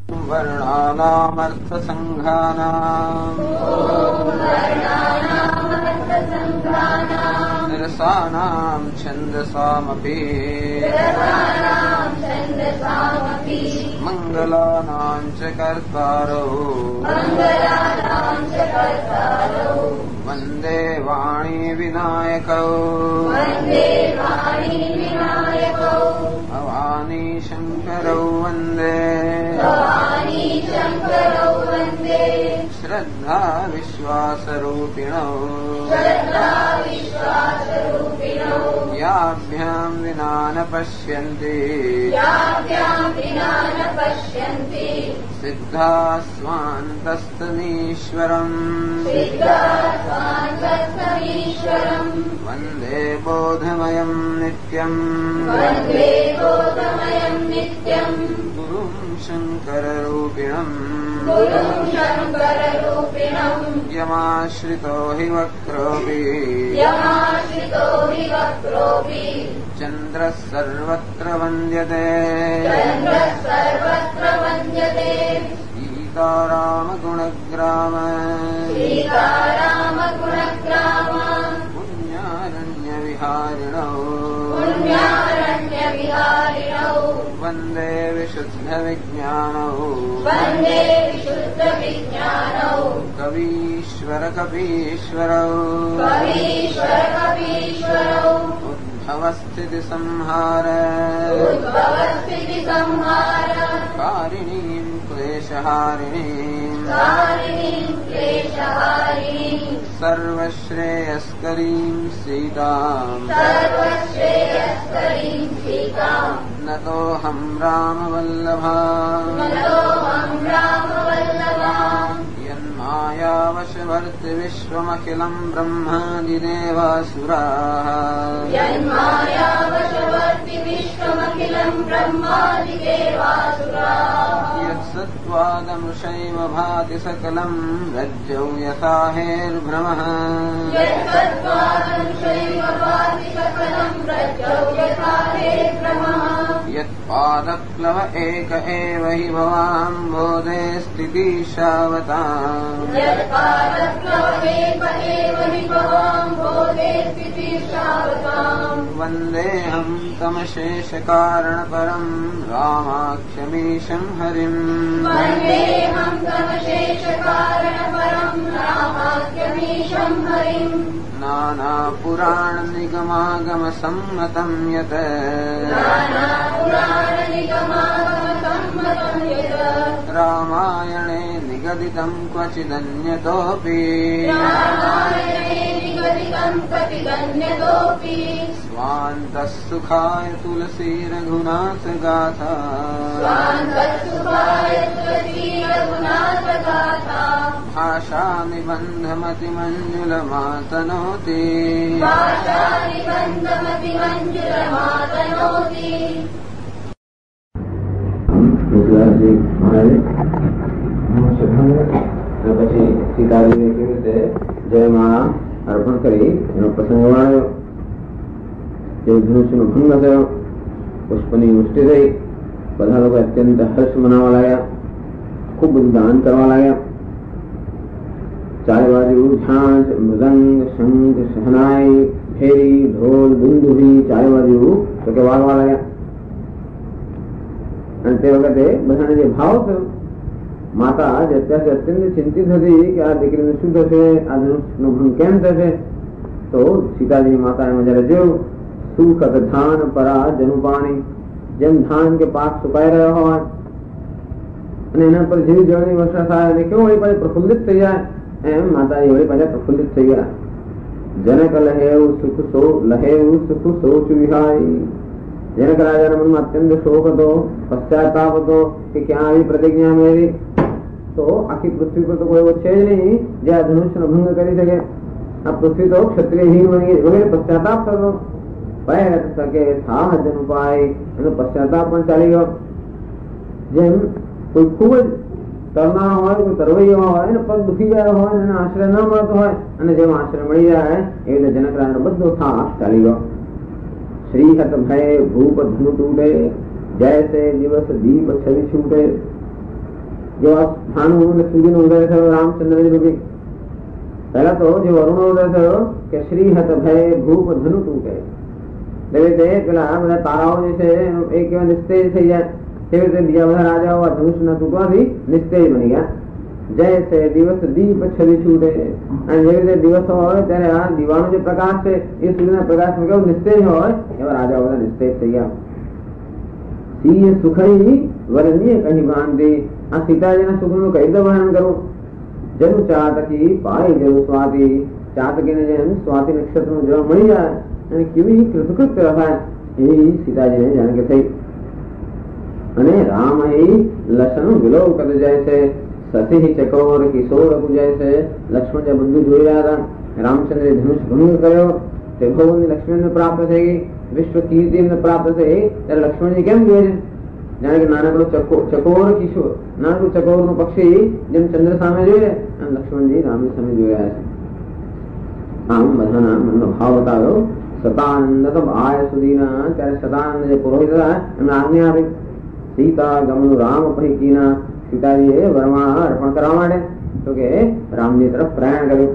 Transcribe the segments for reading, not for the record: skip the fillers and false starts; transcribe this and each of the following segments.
वर्णानामर्थसङ्घानाम् रसानां छन्दसामपि मङ्गलानां च कर्तारौ वन्दे वाणी विनायकौ भवानी शङ्करौ वन्दे श्रद्धा विश्वासरूपिणौ याभ्यां विना न पश्यन्ति सिद्धा स्वान्तस्तमीश्वरम् वन्दे बोधमयं नित्यम् गुरुं शङ्कररूपिणम् यमाश्रितो हि वक्रोऽपि चन्द्रः सर्वत्र वन्द्यते सीतारामगुणग्राम पुण्यारण्यविहारिणौ वन्दे विशुद्धविज्ञानौ कवीश्वरकपीश्वरौ उद्भवस्थितिसंहार कारिणीं क्लेशहारिणीं सर्वश्रेयस्करीं सीताम् नतोऽहं रामवल्लभा यन्मायावशवर्ति विश्वमखिलं ब्रह्मादिदेवासुराः यत्सत्त्वादमृषैव भाति सकलं रज्जौ यथा हेर्भ्रमः यत्पादप्लव एक एव हि भवाम्भोधे स्थितिशावताम् वन्देऽहं तमशेषकारणपरं रामाख्यमीशं हरिम् नानापुराणनिगमागमसम्मतं यत् रामायणे निगदितं क्वचिदन्यतोऽपि स्वान्तः सुखाय तुलसी रघुनाथ गाथा भाषा निबन्धमतिमञ्जुलमातनोति પછી સીતાજીને કેવી રીતે જયમાળા અર્પણ કરી એનો પ્રસંગ વર્ણ્યો. જેવું ધનુષ્યનો ભંગ થયો, પુષ્પની વૃષ્ટિ થઈ, બધા લોકો અત્યંત હર્ષ મનાવવા લાગ્યા, ખૂબ બધું દાન કરવા લાગ્યા. ચારે બાજુ ઝાંઝ, મૃદંગ, શંખ, શહનાઈ, ફેરી, ઢોલ, દુંદુભી ચારે બાજુ તો કે વાગવા લાગ્યા. અને તે વખતે બધાને જે ભાવ થયો, માતા જે અત્યારથી અત્યંત ચિંતિત હતી કે આ દીકરીને શું થશે, આ ધનુષનો ભંગ કેમ થશે, તો સીતાજી માતા એમાં જયારે જોયું, સુખત ધાન પરા જનુપાણી, જેમ ધાન કે પાક સુકાઈ રહ્યો હોય અને એના પર જેવી જળની વર્ષા થાય અને કેવું વળી પાછી પ્રફુલ્લિત થઈ જાય, એમ માતાજી વળી પાછા પ્રફુલ્લિત થઈ ગયા. જનક લહેવું સુખ શોચ વિહાય. જનક રાજાના મનમાં અત્યંત શોક હતો, પશ્ચાતાપ હતો કે ક્યાં આવી પ્રતિજ્ઞા મેળવી, તો આખી પૃથ્વી પર તો કોઈ એવો છે જ નહીં જે આ ધનુષ્યનો ભંગ કરી શકે. આ પૃથ્વી તો ક્ષત્રિયહીન બની ગઈ વગેરે પશ્ચાતાપ થતો. શકે સાહ જન ઉપાય એનો પશ્ચાતાપ પણ ચાલી ગયો. જેમ કોઈ ખૂબ જ તરનારો હોય, કોઈ તરવૈયો હોય ને પગ દુખી ગયા હોય, એને આશ્રય ન મળતો હોય અને જેમ આશ્રય મળી જાય એવી રીતે જનક રાજાનો બધો થાક ચાલી ગયો. શ્રીહત ભય ભૂપ ધનુ તૂટે, જૈસે દિવસ દીપ છવી છૂટે. जो भानु અને સૂર્યનો ઉદય થયો રામચંદ્રજી રૂપી પહેલા તો જે વરુણનો ઉદય થયો કે શ્રીહત ભય ભૂપ ધનુ તૂટે તેવી રીતે પેલા બધા તારાઓ જે છે એક એવા નિસ્તેજ થઈ જાય તેવી રીતે બીજા બધા રાજાઓ આ ધનુષના તૂટવાથી નિસ્તેજ બની ગયા જૈસે દિવસ દીપ છરી છૂટે અને જેવી રીતે દિવસ હોય ત્યારે આ દીવાનો જે પ્રકાશ છે એ સૂર્યના પ્રકાશમાં કેવું નિસ્તેજ હોય એવા રાજાઓ બધા નિસ્તેજ થઈ ગયા સિંહ સુખઈ વરનીય કહી ભાંતિ આ સીતાજીના સુખનું કઈ રીતે વર્ણન કરવું જનુ ચાતકી પાય જનુ સ્વાતિ ચાતકીને જેમ સ્વાતિ નક્ષત્રનું જોવા મળી જાય અને કેવી કૃતકૃત્ય થાય એવી સીતાજીને જાણે કે થઈ અને રામ એ લસણ વિલોકત જાય છે સતી ચકોર કિશોર પૂજાય છે લક્ષ્મણ જે બધું જોઈ રહ્યા હતા રામચંદ્રે ધનુષ ભંગ કર્યો ત્રિભુવનની લક્ષ્મણને પ્રાપ્ત થઈ ગઈ વિશ્વ કીર્તિ એમને પ્રાપ્ત થઈ ત્યારે લક્ષ્મણજી કેમ જોઈએ છે જાણે કે નાનકડો ચકોર કિશોર નાનકડું ચકોરનું પક્ષી જેમ ચંદ્ર સામે જોઈએ એમ લક્ષ્મણજી રામની સામે જોઈ રહ્યા છે આમ બધાના મનનો ભાવ બતાવ્યો સતાનંદ તો આય સુધીના ત્યારે સતાનંદ જે પુરોહિત હતા એમને આજ્ઞા આપી સીતા ગમનું રામ પૈકીના સીતાજીએ વરમાં અર્પણ કરવા માટે તો કે રામની તરફ પ્રયાણ કર્યું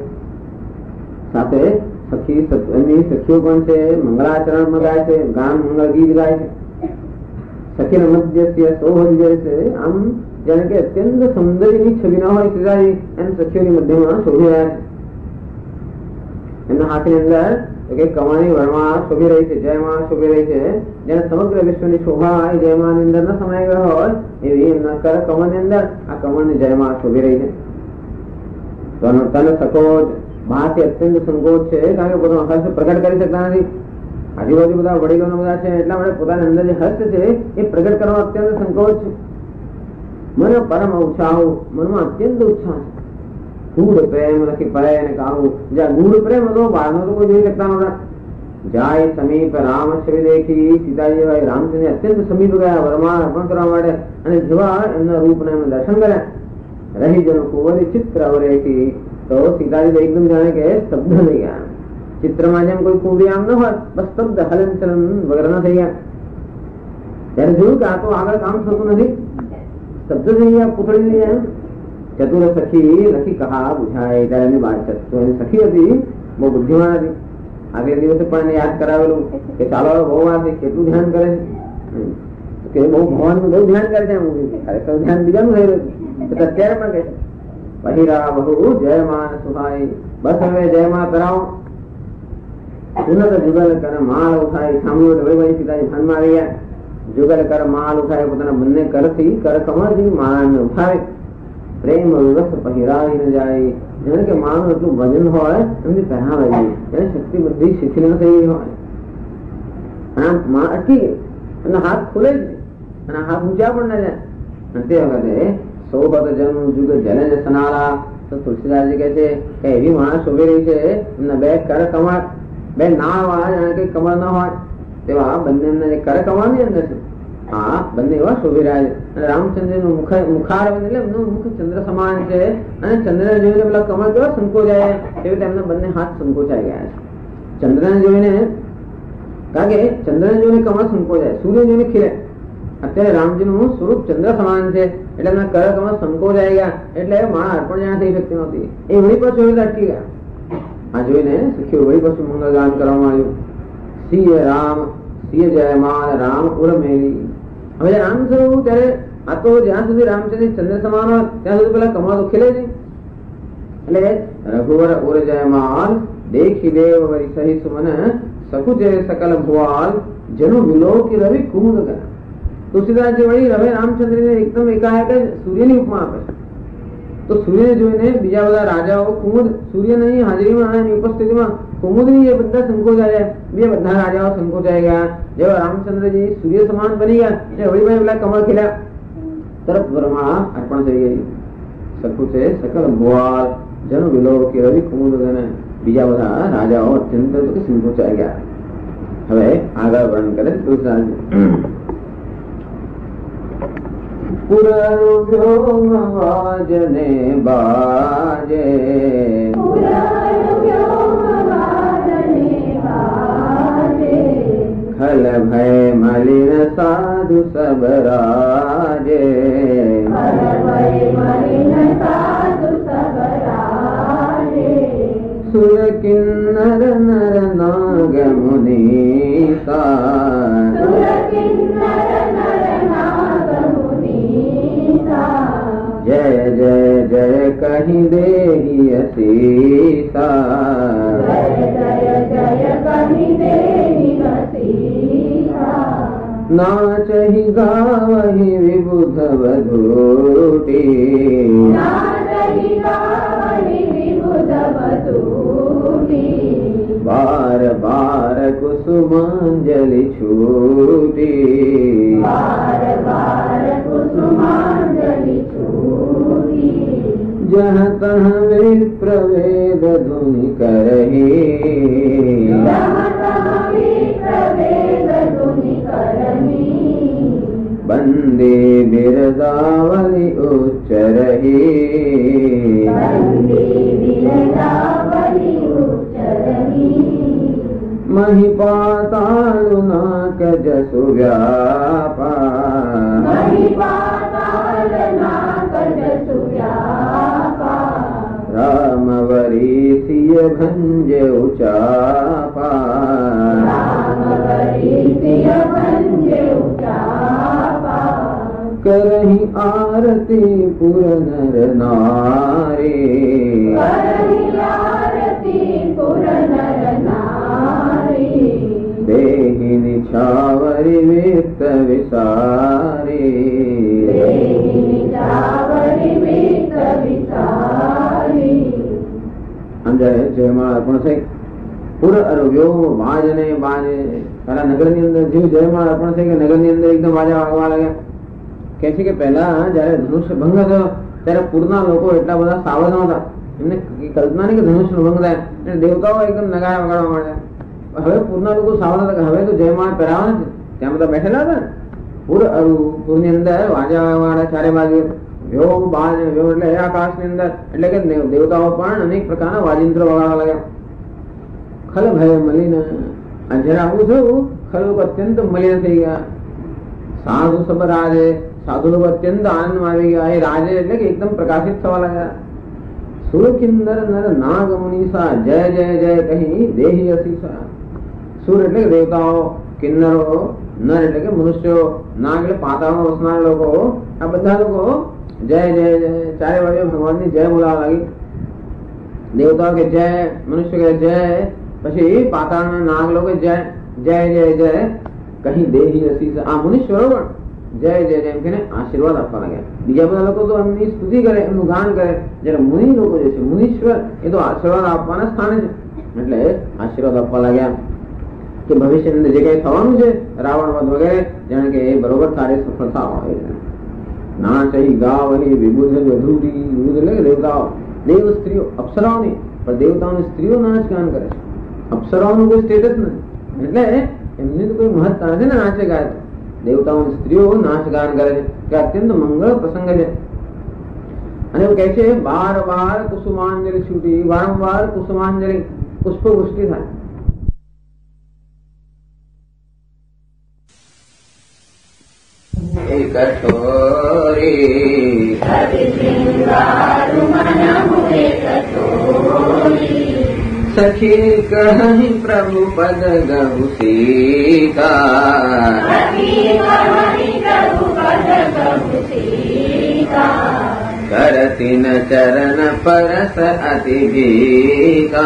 સાથે સખી એમની સખીઓ પણ છે મંગળાચરણમાં ગાય છે ગાન મંગળ ગીત ગાય છે સખી મધ્ય સૌહજ છે આમ જાણે કે અત્યંત સૌંદર્યની છબી ના હોય સીતાજી એમ સખીઓની મધ્યમાં શોભી રહ્યા છે એમના હાથની અંદર કમળની વરમાં શોભી રહી છે જયમાં શોભી રહી છે જેને સમગ્ર વિશ્વની શોભા એ જયમાં ની અંદર ન સમાઈ ગયો હોય એવી એમના કર કમળની અંદર આ કમળની જયમાં શોભી રહી છે તને સકોચ બહારથી અત્યંત સંકોચ છે કારણ કે પોતાનો હર્ષ પ્રગટ કરી શકતા નથી આજુબાજુ બધા વડીલો બધા છે એટલા માટે પોતાની અંદર જે હર્ષ છે એ પ્રગટ કરવા અત્યંત સંકોચ છે મને પરમ ઉત્સાહ મનમાં અત્યંત ઉત્સાહ છે ગૂઢ પ્રેમ લખી પડે અને કહું જ્યાં ગૂઢ પ્રેમ હતો બહારનો તો કોઈ જોઈ શકતા નહોતા જાય સમીપ રામ છબી દેખી સીતાજી રામચંદ્ર અત્યંત સમીપ ગયા વરમાં અર્પણ કરવા માટે અને જેવા એમના રૂપને એમને દર્શન કર્યા રહી જનો કુંવરી ચિત્ર અવરેખી તો સીતાજી તો એકદમ જાણે કે શબ્દ થઈ ગયા ચિત્રમાં જેમ કોઈ કુંવરી આમ ન હોય બસ શબ્દ હલન ચલન વગરના થઈ ગયા ત્યારે જોયું કે આ તો આગળ કામ થતું નથી શબ્દ થઈ ગયા પૂતળી થઈ ગયા ચતુર સખી લખી કહા બુઝાય ત્યારે એની વાત સખી હતી બહુ બુદ્ધિમાન હતી આગલે દિવસે પણ યાદ કરાવેલું કે ચાલો બહુ વાત કેટલું ધ્યાન કરે છે કે બહુ ભગવાનનું બહુ ધ્યાન કરે છે ખરેખર ધ્યાન બીજાનું થઈ રહ્યું છે અત્યારે પણ કહે બહિરા બહુ જયમાન સુહાય બસ હવે જયમાં કરાવો સુનત જુગલ કર માલ ઉઠાય સાંભળ્યું એટલે ભાઈ સીતાજી ધ્યાનમાં આવી ગયા જુગલ કર માલ ઉઠાય પોતાના બંને કરથી કર કમળથી માળાને ઉઠાવે પ્રેમ વિવસ્ત પહેરાવી ન જાય જેને કે માનું એટલું વજન હોય એમને પહેરાવે એને શક્તિ બધી શિથિલ ન થઈ ગઈ હોય અટકી ગઈ એમના હાથ ખુલે જ અને હાથ ઊંચા પણ ના જાય તે વખતે સૌબત જન જુગ જને જ સનારા તો તુલસીદાસજી કહે છે કે એવી માણસ શોભી રહી છે એમના બે કર કમળ બે નાળ વાળા જાણે કે કમળ ના હોય તેવા બંને એમના જે કર કમળ ની અંદર છે હા બંને એવા શોભી રહ્યા છે અને રામચંદ્રનું મુખારવિંદ એટલે એમનું મુખ ચંદ્ર સમાન છે અને ચંદ્રને જોઈને પેલા કમળ કેવા સંકોચાય એવી રીતે એમના બંને હાથ સંકોચાઈ ગયા છે ચંદ્રને જોઈને કારણ કે ચંદ્રને જોઈને કમળ સંકોચાય સૂર્ય જોઈને ખીલે અત્યારે રામજીનું સ્વરૂપ ચંદ્ર સમાન છે એટલે એમના કર કમળ સંકોચાઈ ગયા એટલે માળા અર્પણ જાણ થઈ શકતી નહોતી એ વળી પાછું એવી અટકી ગયા આ જોઈને સખીઓ વળી પાછું મંગળગાન કરવામાં આવ્યું સિંહ રામ સિંહ જયમાન રામ ઉર્મેલી હવે રામ થયું ત્યારે આ તો જ્યાં સુધી રામચંદ્ર ચંદ્ર સમાન હોય ત્યાં સુધી પેલા કમળ તો ખીલે છે એટલે રઘુવર ઉર જયમાન દેખી દેવ વરી સહી સુમન સકુચે સકલ ભુવાલ જનુ વિલોકી રવિ કુમુદ કર તુલસીદાસજી વળી હવે રામચંદ્રને એકદમ એકાએક સૂર્યની ઉપમા આપે છે તો સૂર્યને જોઈને બીજા બધા રાજાઓ કુમુદ સૂર્યની હાજરીમાં એની ઉપસ્થિતિમાં કુમુદની એ બધા સંકોચાયા બે બધા રાજાઓ સંકોચાઈ ગયા જેવા રામચંદ્રજી સૂર્ય સમાન બની ગયા એ વળીભાઈ પેલા કમળ ખીલ્યા તરફ વરમાં અર્પણ થઈ ગઈ સખુ છે સકલ ભુવાલ જન વિલોકી રવિ કુમુદ બીજા બધા રાજાઓ અત્યંત સંકોચાઈ ગયા હવે આગળ વર્ણન કરે તુલસીદાસજી પુરવ્યોમવાજને બાજે ખલ ભય મલિન સાધુ સબ રાજે जय जय जय कहीं देहि असीसा, जय जय जय कहीं देहि असीसा। नाचहि गावहि विबुध वधूटी, नाचहि गावहि विबुध वधूटी। बार बार कुसुमांजलि छूटी, बार बार कुसुमांजलि छूटी। जहाँ तहाँ विप्रवेद धुनि करही, जहाँ तहाँ विप्रवेद धुनि करही। बंदे बिरदावली उच्चरही, वंदे बिरदावली उच्चरही। मही पातालुनाक जसु व्यापा, मही पातालनाक जसु व्यापा। रामवरीसिय भंज उचापा, रामवरीसिय भंज उचापा। करही आरती पुर नर नारी, करही आरती पुर नर नारी। देहि निछावरि वित्त विसारी, देहि निछावरि वित्त विसारी। अंदर जयमाळ અર્પણ થઈ પૂર અરવ્યો વાજને બાજે તારા નગરની અંદર જીવ જયમાળ અર્પણ થઈ કે નગરની અંદર એકદમ વાજા વાગવા લાગ્યા. કે છે કે પહેલા જયારે ધનુષ્ય ભંગ થયો ત્યારે પૂરના લોકો એટલા બધા સાવધ નહોતા, એમને કલ્પના નહીં કે ધનુષ્ય ભંગ થાય એટલે દેવતાઓ એકદમ નગારા વગાડવા માંડ્યા. હવે પૂરના લોકો સાવધ હતા કે હવે તો જયમાળ પહેરાવા નથી, ત્યાં બધા બેઠેલા હતા. પૂર અરુ પૂરની અંદર વાજા વાળા ચારે બાજુ વ્યોમ બાજ વ્યોમ એટલે આકાશની અંદર એટલે કે દેવતાઓ પણ અનેક પ્રકારના વાજિંત્રો વગાડવા લાગ્યા. ખલ ભય મલિન જયારે આવું થયું ખલ લોકો અત્યંત મલિન થઈ ગયા. સાધુ સબ રાજે સાધુ લોકો અત્યંત આનંદમાં આવી ગયા. એ રાજે એટલે કે એકદમ પ્રકાશિત થવા લાગ્યા. સુરકિંદર નર નાગ મુનિસા જય જય જય કહી દેહી અસીસા. સુર એટલે કે દેવતાઓ, કિન્નરો, નર એટલે કે મનુષ્યો, નાગ એટલે પાતાળમાં વસનાર લોકો, આ બધા લોકો જય જય જય ચારે બાજુ ભગવાનની જય બોલાવા લાગી. દેવતાઓ કે જય, મનુષ્ય કે જય, પછી પાતાળના નાગ લોકો જય જય જય જય કહી દેહી અસીસા. આ મુનીશ્વરો પણ જય જય જય એમ કહીને આશીર્વાદ આપવા લાગ્યા. બીજા બધા લોકો તો એમની સ્તુતિ કરે, એમનું ગાન કરે, જયારે મુનિ લોકો જે છે મુનીશ્વર એ તો આશીર્વાદ આપવાના સ્થાને છે એટલે આશીર્વાદ આપવા લાગ્યા કે ભવિષ્યની અંદર જે કઈ થવાનું છે રાવણ વધ વગેરે જાણે કે એ બરોબર કાર્ય સફળ થવા હોય. નાચહી ગાવહી વિબુધ વધૂરી. વિબુધ એટલે કે દેવતાઓ, દેવ સ્ત્રીઓ, અપ્સરાઓની પણ દેવતાઓની સ્ત્રીઓ નાચ ગાન કરે છે. અપ્સરાઓનું કોઈ સ્ટેટસ નથી એટલે એમની તો કોઈ મહત્તા નથી ને નાચે ગાય. દેવતાઓની સ્ત્રીઓ નાચ ગાન કરે છે કે અત્યંત મંગળ પ્રસંગ છે. અને એવું કહે છે બાર બાર કુસુમાંજલિ છૂટી, વારંવાર કુસુમાંજલિ પુષ્પવૃષ્ટિ થાય. કઠોરી સખી કહી પ્રભુ પદ ગહુ સીતા, કરતી ન ચરણ પરસ અતિ ગીતા.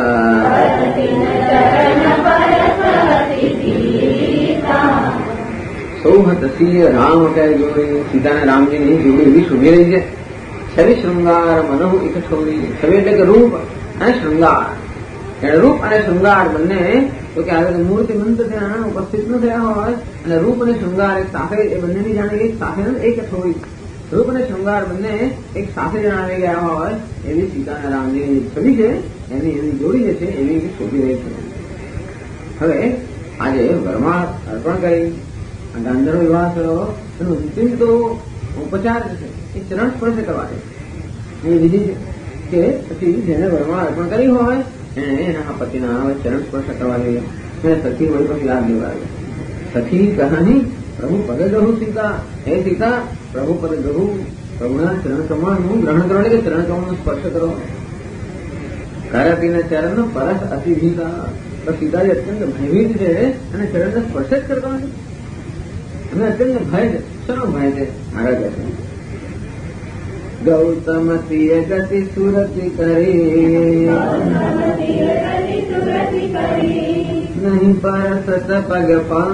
સૌહત સિંહ રામ કહે જોડી. સીતાને રામજી ની જોડી એવી શોભી રહી છે. છવિ શૃંગાર મનહુ એક છોડી. છવિ એટલે કે રૂપ અને શૃંગાર. રૂપ અને શૃંગાર બંને તો કે આવે મૂર્તિમંત ત્યાં ઉપસ્થિત ન થયા હોય અને રૂપ અને શૃંગાર એક સાથે એ બંનેની જાણે એક સાથે એક થોડી રૂપ અને શૃંગાર બંને એક સાથે જણાવી ગયા હોય એવી સીતાના રામજીની છબી છે, એની જોડી જે છે એવી શોભી રહી છે. હવે આજે વરમાળ અર્પણ કરી ગાંધર્વ વિવાહ થયો એનો અંતિમ તો ઉપચાર છે એ ચરણ સ્પર્શ કરવા છે. એ વિધિ છે કે પછી જેને વરમાળ અર્પણ કરી હોય એને એના પતિના ચરણ સ્પર્શ કરવા જોઈએ. એને સખી વળી પછી લાભ લેવા આવે. સખી કહાની પ્રભુ પદ ગહુ સીતા. હે સીતા પ્રભુ પદ ગહુ, પ્રભુના ચરણ કમળનું ગ્રહણ કરો કે ચરણ કમળનો સ્પર્શ કરો. કરતીને ચરણ પરસ અતિ ભીતા. તો સીતાજી અત્યંત ભયભીત છે અને ચરણને સ્પર્શ જ કરતા નથી. એમને અત્યંત ભય છે. શેનો ભય છે? આગળ કહે છે ગૌતમતીય ગતિ સુરતિ કરી નહીં પરસત પગ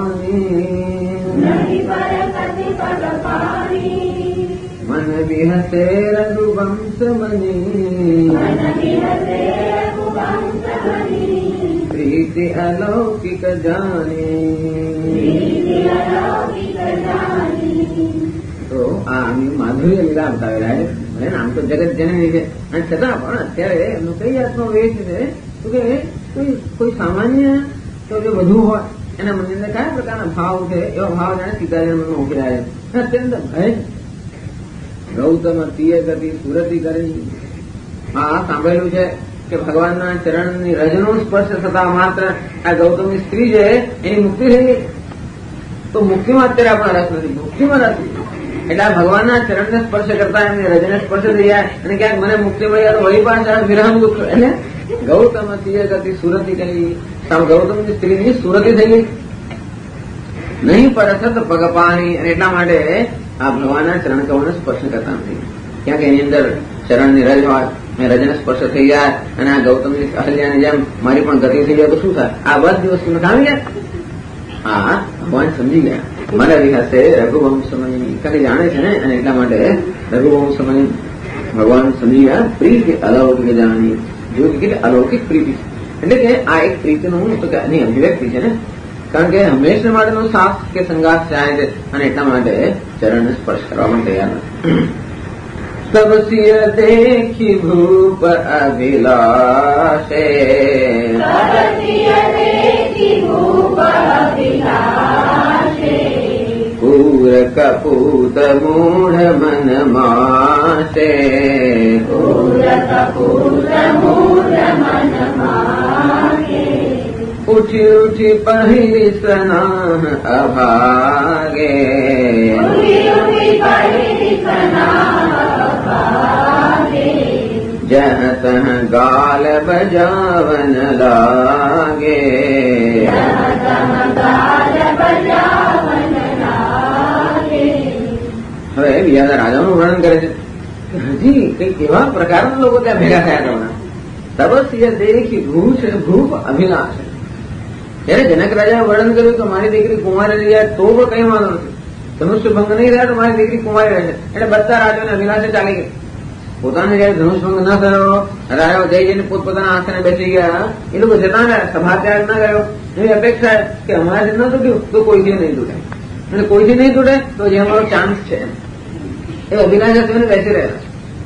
પાણી મન વિહસે રઘુવંશ બની પ્રીતિ અલૌકિક જાની તો આ માધુર્ય લીલા બતાવેલા છે આમ તો જગત જનની છે અને છતાં પણ અત્યારે એમનું કઈ જાતનો વેશ છે કે કોઈ સામાન્ય તો જો વધુ હોય એના મનની અંદર કયા પ્રકારના ભાવ છે એવા ભાવ જાણે સીતાજીના મનમાં ઉભી રહ્યા છે અત્યંત ભય ગૌતમ તીય ગતિ સુરતી કરી હા સાંભળેલું છે કે ભગવાનના ચરણની રજનો સ્પર્શ થતા માત્ર આ ગૌતમની સ્ત્રી છે એની મુક્તિ થઈ ગઈ તો મુક્તિમાં અત્યારે આપણા રસ નથી મુક્તિમાં રસ એટલે આ ભગવાનના ચરણને સ્પર્શ કરતા એમની રજને સ્પર્શ થઈ જાય અને ક્યાંક મને મુક્તિ મળી તો વળી પાછા વિરહમ દુઃખ એટલે ગૌતમ તીય ગતિ સુરતી કરી ગૌતમની સ્ત્રીની સુરતી થઈ ગઈ નહીં પરસત પગ પાણી અને એટલા માટે આ ભગવાનના ચરણ કવળને સ્પર્શ કરતા નથી ક્યાંક એની અંદર ચરણની રજ હોય રજને સ્પર્શ થઈ જાય અને આ ગૌતમની અહલ્યાની જેમ મારી પણ ગતિ થઈ જાય તો શું થાય આ બધી વસ્તુને કામી ગયા હા ભગવાન સમજી ગયા મારા વિહાસે રઘુવંશ સમય ખાલી જાણે છે ને અને એટલા માટે રઘુવંશ સમય ભગવાન સમજી ગયા પ્રીતિ અલૌકિક જાણી જો કે અલૌકિક પ્રીતિ એટલે કે આ એક પ્રીતિનું એની અભિવ્યક્તિ છે ને કારણ કે હંમેશા માટેનો સાથ કે સંગાત ચાહે છે અને એટલા માટે ચરણને સ્પર્શ કરવા પણ તૈયાર નથી તપસ્ય દેખી ભૂપ અભિલાષે પૂર કપૂત મૂઢ મન માસે ઉઠી ઉઠી પહેરી સનાહ અભાગે જહ તહ ગાલ બજાવન લાગે હવે બીજા રાજાનું વર્ણન કરે છે હજી કઈ કેવા પ્રકારના લોકો ત્યાં ભેગા થયા કરવાના તપસ્ય દેખી ભૂપ અભિલાષ જયારે જનક રાજાએ વર્ણન કર્યું કે મારી દીકરી કુંવારી રહી જાય તો પણ કઈ વાંધો નથી ધનુષ્ય ભંગ નહીં થાય તો મારી દીકરી કુંવારી રહેશે એટલે બધા રાજાને અભિલાષે ચાલી ગઈ પોતાને જયારે ધનુષ ભંગ ન થયો રાજાઓ જઈ જઈને પોતપોતાના આસને બેસી ગયા એ લોકો જતા રહ્યા સભા ત્યાગ ન કર્યો એવી અપેક્ષા કે અમારાથી ન તૂટ્યું તો કોઈથી નહીં તૂટે અને કોઈથી નહીં તૂટે તો જે અમારો ચાન્સ છે એ અભિલાષા થઈને બેસી રહ્યા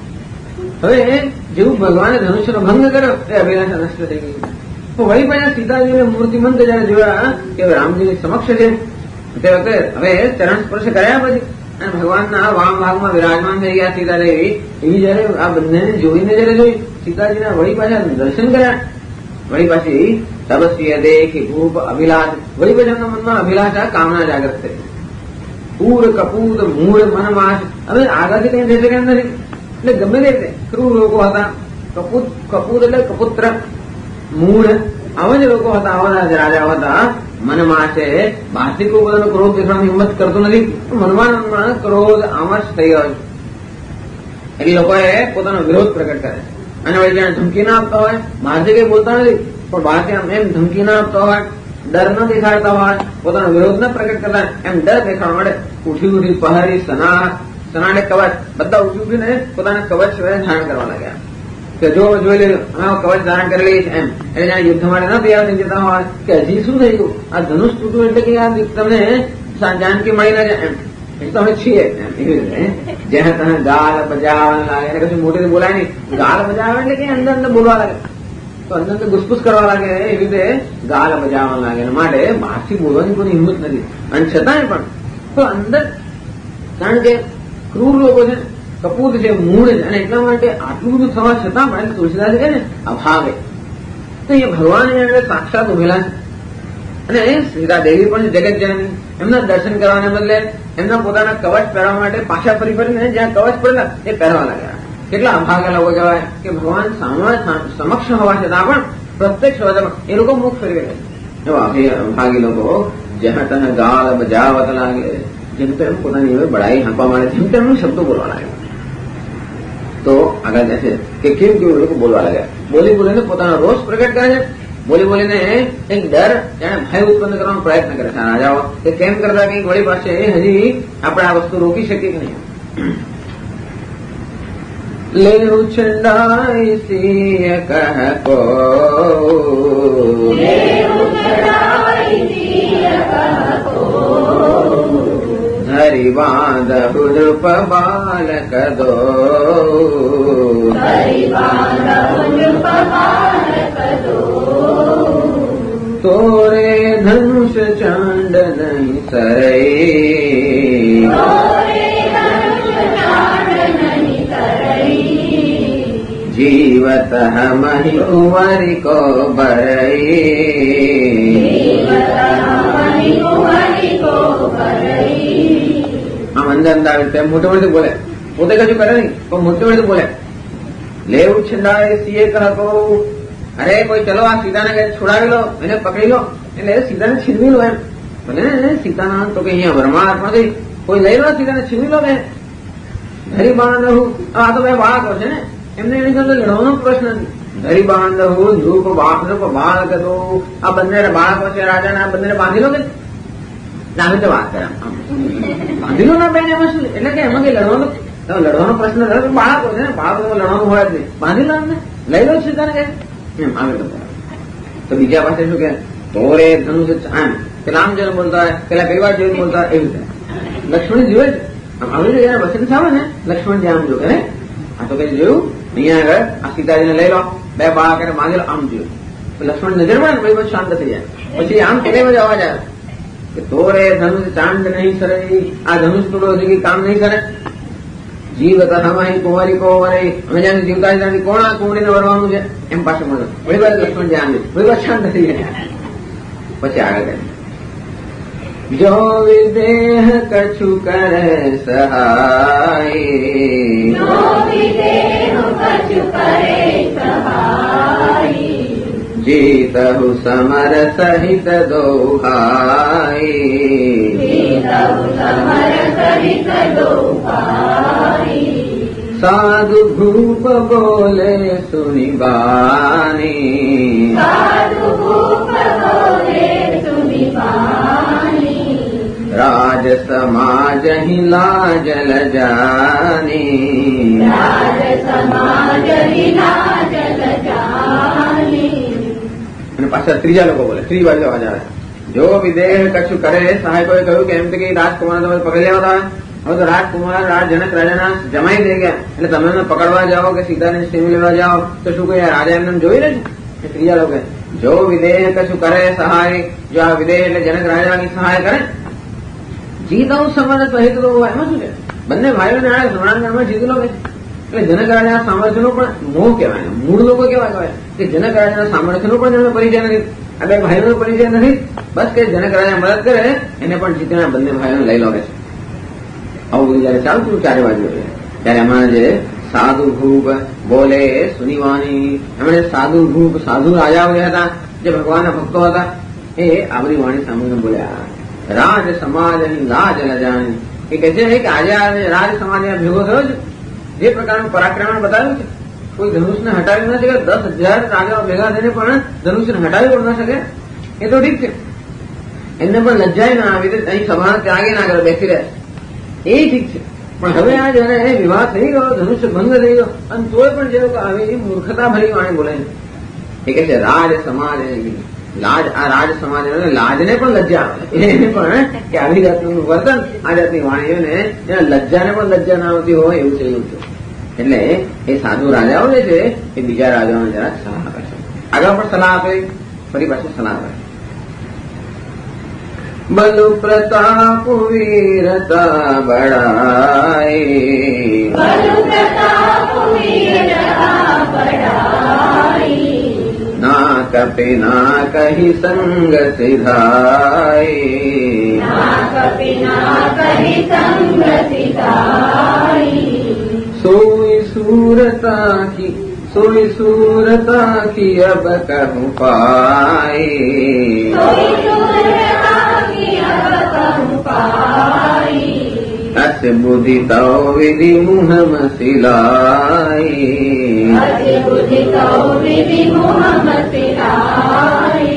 હવે જેવું ભગવાને ધનુષ્યનો ભંગ કર્યો એ અભિલાષા નષ્ટ થઈ ગઈ તો વળી પાછા સીતાજીને મૂર્તિમંત જયારે જોયા કે રામજીની સમક્ષ છે તે વખતે હવે ચરણ સ્પર્શ કર્યા પછી અને ભગવાનના વામ ભાગમાં વિરાજમાન થઈ ગયા સીતાદેવી એવી જયારે આ બંનેને જોઈને જયારે જોઈ સીતાજીના વળી પાછા દર્શન કર્યા વળી પાછી તપસ્ય દેખી ભૂપ અભિલાષ વળી પાછા એમના મનમાં અભિલાષા કામના જાગૃત થઈ પૂર કપૂત મૂળ મનમાશ હવે આગળથી કઈ થઈ શકે એમ નથી એટલે ગમે તે રીતે ક્રૂર લોકો હતા કપૂત એટલે કપુત્ર મૂળ આવા જ લોકો હતા આવા રાજાઓ હતા મનમાં છે બહારથી કોઈ બધાનો ક્રોધ દેખાવાની હિંમત કરતો નથી મનમાં ક્રોધ આમશ થઈ ગયો એટલે લોકોએ પોતાનો વિરોધ પ્રગટ કરે અને વળી જ્યાં ધમકી ના આપતા હોય બહારથી કઈ બોલતા નથી પણ બહારથી એમ ધમકી ના આપતા હોય ડર ન દેખાડતા હોય પોતાનો વિરોધ ન પ્રગટ કરતા એમ ડર દેખાડવા માટે ઉઠી ઉઠી પહારી સનાડે કવચ બધા ઉઠી ઉઠીને પોતાના કવચ ધારણ કરવા લાગ્યા કે જો જોઈ લેજો અમે કવચ ધારણ કરી લઈએ એમ એટલે જ્યાં યુદ્ધ માટે ન તૈયાર થઈ જતા હોય કે હજી શું થઈ ગયું આ ધનુષ તૂટ્યું એટલે કે આ તમને જાનકી મળી ના જાય એમ એ તો અમે છીએ એવી રીતે જ્યાં તમે ગાલ બજાવવા લાગે એને કશું મોટી બોલાય નહીં ગાલ બજાવે એટલે કે અંદર અંદર બોલવા લાગે તો અંદર અંદર ગુસપુસ કરવા લાગે એવી રીતે ગાલ બજાવવા લાગે માટે બહારથી બોલવાની કોઈ હિંમત નથી અને છતાંય પણ તો અંદર કારણ કે ક્રૂર લોકો છે કપૂત છે મૂળ છે અને એટલા માટે આટલું બધું થવા છતાં પણ તુલસીદાસ કહે ને અભાવે તો એ ભગવાન એને સાક્ષાત ઉભેલા છે અને સીતા દેવી પણ જગત જનની એમના દર્શન કરવાને બદલે એમના પોતાના કવચ પહેરવા માટે પાછા ફરી ફરીને જ્યાં કવચ પડેલા એ પહેરવા લાગ્યા કેટલા અભાગા લોકો કહેવાય કે ભગવાન સમક્ષ હોવા છતાં પણ પ્રત્યક્ષ હોવા એ લોકો મુખ ફરી રહ્યા એવા અભાગી લોકો જ્યાં તને ગાળ બજાવત લાગે જેમ તેમ પોતાની બડાઈ હાંકવા માંડે જેમ તેમ શબ્દો બોલવા લાગે તો આગળ જશે કે કેમ કેવું લોકો બોલવા લાગ્યા. બોલી બોલીને પોતાનો રોષ પ્રગટ કરે છે. બોલી બોલીને એક ડર જાણે ભય ઉત્પન્ન કરવાનો પ્રયત્ન કરે છે રાજાઓ કે કેમ કરતા કંઈક વળી પાસે હજી આપણે આ વસ્તુ રોકી શકીએ કે નહીં. લેવું છંડાઈ સિંહ કહો ધરી બાંધ રૂપ બાલક દો તોરે ધનુષ ચાંડ નહીં સરઈ जीवत हमहि कुंवरी को बरई આમ અંદર અંદર આવે તેમ મોટે મોટે બોલે. પોતે કશું કરે નહીં પણ મોટે મોટે બોલે. લેવું છંડાય સીએ કહો અરે કોઈ ચલો આ સીતાને છોડાવી લો એને પકડી લો એટલે સીતાને છીનવી લો એમ ભલે ને સીતાના તો કે અહીંયા વરમાળા નથી કોઈ લઈ લો સીતાને છીનવી લો કે ધરી બાંધવું આ તો ભાઈ બાળકો છે ને એમને એની સાથે લડવાનો પ્રશ્ન નથી. ધરી બાંધવું ધ્રુપ બાળક હતો આ બંને બાળકો છે રાજાને આ બંને બાંધી લો કે આવી તો વાત કરે બાંધી લો ના બેન એમાં શું એટલે કે એમાં કઈ લડવાનો પ્રશ્ન બાળકો છે ને બાળકો લડવાનું હોય જ નહીં બાંધી લો એમને લઈ લો સીતાને કે એમ આવે તો બીજા પાસે શું કે તોરે ધનુષ આમ કે રામજન બોલતા હોય પેલા કઈ વાર જોઈને બોલતા હોય એવી રીતે લક્ષ્મણ જોયે છે આમ આવી રીતે વસંત આવે ને લક્ષ્મણ જે આમ જો કે આ તો કઈ જોયું અહીંયા આગળ આ સીતાજીને લઈ લો બે બાળકોને બાંધી લો આમ જોયું લક્ષ્મણ નજર પડે ને ભાઈ શાંત થઈ જાય પછી આમ કેટલે બધો અવાજ આવે કે તોરે ધનુષ ચાંદ નહીં સરે આ ધનુષ તોડો હજી કામ નહીં કરે જીવત હમાહી કુંવરી કો વરે અમે જાણે જીવતા ત્યાંથી કોણ આ કુંવરીને વરવાનું છે એમ પાસે મળે ભાઈ વાર લક્ષ્મણ જે આમ ભાઈ વાર શાંત થઈ જાય પછી આગળ જો વિદેહ કછુ કરે સહાય જીતહુ સમર સહિત દોહાઈ સાધુ ભૂપ બોલે સુનિબાની રાજ સમાજ હિ લાજ લજાની અને પાછા ત્રીજા લોકો બોલે ત્રીજી બાજુ અવાજ આવે જો વિદેહ કશું કરે સહાયકોએ કહ્યું કે એમ તો કે રાજકુમાર તમે પકડી લેવા હતા હવે તો રાજકુમાર જનક રાજાના જમાઈ થઈ ગયા એટલે તમે એમને પકડવા જાઓ કે સીતાને સીમી લેવા જાઓ તો શું કહે રાજા એમને જોઈ રહે છે ત્રીજા લોકો જો વિદેહ કશું કરે સહાય જો આ વિદેહ એટલે જનક રાજાની સહાય કરે જીતવું સમર સહિત તો એમાં શું છે બંને ભાઈઓને આ રણાંગણમાં જીતી લો કે એટલે જનક રાજાના સામર્થ્યનો પણ મોહ કહેવાય મૂળ લોકો કેવા કહેવાય કે જનક રાજાના સામર્થ્યનો પણ એનો પરિચય નથી આ બે ભાઈઓનો પરિચય નથી બસ કે જનક રાજા મદદ કરે એને પણ જીતીને બંને ભાઈઓને લઈ લો કે છે આવું બધું જયારે ચાલતું ચારે બાજુ ત્યારે એમાં જે સાધુ ભૂપ બોલે સુનિવાની એમણે સાધુ ભૂપ સાધુ રાજાઓ જે હતા જે ભગવાનના ભક્તો હતા એ આ બધી વાણી સાંભળીને બોલ્યા રાજ સમાજ લાજ લજાણી એ કહે છે કે આજે રાજ સમાજ ભેગો થયો છે જે પ્રકારનું પરાક્રમણ બતાવ્યું છે કોઈ ધનુષને હટાવી ન શકે 10,000 રાજાઓ ભેગા થઈને પણ ધનુષને હટાવી પણ ન શકે એ તો ઠીક છે એમને પણ લજ્જાય ના આવી રીતે અહીં સભા ત્યાગે ના કરે બેસી રહે એ ઠીક છે પણ હવે આ જયારે વિવાહ થઈ ગયો ધનુષ્ય ભંગ થઈ ગયો અને તોય પણ જે લોકો આવી મૂર્ખતા ભરી વાણી બોલે એ કહે છે રાજ સમાજ લાજ આ રાજ સમાજ લાજને પણ લજ્જા આવે એને પણ કે આવી જાતનું વર્તન આ જાતની વાણીઓને લજ્જાને પણ લજ્જા ના આવતી હોય એવું છે એટલે એ સાધુ રાજાઓ જે છે એ બીજા રાજાઓને જરાક સલાહ આપે છે આગળ પણ સલાહ આપે ફરી પાછું સલાહ આપે બલુ પ્રતાપ વીરતા બડાઈ ના કપે ના કહી સંગ સિધાઈ સોઈ सूरता की अब कहूँ पाई अस अस बुद्धि तो विधि मुह मसिलाई अति बुद्धि तो विधि मुह मसिलाई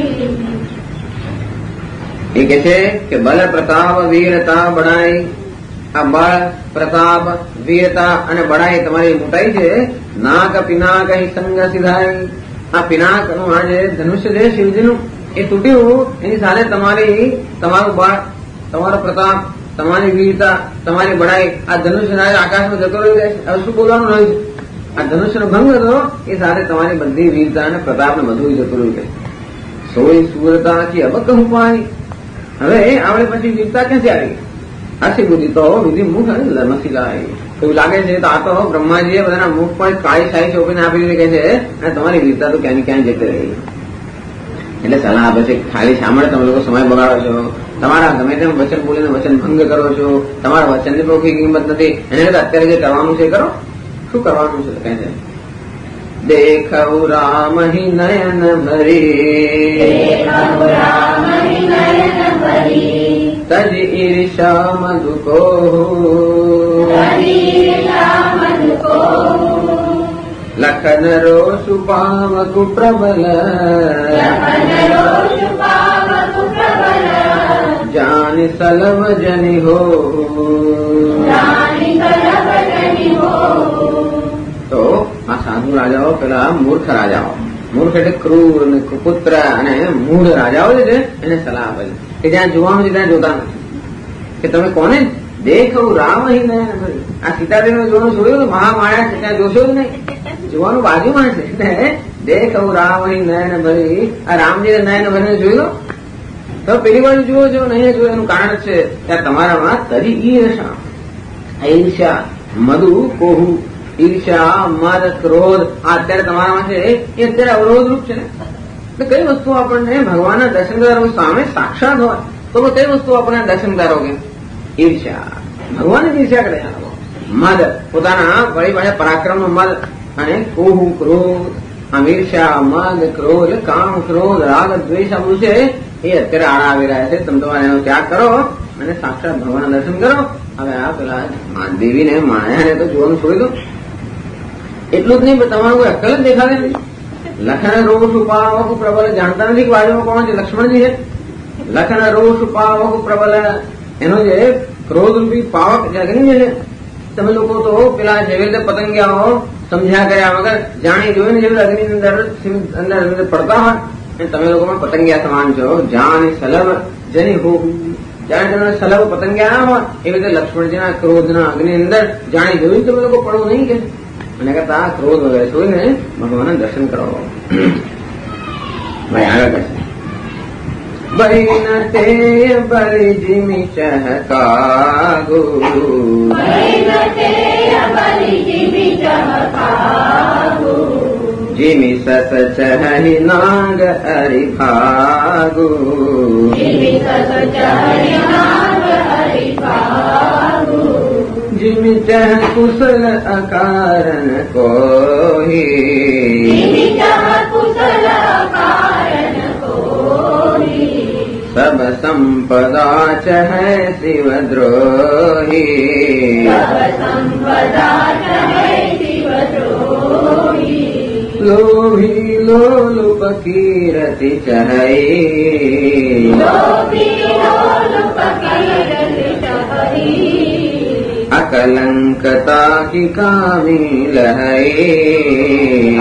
એ કે છે કે બળ પ્રતાપ વીરતા બળાઈ. આ બળ પ્રતાપ વીરતા અને બળાઈ તમારી મોટાઈ છે. નાક પિનાક અહીં સંગ સિધાય. આ પિનાક નું આ જે ધનુષ્ય છે શિવજીનું એ તૂટ્યું એની સાથે તમારું બળ તમારો પ્રતાપ તમારી વીરતા તમારી બળાઈ આ ધનુષ્ય આકાશમાં જતો રહી જાય છે. હવે શું બોલવાનું રહ્યું છે? આ ધનુષ્યનો ભંગ હતો એ સાથે તમારી બધી વીરતા અને પ્રતાપ ને બધું જતું રહ્યું છે. સોય સુરતા કી અબ કહું પાણી. હવે આપણે પછી વીરતા ક્યાંથી આવી? આથી બુદ્ધિ તો વિધિ મુખ મસીલાય. એવું લાગે છે તો આ તો બ્રહ્માજીએ બધાના મુખ પણ કાળી શાહી ચોપીને આપી દીધી કે છે અને તમારી વીરતા તો ક્યાંની ક્યાં જતી રહી. એટલે સલાહ આપે છે ખાલી સાંભળે તમે લોકો સમય બગાડો છો, તમારા ગમે તેમ વચન બોલીને વચન ભંગ કરો છો, તમારા વચનની કોઈ કિંમત નથી. એને અત્યારે જે કરવાનું છે કરો. શું કરવાનું છે કહે છે? દેખઉ રામ હિ નયન ભરી તજ ઈર્ષા મધુકો લખન રોષુ પાવકુ પ્રબલ જાનિ સલવ જનિ હો. તો આ સાધુ રાજાઓ પેલા મૂર્ખ રાજાઓ, મૂર્ખ એટલે ક્રૂર અને કુપુત્ર અને મૂઢ રાજાઓ જે છે એને સલાહ આપે છે કે જ્યાં જોવાનું છે ત્યાં જોતા નથી. કે તમે કોને દેખવું રામ અહીં નયન ભરી. આ સીતાદેવીને જોવાનું છોડ્યું તો મહામાયા છે ત્યાં જોશો જ નહીં, જોવાનું બાજુમાં છે. દેખવું રામ અહીં નયન ભરી. આ રામજી નયન ભરીને જોઈ લો તો પેલી બાજુ જુઓ છો નહીં જુઓ એનું કારણ છે ત્યાં તમારામાં તરી ઈર્ષા ઈર્ષ્યા મધુ કોહુ ઈર્ષ્યા મદ ક્રોધ આ અત્યારે તમારામાં છે એ અત્યારે અવરોધરૂપ છે ને. એટલે કઈ વસ્તુ આપણને ભગવાનના દર્શન કરો સામે સાક્ષાત હોય તો કઈ વસ્તુ આપણને દર્શન કરોગે? ઈર્ષ્યા. ભગવાનની ઈર્ષ્યા કરે. મદ પોતાના વળી પાસે પરાક્રમનો મદ અને કોહુ ક્રોધ. આમ ઈર્ષ્યા મદ ક્રોધ એટલે કામ ક્રોધ રાગ દ્વેષ આ બધું છે એ અત્યારે આડા આવી રહ્યા છે. તમે તમારે એનો ત્યાગ કરો અને સાક્ષાત ભગવાનના દર્શન કરો. હવે આ પેલા દેવીને માયાને તો જોવાનું છોડી દો. એટલું જ નહીં પણ તમારું કોઈ અક્કલ જ દેખાડે નહીં. લખન રોષ ઉપાવક પ્રબલ. જાણતા નથી કે બાજુમાં કોણ છે? લક્ષ્મણજી છે. લખન રોષ ઉપાવક પ્રબલ એનો જે ક્રોધરૂપી પાવક જે અગ્નિ છે તમે લોકો તો પેલા જેવી રીતે પતંગિયાઓ સમજ્યા કર્યા વગર જાણી જોઈને જેવી અગ્નિ અંદર પડતા હોય તમે લોકોમાં પતંગિયા સમાન છો. જાણ સલભ જની હો. જાણે તમે સલભ પતંગિયા હોય એવી રીતે લક્ષ્મણજીના ક્રોધના અગ્નિ અંદર જાણી જોઈને તમે લોકો પડવું નહીં કે અને કરતા ક્રોધ વગેરે જોઈને ભગવાનના દર્શન કરો. ભાઈ આગળ કહે બૈન તે બલિ જીમી ચહકાગુ જીમી સસ ચહી નાગ હરિ ભાગુ जिमि चह कुशल अकारण कोही सब संपदा चह शिव द्रोही लोभी लोलुप कीरति चहई अकलंकता की कामी लहई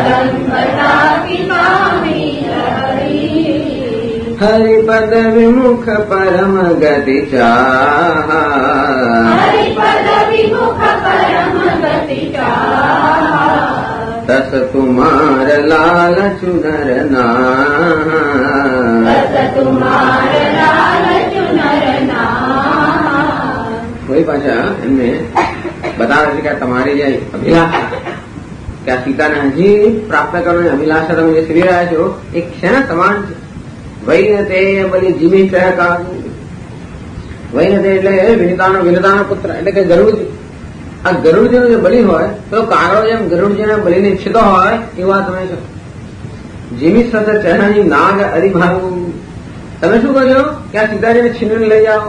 हरिपद विमुख परम गति चाहा तस कुमार लाल चुनर वही पाछा એમને બતાવે છે કે તમારી જે અભિલાષા કે આ સીતાને હજી પ્રાપ્ત કરવાની અભિલાષા તમે જે સેવી રહ્યા છો એ ક્ષણ સમાન છે. વૈન તે બલી જીમી ચહકા. વૈન તે એટલે વિનતાનો પુત્ર એટલે કે ગરુડ. આ ગરુડજીનો જે બલિ હોય તો કાગડો જેમ ગરુડજીના બલિને ઈચ્છતો હોય એ વાત તમે છો. જીમી સત ચહની નાગ હરિભાગુ. તમે શું કરજો કે આ સીતાજીને છીનવીને લઈ જાઓ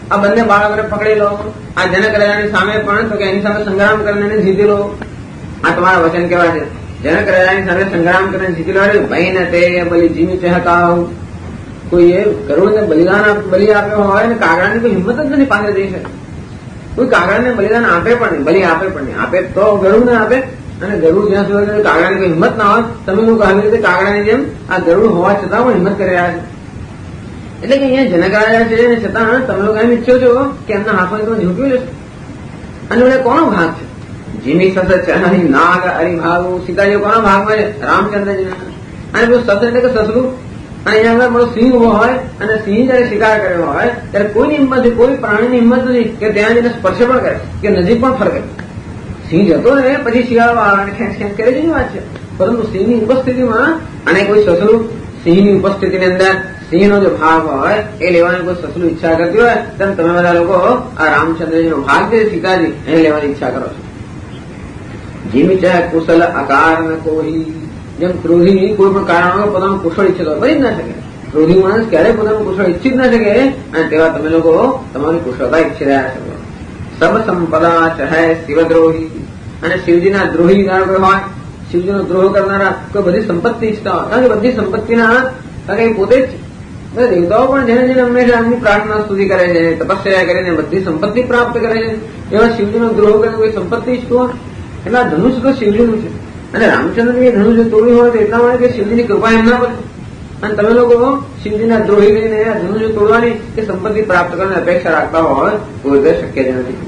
આ બંને બાળકોને પકડી લો, આ જનક રાજાની સામે પણ તો કે એની સામે સંગ્રામ કરીને એને જીતી લો. આ તમારા વચન કેવા છે? જનક રાજાની સામે સંગ્રામ કરીને જીતી લો. ભાઈ ને તે બલી જીવી ચહકાવ. કોઈ એ ગરુડને બલિ આપ્યો હોય ને કાગડાની કોઈ હિંમત જ નથી પાછળ જઈ શકે. કોઈ કાગડાને બલિદાન આપે પણ નહીં, બલિ આપે પણ નહીં. આપે તો ગરુડને આપે, અને ગરુડ જ્યાં સુધી કાગડાની કોઈ હિંમત ના હોય, તમે લોકો આવી રીતે કાગડાની જેમ આ ગરુડ હોવા છતાં પણ હિંમત કરી રહ્યા છે. એટલે કે અહીંયા જનક રાજા છે ને છતાં તમે લોકો એમ ઈચ્છો છો કે એમના હાથમાં તમે ઝૂંટવી લેશો. અને એટલે કોનો ભાગ છે? જીમી સસ ચહની નાગ હરિભાગુ. સીતાજી કોનો ભાગમાં છે? રામચંદ્રજી. અને પેલું સસ એટલે કે સસલું. અને અહીંયા આગળ બધો સિંહ ઉભો હોય અને સિંહ જયારે શિકાર કર્યો હોય ત્યારે કોઈની હિંમત નથી, કોઈ પ્રાણીની હિંમત નથી કે ત્યાં જઈને સ્પર્શ પણ કરે કે નજીક પણ ફરકે. સિંહ જતો ને પછી શિયાળો આવે ખેંચ ખેંચ કરે જેવી વાત છે. પરંતુ સિંહની ઉપસ્થિતિમાં અને કોઈ સસલું સિંહની ઉપસ્થિતિની અંદર સિંહનો જો ભાગ હોય એ લેવાની કોઈ સસલું ઈચ્છા કરતી હોય તેમ તમે બધા લોકો આ રામચંદ્રજીનો ભાગ છે સીતાજી એને લેવાની ઈચ્છા કરો છો. જીમી ચાહે કુશલ આકાર ન કોઈ. જેમ ક્રોધી કોઈ પણ કારણ પોતાનું કુશળ ઈચ્છતો હોય, બની જ ના શકે. ક્રોધી માણસ ક્યારેય પોતાનું કુશળ ઈચ્છી જ ના શકે, અને તેવા તમે લોકો તમારી કુશળતા ઈચ્છી રહ્યા છો. સબ સંપદા ચહે શિવદ્રોહી. અને શિવજીના દ્રોહી કોઈ હોય, શિવજીનો દ્રોહ કરનારા કોઈ બધી સંપત્તિ ઈચ્છતા હોય, કારણ કે બધી સંપત્તિના કારણ કે પોતે જ દેવતાઓ પણ જેને જેને હંમેશા એમની પ્રાર્થના સ્તુતિ કરે છે, તપસ્યા કરીને બધી સંપત્તિ પ્રાપ્ત કરે છે, એવા શિવજીનો દ્રોહ કરીને કોઈ સંપત્તિ ઈચ્છતું હોય. એટલે આ ધનુષ તો શિવજીનું છે, અને રામચંદ્રજીએ ધનુષ તોડ્યું હોય તો એટલા માટે કે શિવજીની કૃપા એમના પર. અને તમે લોકો શિવજીના દ્રોહી કરીને આ ધનુષ તોડવાની કે સંપત્તિ પ્રાપ્ત કરવાની અપેક્ષા રાખતા હોય તો તે શક્ય જ નથી.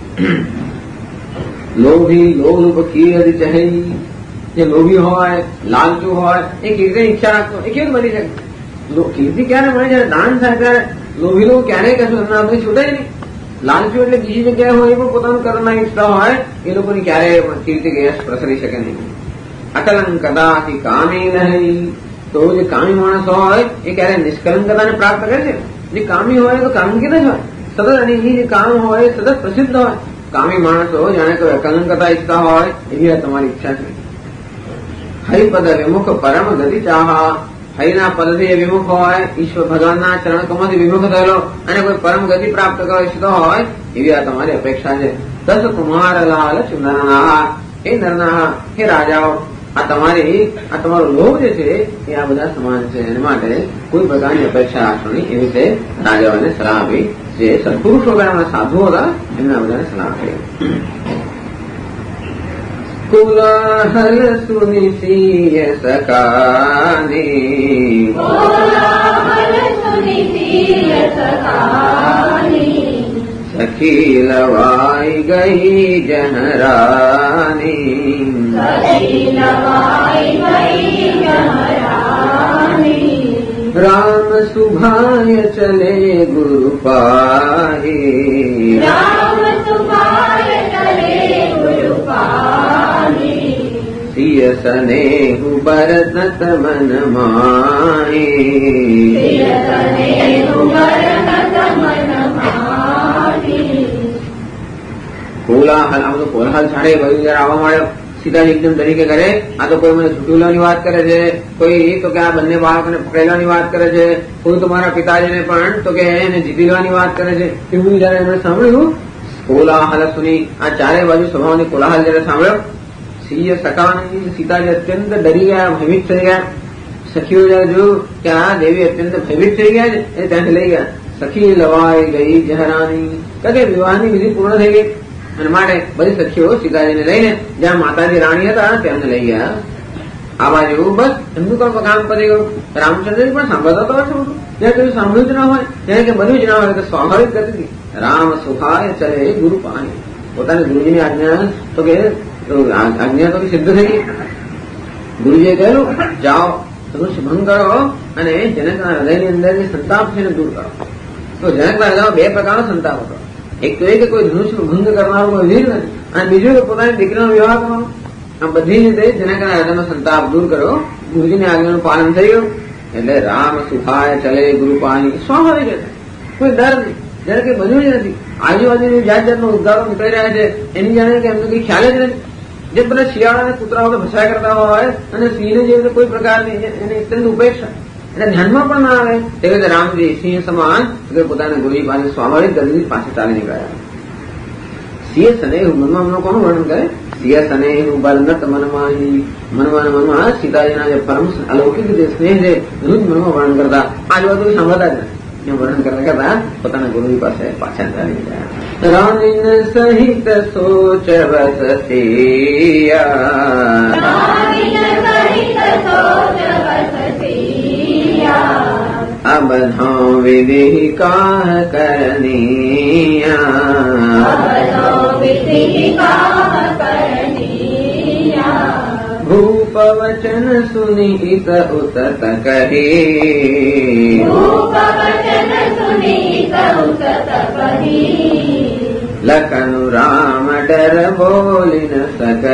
લોભી લોભ કીર્તિ ચહી. જે લોભી હોય, લાલચુ હોય, એ કીર્તિની ઈચ્છા રાખતો એ કેવી બની શકે? કીર્તિ ક્યારે મળે? જયારે દાન થાય ત્યારે લોભી લોકો ક્યારેય કશું એમના બધી છૂટાય નહીં. લાલચુ એટલે બીજી જગ્યાએ હોય એ પણ પોતાનું કરવા ઈચ્છતા હોય, એ લોકોની ક્યારેય કીર્તિ પ્રસરી શકે નહીં. અકલંકતા કામી નહીં. તો જે કામી માણસ હોય એ ક્યારે નિષ્કલંકતાને પ્રાપ્ત કરે છે. જે કામી હોય તો કામકીત જ હોય સતત, અને એ જે કામ હોય સતત પ્રસિદ્ધ હોય. કામી માણસો જાણે કોઈ અકલંકતા ઈચ્છતા હોય એવી તમારી ઈચ્છા છે. હરિપદ વિમુખ પરમ ગતિ ચાહા. હરિના પદથી વિમુખ હોય, ઈશ્વર ભગવાનના ચરણ કમળથી વિમુખ થયેલો અને કોઈ પરમ ગતિ પ્રાપ્ત કરવા ઈચ્છતો હોય એવી આ તમારી અપેક્ષા છે. દસ કુમાર લાલ નરનાહ. હે નરનાહ, હે રાજાઓ, આ તમારો લોભ જે છે એ આ બધા સમાન છે. એના માટે કોઈ પ્રકારની અપેક્ષા રાખશો નહીં. એવી રીતે રાજાઓને સલાહ આપી. જે સત્પુરુષો ગયા સાધુ હતા એમને આ બધાને સલાહ આપી. કોલાહલ સુની સિંહ સકાની. સખી લવાઈ ગઈ જહરાની. રામ સુભાય ચલે ગુરુ પાહી. સિય સ્નેહુ બરતત મન માહી. કોલાહલ, આમ તો કોલાહલ છાડે બધું જયારે આવવા માંડ્યો. સીતાજી એકદમ તરીકે કરે, આ તો કોઈ મને છૂટુલાની વાત કરે છે, કોઈ તો કે આ બંને બાળકોને પકડેલાની વાત કરે છે, કોઈ તો મારા પિતાજીને પણ તો કે એને જીતી લેવાની વાત કરે છે. એવું જયારે એમણે સાંભળ્યું કોલાહલ સુની, આ ચારે બાજુ સ્વભાવની કોલાહલ જયારે સાંભળ્યો, સિંહ સકાની, સીતાજી અત્યંત ડરી ગયા, ભયભીત થઈ ગયા. સખીઓ જયારે જોયું કે આ દેવી અત્યંત ભયભીત થઈ ગયા છે એ ત્યાંથી લઈ ગયા. સખી લવાઈ ગઈ જહરાની, કારણ કે વિવાહની વિધિ પૂર્ણ થઈ ગઈ અને માટે બધી સખીઓ સીતાજીને લઈને જ્યાં માતાજી રાણી હતા તેમને લઈ ગયા. આ બાજુ બસ એમનું કામ પતી ગયું. રામચંદ્રજી પણ સાંભળતા તો હશે, જ્યાં કયું સાંભળ્યું જ ના હોય, જ્યાં કે બન્યું જ ના હોય, તો સ્વાભાવિક ગતિથી રામ સુખાય ચલે ગુરુ પાણી. પોતાની ગુરુજીની આજ્ઞા તો કે આજ્ઞા તો સિદ્ધ થઈ ગઈ. ગુરુજીએ કહેલું જાઓ ધનુષ ભંગ કરો અને જનકના હૃદયની અંદરની સંતાપ છે એને દૂર કરો. તો જનકના હૃદયમાં બે પ્રકારનો સંતાપ હતો. એક તો એ કે કોઈ ધનુષનો ભંગ કરનારો કોઈ વીર નથી, અને બીજું કે પોતાની દીકરીનો વિવાહ કરવાનો. આ બધી રીતે જનકના હૃદયનો સંતાપ દૂર કર્યો. ગુરુજીની આજ્ઞાનું પાલન થઈ ગયું. એટલે રામ સુખાય ચલે ગુરુ પાણી સ્વાભાવિક છે, કોઈ ડર નહીં. જયારે કઈ બન્યું જ નથી, આજુબાજુની જાત જાતનો ઉદ્ગારો નીકળી રહ્યા છે એની જાણે કે એમને કઈ ખ્યાલ જ નથી. જે બધા શિયાળાને કૂતરાઓ ભસાય કરતા હોય અને સિંહને જે કોઈ પ્રકારની એની અત્યંત ઉપેક્ષા, એટલે ધ્યાનમાં પણ ના આવે. તે રીતે રામજી સિંહ સમાન પોતાના ગુરુજી પાસે સ્વાભાવિક ગતિથી પાસે ચાલી નીકળ્યા. સિંહ સનેહ મનમાં કોનું વર્ણન કરે? સિંહ સનેહ બલ નટ મનમાં સીતાજીના જે પરમ અલૌકિક જે સ્નેહ છે એનું જ મનમાં વર્ણન કરતા. આજુબાજુ સાંભળતા જ નથી. વર્ણન કરતા કરતા પોતાના ગુરુજી પાસે પાછા ચાલી ગયા. રાણીન સહિત સોચ વસતિયા અબધો વિધિ કાહ કરનિયા ભૂપ વચન સુનિત ઉતત કહી લખનુ રામ ડર બોલી ન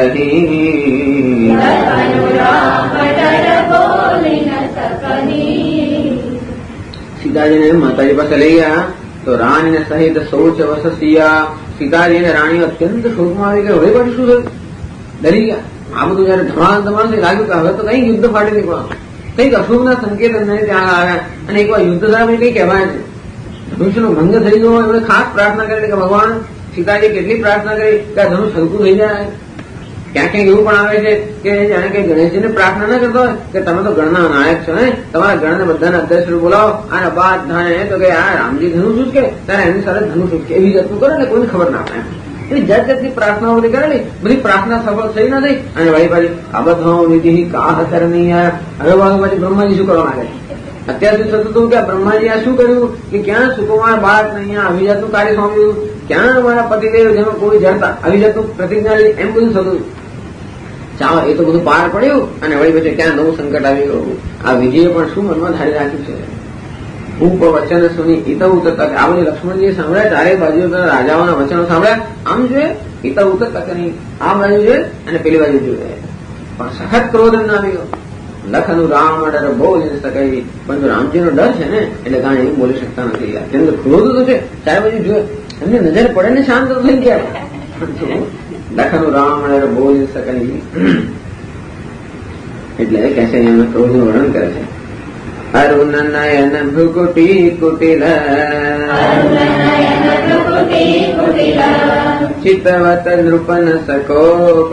સકી. સીતાજીને માતાજી પાસે લઈ ગયા તો રાણીને સહિત શૌચ વસસિયા. સીતાજીને રાણી અત્યંત શોકમાં આવી ગઈ. હવે પછી શું થયું? ડરી ગયા. આ બધું જયારે ધમાલ થી લાગ્યું કે હવે તો કઈ યુદ્ધ ફાટી નીકળવાનું, કઈક અશુભના સંકેત ત્યાં આવ્યા. અને એકવાર યુદ્ધ સાહેબ કઈ કહેવાય છે ધનુષનો ભંગ થઈ ગયો. એમણે ખાસ પ્રાર્થના કરી કે ભગવાન સીતાજી કેટલી પ્રાર્થના કરી કે આ ધનુષ હલકું થઈ જાય. ક્યાંક ક્યાંક એવું પણ આવે છે કે જાણે કે ગણેશજીને પ્રાર્થના ના કરતો હોય કે તમે તો ગણના નાયક છો ને, તમારા ગણને બધાને અધ્યક્ષ બોલાવો અને બાદ થાય તો કે આ રામજી ધનુષ ઉચકે ત્યારે એની સાથે ધનુષ ઉચકે એવી જાતનું કરે ને કોઈને ખબર ના પડે. એવી જાત જાતની પ્રાર્થનાઓ બધી કરેલી. બધી પ્રાર્થના સફળ થઈ નથી. અને વળી પાછી આ બધા વિધિ કાહ કરનીય. હવે પછી બ્રહ્માજી શું કરવા માંગે? અત્યાર સુધી થતું હતું કે બ્રહ્માજી આ શું કર્યું કે ક્યાં સુકુમાર બાળક અહીંયા આવી જાતનું કાર્ય સોંપ્યું, ક્યાં અમારા પતિદેવ જેમાં કોઈ જડતા આવી જાતનું પ્રતિજ્ઞા લી, એમ બધું થતું. ચાલો એ તો બધું પાર પડ્યું અને વળી પછી ક્યાં નવું સંકટ આવી ગયું. આ વિજયે પણ શું મનમાં ધારી રાખ્યું છે? ભૂપ વચન સુની ઈત ઉતરતા. આ બધું લક્ષ્મણજીએ સાંભળ્યા. ચારે બાજુ રાજાઓના વચનો સાંભળ્યા. આમ જોઈએ ઈત ઉતરતા કરી આ બાજુ જોઈએ અને પેલી બાજુ જોઈએ. પણ સખત ક્રોધ એમને આવી ગયો. લખનું રામ ડર બોલી ન શકાય. પણ જો રામજીનો ડર છે ને એટલે કાંઈ એવું બોલી શકતા નથી. તેમ તો ક્રોધ તો છે. ચારે બાજુ જોઈએ એમને નજર પડે ને શાંત થઈ ગયા. લખનું રામ ડર બોલી ન શકાય. એટલે કે છે એમને ક્રોધનું વર્ણન કરે છે. અરુણ નયન ભૃકુટી કુટિલ ચિતવત નૃપન સકોપ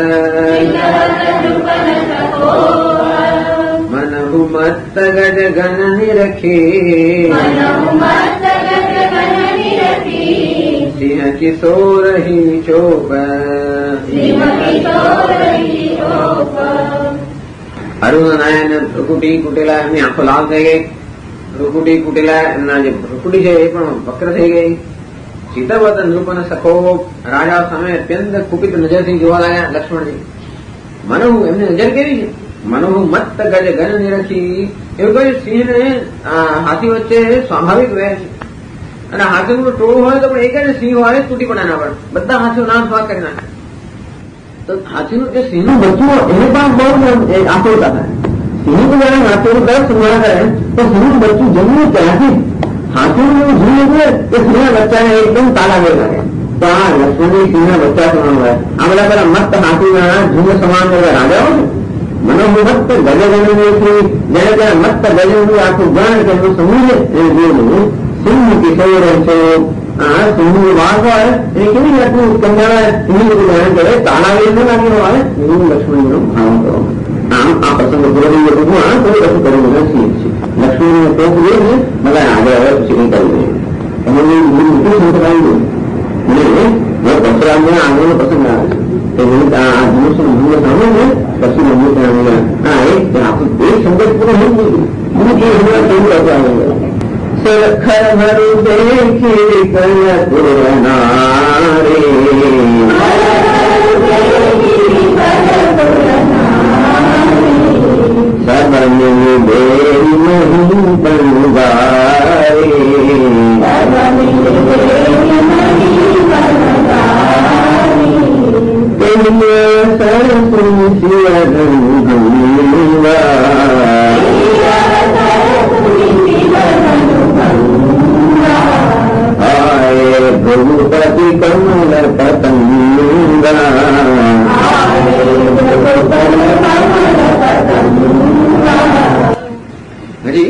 મનહુ મત્ત ગજ ગન નિરખી સિંહ કિશોર હિ ચોપ. અરુણ નયન ભ્રુકુટી કુટેલા એમની આંખો લાલ થઈ ગઈ. ભ્રુકુટી કુટેલા એમના જે ભ્રુકુટી છે એ પણ વક્ર થઈ ગઈ. ચિતવત નૃપન સખો રાજા સામે અત્યંત કુપિત નજરથી જોવા લાગ્યા લક્ષ્મણજી. મનહુ એમની નજર કેવી છે? મનોહુ મત્ત ગજ ગન નિરખી. એવું કહ્યું સિંહને હાથી વચ્ચે સ્વાભાવિક રહે છે અને હાથીનું ટોળું હોય તો પણ એક જ સિંહ હોય તૂટી પડે ના પડે. બધા હાથીઓ નાશ ભાગ કરી નાખે. તો હાથીનું જે સિંહનું બચ્ચું એને પણ બહુ આતુરતા થાય. સિંહ તો જયારે હાથીનું દસ સંભાળ કરે તો સિંહનું બચ્ચું જન્મ્યું ત્યાંથી હાથીનું એવું જીવ એટલે કે સિંહના બચ્ચાને એકદમ તાળા ગઈ લાગે. તો આ લક્ષ્મણજી સિંહના બચ્ચા સમાન હોય. આ બધા પેલા મસ્ત હાથીના ઝુંડ સમાન રાજાઓ છે. મનોહુ મસ્ત ગજગણથી જેને ત્યાં મસ્ત ગજનું આખું ગણ કે એનું સમૂહ છે એ જોયું સિંહ કિશોર છે. આ સિંહનું વાઘ હોય એ કેવી જાતનું કંગાળા એની બધું વર્ણન કરે. તાળાવી ન લાગેલો આવે એવું લક્ષ્મણજીનો ભાવ કરો. આમ આ પ્રસંગ પૂરો ભગવાન કોઈ કશું કરી બધા છીએ છે. લક્ષ્મણજીને ટોપ જોઈએ છે બધા આગળ હવે પછી કઈ કરવું જોઈએ. તમને મોટું સંકટ આવી ગયું અને પરશુરામને આગળનો પ્રસંગ આવે છે. આ ધનુષનો ભંગ સાંભળે ને પછી મંદિર એક સંકટ પૂરો થઈ ગયું. એ હમણાં કેવું કરતો આવે સરખર ભરું દેખી કયા પુરનારે સબની દેરી નહીં બંગારે સરસું ભગવતી કમલ પતંગા હજી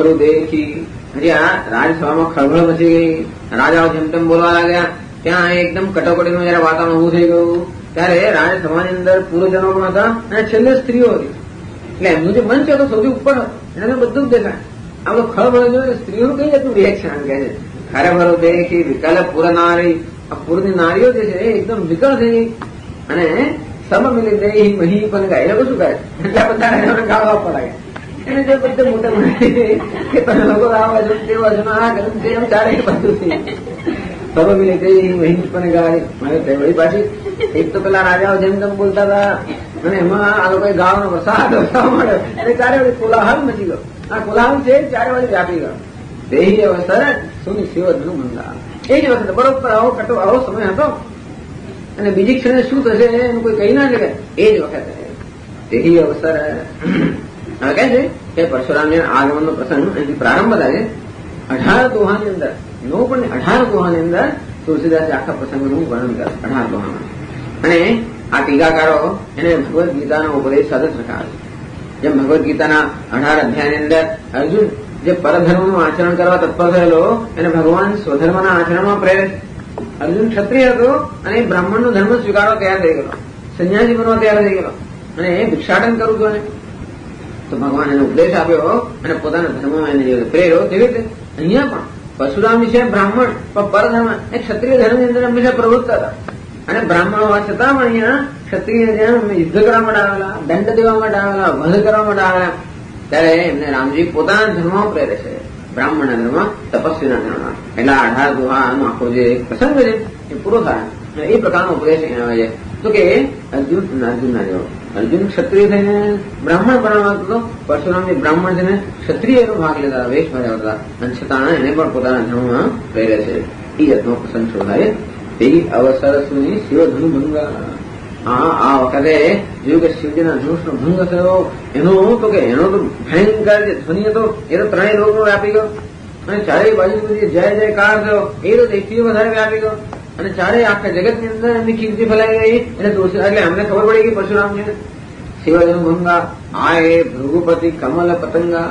ભરું દેખી. હજી આ રાજસભામાં ખળભળ મચી ગઈ. રાજાઓ જેમ તેમ બોલવા લાગ્યા. ત્યાં એકદમ કટોકટીનું જયારે વાતાવરણ ઉભું થઈ ગયું ત્યારે રાજસભાની અંદર પુરુષજનો પણ હતા અને છેલ્લે સ્ત્રીઓ હતી. એટલે એમનું જે મંચ હતો સૌથી ઉપર એને બધું જ દેખાય. આ બધું ખળભળ જોયું સ્ત્રીઓનું કઈ જતું રિએક્શન કહે છે. ખરે ભરો દેખી વિકલ પુર નારી. આ પૂરની નારીઓ જે છે એ એકદમ વિકળ થઈ ગઈ અને સમ મિલી દે મહી પણ ગાય. એ લોકો શું કહે એટલા બધા ગાળો આપવા લાગ્યા. એને જે બધું મોટા કે તમે લોકો આ બાજુ તે બાજુ આ ગરમ છે એમ ચારે બધું થઈ સમ મિલી દે મહી પણ ગાય. મારે વળી પાછી એક તો પેલા રાજાઓ જેમ તેમ બોલતા હતા અને એમાં આ લોકો ગાળનો વરસાદ મળ્યો એટલે ચારે વળી કોલાહલ મચી ગયો. આ કોલાહલ છે ચારે વળી વ્યાપી ગયો. દેહી અવસર સુની શિવધનું મંગા. એ જ વખતે બરોબર આવો સમય હતો અને બીજી ક્ષણે શું થશે એનું કોઈ કહી ના શકે. એ જ વખતે દેહી અવસર હવે કહે છે કે પરશુરામને આગમનનો પ્રસંગ અહીંથી પ્રારંભ થાય છે. 18 દોહાની અંદર 9 પણ 18 દોહાની અંદર તુલસીદાસે આખા પ્રસંગનું વર્ણન કરે 18 દોહામાં. અને આ ટીકાકારો એને ભગવદ્ ગીતાનો ઉપદેશ સાથે જ રખાવે છે. જેમ ભગવદ્ ગીતાના 18 અધ્યાયની અંદર અર્જુન જે પરધર્મનું આચરણ કરવા તત્પર થયેલો એને ભગવાન સ્વધર્મના આચરણમાં પ્રેરે. અર્જુન ક્ષત્રિય હતો અને બ્રાહ્મણનો ધર્મ સ્વીકારવા તૈયાર થઈ ગયેલો, સંન્યાસી બનવા તૈયાર થઈ ગયેલો અને એ ભિક્ષાટન કરું છું. તો ભગવાન એને ઉપદેશ આપ્યો અને પોતાના ધર્મમાં એને પ્રેર્યો. તેવી રીતે અહીંયા પણ પરશુરામ છે બ્રાહ્મણ પણ પરધર્મ એ ક્ષત્રિય ધર્મની અંદર હંમેશા પ્રવૃત્ત હતા અને બ્રાહ્મણ હોવા છતાં પણ અહીંયા ક્ષત્રિય જેમ યુદ્ધ કરવા માટે આવેલા, દંડ દેવા માટે આવેલા, વધ કરવા માટે આવેલા. ત્યારે એમને રામજી પોતાના ધર્મમાં પ્રેરે છે, બ્રાહ્મણના ધર્મ, તપસ્વીના ધર્મમાં. એટલે 18 દોહાનો આખો જે પ્રસંગ છે એ પૂરો થાય એ પ્રકારનો ઉપદેશ અહીંયા આવે છે. તો કે અર્જુનના જેવો અર્જુન ક્ષત્રિય થઈને બ્રાહ્મણ બનવા હતો, પરશુરામ જે બ્રાહ્મણ છે ને ક્ષત્રિય એનો ભાગ લેતા, વેશ ભર્યા હતા અને છતાં એને પણ પોતાના ધર્મમાં પ્રેરે છે. એ જાતનો પ્રસંગ શોધાય. તેવી અવસર સુની શિવધનુ ભંગ. આ વખતે જોયું કે શિવજીના ધનુષનો ભંગ થયો. એનો તો ભયંકર જે ધ્વનિ હતો એ તો 3 લોકમાં વ્યાપી ગયો અને ચારેય બાજુ જે જય જયકાર થયો એ તો એકથી વધારે વ્યાપી ગયો અને ચારેય આખા જગતની અંદર એમની કીર્તિ ફેલાઈ ગઈ. એટલે અમને ખબર પડી કે પરશુરામ છે શિવધનુ ભંગા. આ એ ભૃગુપતિ કમલ પતંગા.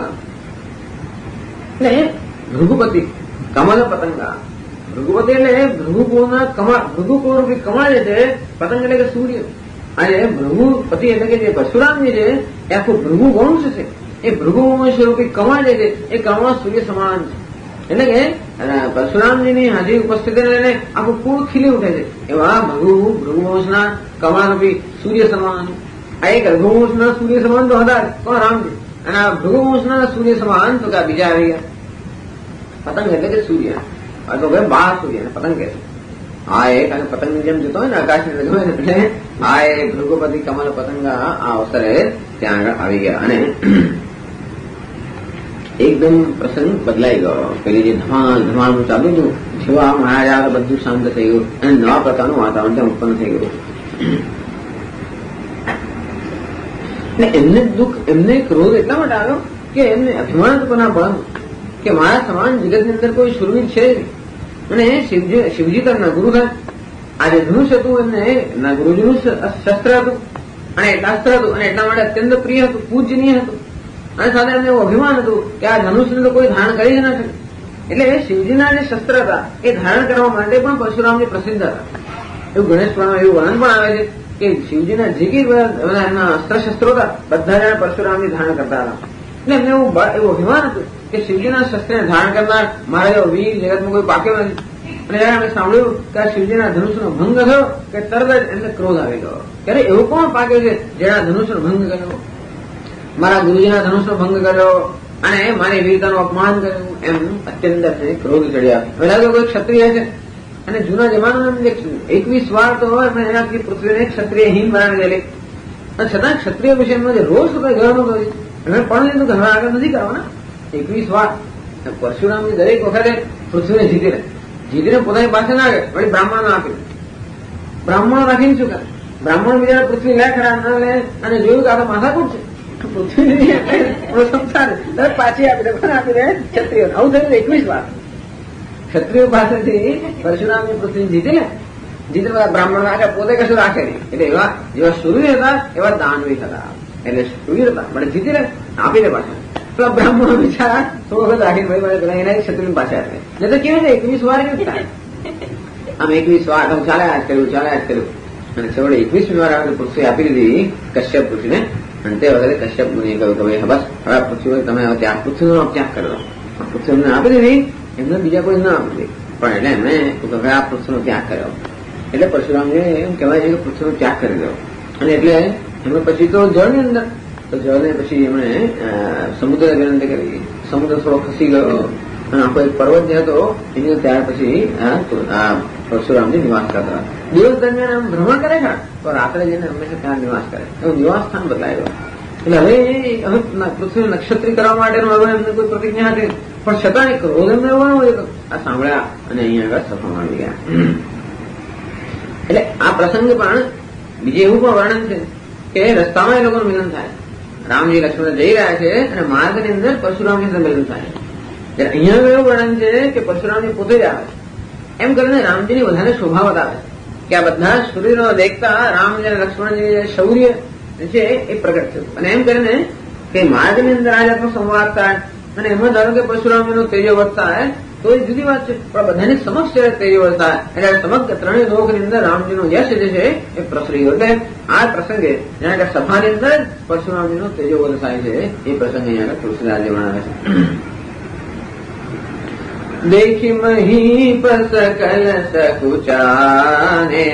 એટલે ભૃગુપતિ કમલ પતંગા. ભૃગુપતિ એટલે ભૃગુકુળના ભૃગુકુળ કમળ જે છે, પતંગ એટલે કે સૂર્ય. અને ભૃગુપતિ એટલે કે જે પરશુરામ જે છે એ આખું ભૃગુ વંશ છે. એ ભૃગુ વંશ રૂપી કમળ જે છે એ કમળ સૂર્ય સમાન છે. એટલે કે પરશુરામજીની હાજરી ઉપસ્થિતિને લઈને આખું કુળ ખીલી ઉઠે છે. એવા ભૃગુવંશના કમળ રૂપી સૂર્ય સમાન. આ એક રઘુવંશના સૂર્ય સમાન તો હતા કોણ? રામજી. અને આ ભૃગુવંશના સૂર્ય સમાન તો કે બીજા આવી ગયા. પતંગ એટલે કે સૂર્ય. તો ભાઈ 12 સૂર્ય પતંગ કે છે. આ એક અને પતંગની જેમ જતો હોય ને આકાશની એટલે આ એ ભૃગુપતિ કમલ પતંગા આ અવસરે ત્યાં આગળ આવી ગયા અને એકદમ પ્રસંગ બદલાઈ ગયો. પેલી જે ધમાલ ચાલુ હતું જેવા મહારાજા બધું શાંત થઈ ગયું અને નવા પ્રકારનું વાતાવરણ ત્યાં ઉત્પન્ન થઈ ગયું. એમને દુઃખ, એમને ક્રોધ એટલા માટે આવ્યો કે એમને અભિમાન બળ કે મારા સમાન જગતની અંદર કોઈ શુરવીર છે અને શિવજી તરના ગુરુ થાય. આ જે ધનુષ હતું એમને એમના ગુરુજીનું શસ્ત્ર હતું અને શાસ્ત્ર હતું અને એટલા માટે અત્યંત પ્રિય હતું, પૂજનીય હતું અને સાથે એમને એવું અભિમાન હતું કે આ ધનુષને તો કોઈ ધારણ કરી જ ના શકે. એટલે શિવજીના જે શસ્ત્ર હતા એ ધારણ કરવા માટે પણ પરશુરામજી પ્રસિદ્ધ હતા. એવું ગણેશ પુરાણમાં એવું વર્ણન પણ આવે છે કે શિવજીના જે કઈ એમના અસ્ત્ર શસ્ત્રો હતા બધા જણા પરશુરામજી ધારણ કરતા હતા. એટલે એમને એવું અભિમાન હતું કે શિવજીના શસ્ત્રને ધારણ કરનાર મારા જેવો વીર જગતમાં કોઈ પાક્યો નથી. અને જયારે અમે સાંભળ્યું કે આ શિવજીના ધનુષનો ભંગ થયો કે તરત જ એમને ક્રોધ આવી ગયો. ત્યારે એવું કોણ પાક્યો છે જેના ધનુષનો ભંગ કર્યો? મારા ગુરુજીના ધનુષનો ભંગ કર્યો અને મારી વીરતાનું અપમાન કર્યું. એમ અત્યંત ક્રોધ ચડ્યા. પેલા કોઈ ક્ષત્રિય છે અને જૂના જમાનામાં 21 વાર તો એમણે એનાથી પૃથ્વીને ક્ષત્રિય હીન બનાવી દેલી અને છતાં ક્ષત્રિય વિષયનો જે રોષ હતો એ ઘરનો કર્યો. એમણે પણ લીધું કે હવે આગળ નથી કરવાના. 21 વાર પરશુરામજી દરેક વખતે પૃથ્વીને જીતીને પોતાની પાસે ના ગયે વળી બ્રાહ્મણો આપી. બ્રાહ્મણો રાખીને શું કરે? બ્રાહ્મણ બીજા પૃથ્વી લે ખરા ના લે અને જોયું કે આ તો માથાકૂટ છે પૃથ્વી સંસાર પાછી આપી દે ક્ષત્રિયો. આવું થયું 21 વાર. ક્ષત્રિયો પાસેથી પરશુરામની પૃથ્વી જીતી બ્રાહ્મણ રાખે, પોતે કશું રાખે નહીં. એટલે એવા જેવા શૂરવીર હતા એવા દાનવીર હતા. એટલે શૂરવીર હતા પણ જીતી લે આપી દે પાછા. પેલા બ્રાહ્મણો બિચારા થોડો વખત રાખીને ભાઈ મારે પેલા એના ક્ષત્રિય પાસે આપે નહીં તો કેવી રીતે 21 વાર કેવી થાય આમ 21 વાર ચાલ્યા જ કર્યું અને છેવટે 21મી વાર આવે પૃથ્વી આપી દીધી કશ્યપ ઋષિને અને તે વખતે કશ્યપ મુનિએ કહ્યું કે ભાઈ બસ હવે પૃથ્વી તમે ત્યાં પૃથ્વીનો ત્યાગ કરો પૃથ્વી અમને આપી દીધી એમને બીજા કોઈ ના આપી દીધી પણ એટલે એમણે આ પૃથ્વીનો ત્યાગ કર્યો એટલે પરશુરામને એમ કહેવાય છે કે પૃથ્વીનો ત્યાગ કરી દો અને એટલે એમણે પછી તો જળની અંદર તો જળને પછી એમણે સમુદ્ર વિનંતી કરી સમુદ્ર થોડો ખસી ગયો અને આખો એક પર્વત જે હતો એની ત્યાર પછી પરશુરામજી નિવાસ કરતા દિવસ દરમિયાન આમ ભ્રમણ કરે છે તો રાત્રે જઈને હંમેશા ત્યાં નિવાસ કરે એવું નિવાસ સ્થાન બદલાય એટલે હવે પૃથ્વી નક્ષત્રી કરવા માટેનું હવે એમને કોઈ પ્રતિજ્ઞા હતી પણ છતાં એક ક્રોધ એમને એવો ન હોય આ સાંભળ્યા અને અહીંયા આગળ સભામાં આવી ગયા એટલે આ પ્રસંગ પણ બીજે એવું પણ વર્ણન છે કે રસ્તામાં એ લોકોનું મિલન થાય રામજી લક્ષ્મણ જઈ રહ્યા છે અને માર્ગની અંદર પરશુરામજી સાથે મિલન થાય જ્યારે અહીંયા એવું વર્ણન છે કે પરશુરામજી પોતે જ આવે એમ કરીને રામજીની બધાને શોભા બતાવે કે આ બધા સૂર્યનો દેખતા રામજી અને લક્ષ્મણજી શૌર્ય છે એ પ્રગટ થયું અને એમ કરીને કે માર્ગની અંદર આ જાતનો સંવાદ થાય અને એમાં ધારો કે પરશુરામજીનો તેજો વધતા તો એ જુદી વાત છે પણ બધાની સમક્ષ તેજો વધતા એટલે સમગ્ર ત્રણેય લોકની અંદર રામજીનો યશ જે છે એ પ્રસરી ગયો એટલે આ પ્રસંગે જ્યાં આગળ સભાની અંદર પરશુરામજીનો તેજો વધ થાય છે એ પ્રસંગે અહીંયા આગળ તુલસીદાસજી વર્ણવે છે देखी महीप सकल सकुचाने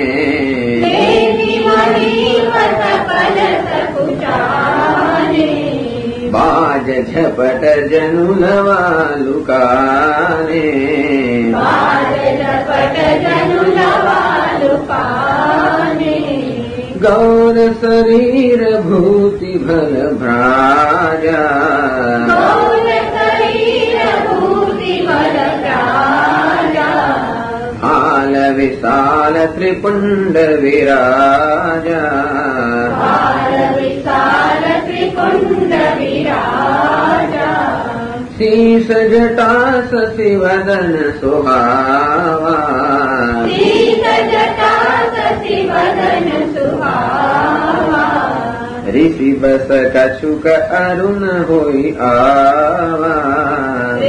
बाज झपट जनु लवालुकाने गौर शरीर भूति भल भ्राजा हाल विशाल त्रिपुंड विराजा शीश जटा शशि वदन सुहावा ऋषि बस कछुक अरुण होई आवा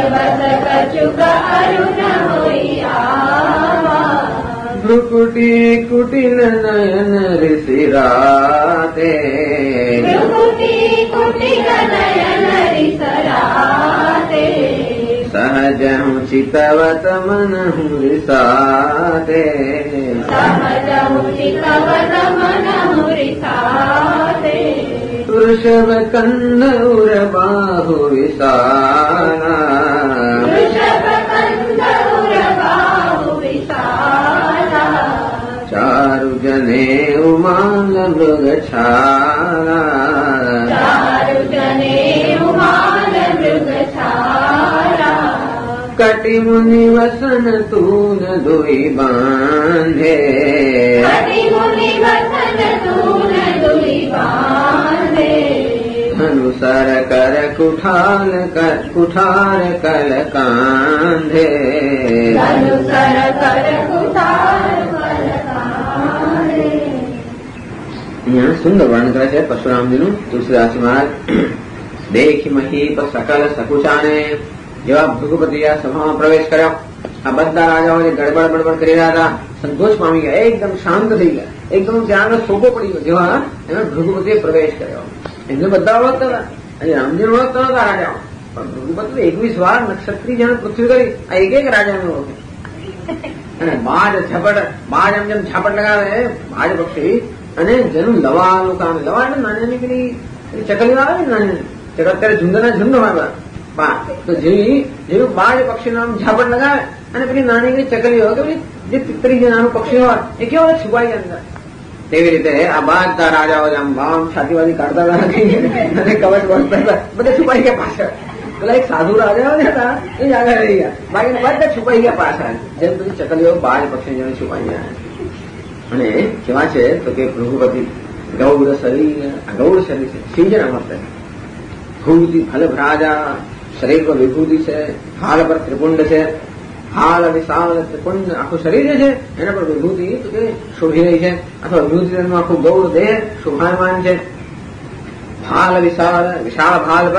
भ्रुकुटी कुटिल नयन ऋषि राते सहज हूँ चितवत मन हूँ रिसाते वृषभ कंद उर बाहु विशाला चारु जने उमाल मृग छाला कटि मुनि वसन तून दुई बांधे अनुसर कर कुठार कल कांधे यहाँ सुंदर वर्णन करे છે પરશુરામજીનું તુલસીદાસ મહારાજ દેખી મહીપ સકલ સકુચાને જેવા ભૃગુપતિ આ સભામાં પ્રવેશ કર્યો આ બધા રાજાઓ જે ગડબડ કરી રહ્યા હતા સંતોષ પામી ગયા એકદમ શાંત થઈ ગયા એકદમ ત્યાં સોપો પડી ગયો જેવા એમાં ભૃગુપતિએ પ્રવેશ કર્યો એમને બધા ઓળખતા હતા અને રામજીને ઓળખતા હતા રાજાઓ પણ ભૃગુપતિ 21 વાર નક્ષત્રી જેને પૃથ્વી કરી આ એક રાજાને ઓળખે અને બાજ એમ જેમ ઝાપટ લગાવે બાજ પક્ષી અને જેનું લવાનું કામ લવા એટલે નાની નાની પેલી ચકલીઓ આવે ને નાની અત્યારે ઝુંડના ઝુંડ હોય તો જેવું બાજ પક્ષી નામ ઝાપટ લગાવે અને પેલી નાની ચકલીઓ કે જે તિતરી જે નાનું પક્ષી હોય એ કેવો છુપાઈ અંદર તેવી રીતે આ બધા રાજાઓ આમ વામ છાતીવાદી કાઢતા અને કવચ બધા છુપાઈ ગયા પાછળ પેલા એક સાધુ રાજાઓ હતા એ જ આગળ રહી ગયા બાકી બધા છુપાઈ ગયા પાછળ જેમ બધી ચકલીઓ બાજ પક્ષી જેને છુપાઈ ગયા અને કેવા છે તો કે ભૃગુપતિ ગૌડ શરીર છે સિંજના મસ્ત ભૂતિ ફલ ભ્રાજા શરીર પર વિભૂતિ છે હાલ પર ત્રિપુંડ છે હાલ વિશાલ ત્રિપુંડ આખું શરીર જે છે એના પર વિભૂતિ તો કે શોભી રહી છે અથવા વિભૂતિ આખું ગૌડ દેહ શોભાયમાન છે ભાલ વિશાળ ભાલ પર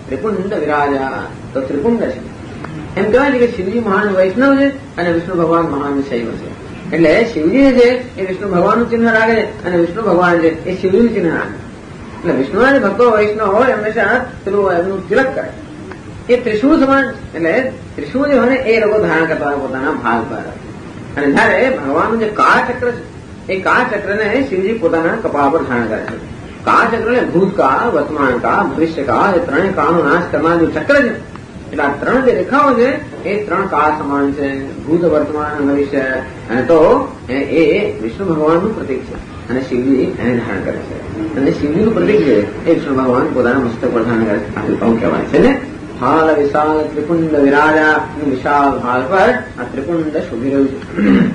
ત્રિપુંડ વિરાજા. તો ત્રિપુંડ છે એમ કહેવાય છે કે શિવજી મહાન વૈષ્ણવ છે અને વિષ્ણુ ભગવાન મહાન શૈવ છે. એટલે શિવજી છે એ વિષ્ણુ ભગવાનનું ચિહ્ન રાખે છે અને વિષ્ણુ ભગવાન છે એ શિવજીનું ચિહ્ન રાખે. એટલે વિષ્ણુના જે ભક્તો વૈષ્ણવ હોય હંમેશા પેલું એમનું તિલક કરે. એ ત્રિશૂળ સમાન, એટલે ત્રિશૂળ જે હોય ને એ લોકો ધારણ કરતા હોય પોતાના ભાગ પર. અને જયારે ભગવાનનું જે કાળ ચક્ર છે એ કાળ ચક્રને શિવજી પોતાના કપાળ પર ધારણ કરે છે. કાળ ચક્ર એટલે ભૂતકાળ, વર્તમાન કાળ, ભવિષ્યકાળ, એ ત્રણેય કાળનો નાશ કરનારું ચક્ર છે. એટલે આ ત્રણ જે રેખાઓ છે એ ત્રણ કાળ સમાન છે, ભૂત, વર્તમાન, ભવિષ્ય. અને તો એ વિષ્ણુ ભગવાનનું પ્રતીક છે અને શિવજી એને ધારણ કરે છે. અને શિવજીનું પ્રતીક છે એ વિષ્ણુ ભગવાન પોતાના મસ્તક પર ધારણ કરે છે. આવું કહેવાય છે ને. હાલ વિશાલ ત્રિપુંડ વિરાજા, વિશાળ હાલ પર આ ત્રિપુંડ શોભી રહ્યું છે.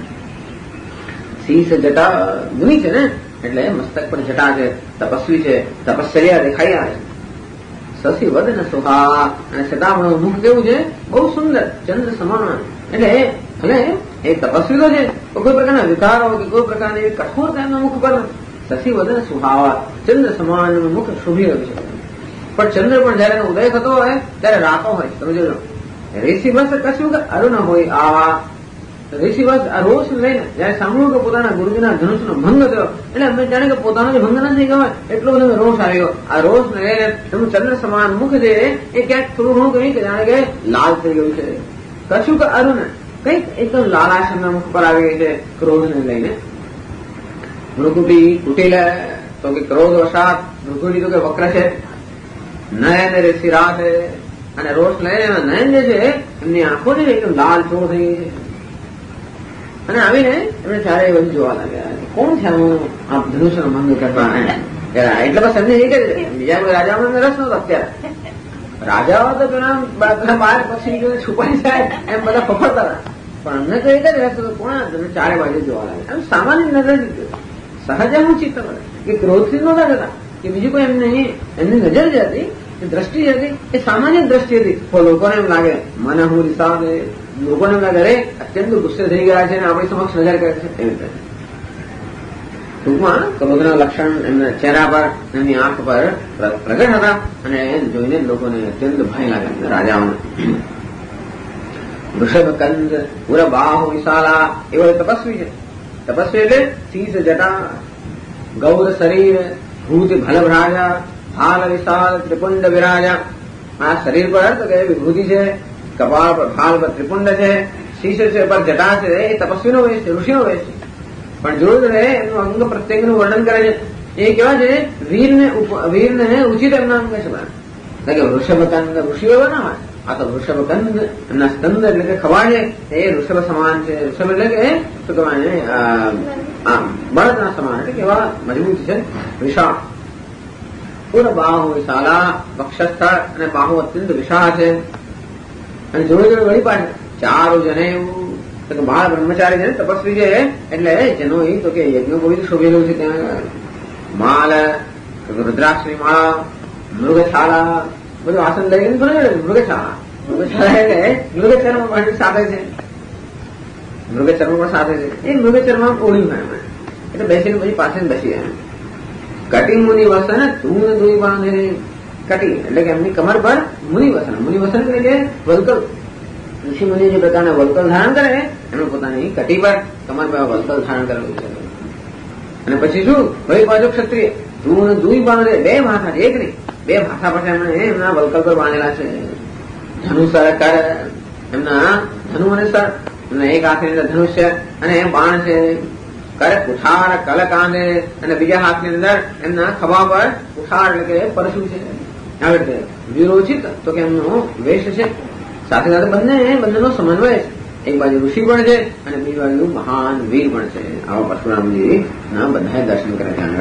શીશ જટા મુનિ છે ને, એટલે મસ્તક પર જટા છે, તપસ્વી છે, તપસ્યા દેખાઈ આવે છે. શશી વદન સુહા, અને સદામણું મુખ કેવું છે? બહુ સુંદર, ચંદ્ર સમાન. એટલે ભલે એ તપસ્વી તો છે, કોઈ પ્રકારના વિકારો કે કોઈ પ્રકારની એવી કઠોરતા એમના મુખ પર. શશી વદન સુહાવા, ચંદ્ર સમાન મુખ શોભી રહ્યું છે. પણ ચંદ્ર પણ જયારે ઉદય થતો હોય ત્યારે રાતો હોય. સમજો ઋષિ બસ કશું કે અરુણ હોય. આ ઋષિ બસ આ રોષ લઈને જયારે સાંભળ્યું કે પોતાના ગુરુજીના ધનુષનો ભંગ થયો, એટલે અમે જાણે કે પોતાનો જે ભંગ નથી ગયો એટલો બધો રોષ આવ્યો. આ રોષ લઈને એનું ચંદ્ર સમાન મુખ છે એ ક્યાંક થોડું ઘણું કહ્યું કે જાણે કે લાલ થઈ ગયું છે. કશું કે અરુણ કઈક એકદમ લાલાશ એમના મુખ પર આવી ગઈ છે ક્રોધને લઈને. ભૃકુટી કુટિલ, તો કે ક્રોધ વશાત. ભૃકુટી તો કે વક્ર છે. નયન રે શિરા છે, અને રોષ લઈને એમાં નયન જે છે એમની આંખો છે એકદમ લાલ ચોર થઈ ગઈ છે. અને આવીને એમને ચારે બધું જોવા લાગ્યા, કોણ છે આ ધનુષ્યનો ભંગ કરવા? એટલે બસ એમને એ કે બીજા કોઈ રાજાઓને રસ નતો અત્યારે. રાજાઓ તો પેલા બાર પછી છુપાઈ જાય એમ બધા ફફડતા હતા, પણ અમને તો એ જ રસ હતો કોણ તમે ચારે બાજુ જોવા લાગ્યા. એમ સામાન્ય નજર સહજ હું ચિત્ત મળે કે ક્રોધથી નહોતા જતા કે બીજું કોઈ એમની નજર જે હતી એ દ્રષ્ટિ જે હતી એ સામાન્ય દ્રષ્ટિ હતી. તો લોકોને એમ લાગે મને હું રિસાવ, લોકોને એમ લાગે અરે અત્યંત ગુસ્સે થઈ ગયા છે અને આપણી સમક્ષ નજર કરે છે. એવી રીતે ટૂંકમાં ક્રોધના લક્ષણ એમના ચહેરા પર, એમની આંખ પર પ્રગટ હતા અને જોઈને લોકોને અત્યંત ભય લાગે રાજાઓને. વૃષભ કંદ પૂરા બાહુ વિશાલા, એવો તપસ્વી છે. તપસ્વી એટલે શીશ જટા, ગૌર શરીર, ભૂત ભલભ રાજા, હાલ વિશાલ ત્રિપુંડ વિરાજા. આ શરીર પર તો કે વિભૂતિ છે, કપાળ પર હાલ પર ત્રિપુંડ છે, શીશ છે પર જટા છે. એ તપસ્વીનો વેશ છે, ઋષિનો વેશ છે. પણ જોયું રહે એમનું અંગ પ્રત્યેકનું વર્ણન કરે છે. એ કેવા છે વીરને ઉચિત એમના અંગ છે. કે વૃષભ કંદ ઋષિઓ ના હોય, આ તો વૃષભ કંદ એમના સ્કંદ એટલે કે ખભા છે એ વૃષભ સમાન છે. વૃષભ એટલે કે શું કહેવાય બળદના સમાન, એટલે કેવા મજબૂત છે, વિશાળ. પૂર્ણ બાહુ વિશાલા, વક્ષસ્થળ અને બાહુ અત્યંત વિશાળ છે. અને જોડે જોડે વળી પાડે ચારો જને એવું તો બાળ બ્રહ્મચારી છે, તપસ્વી છે. એટલે જેનો એ તો કે યજ્ઞ કોઈ શોભેલું છે ત્યાં માલ, રુદ્રાક્ષની માળા, મૃગછાલા બધું આસન લઈને મૃગછાલા એટલે મૃગચર્મ પણ સાથે છે, મૃગચર્મ પણ સાથે છે. એ મૃગચર્મ ઓળ્યું હોય એટલે બેસીને પછી પાછળ બેસી જાય. કટિંગ મુનિ વસન તું દુઈ બાંધે. કટિંગ એટલે કે એમની કમર પર મુનિ વસન એટલે કે વલકલ. ઋષિ મુનિ જે પ્રકારના વલકલ ધારણ કરે એમણે પોતાની કટી પર કમર પર વલકલ ધારણ કરેલું છે. અને પછી શું ભાઈ પાછો ક્ષત્રિય તું દુઈ બાંધે, બે માથા એક નહીં, બે ભાષા પછી એમણે એમના વલકલ પર બાંધેલા છે. ધનુસર કર એમના ધનુ અને સર એમના એક હાથની અંદર ધનુષ્ય અને બાણ છે. કરે કુઠાર કલ કાંદે અને બીજા હાથની અંદર એમના ખભા પર કુઠાર એટલે કે પરશુ છે. આવી રીતે વિરોચિત તો કે એમનો વેશ છે. સાથે સાથે બંનેનો સમન્વય છે. એક બાજુ ઋષિ પણ છે અને બીજી બાજુ મહાન વીર પણ છે. આવા પરશુરામજી ના બધા દર્શન કરે છે.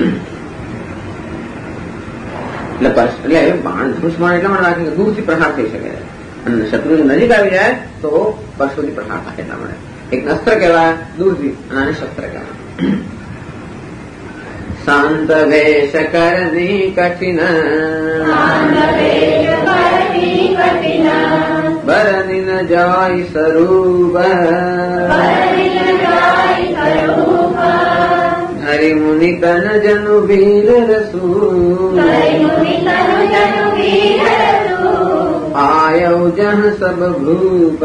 એટલે બાણ ધનુષ બાણ એટલા માટે રાખે કે દૂરથી પ્રહાર થઈ શકે અને શત્રુની નજીક આવી જાય તો પરશુથી પ્રહાર થાય. એટલા માટે એક અસ્ત્ર કહેવાય દૂરથી અને આને શસ્ત્ર કહેવાય. શાંત વેશ કરની કઠિન, બરનિન જાય સ્વરૂપ, હરિ મુનિ તન જનુ વીર રસુ, आयो जह सब भूप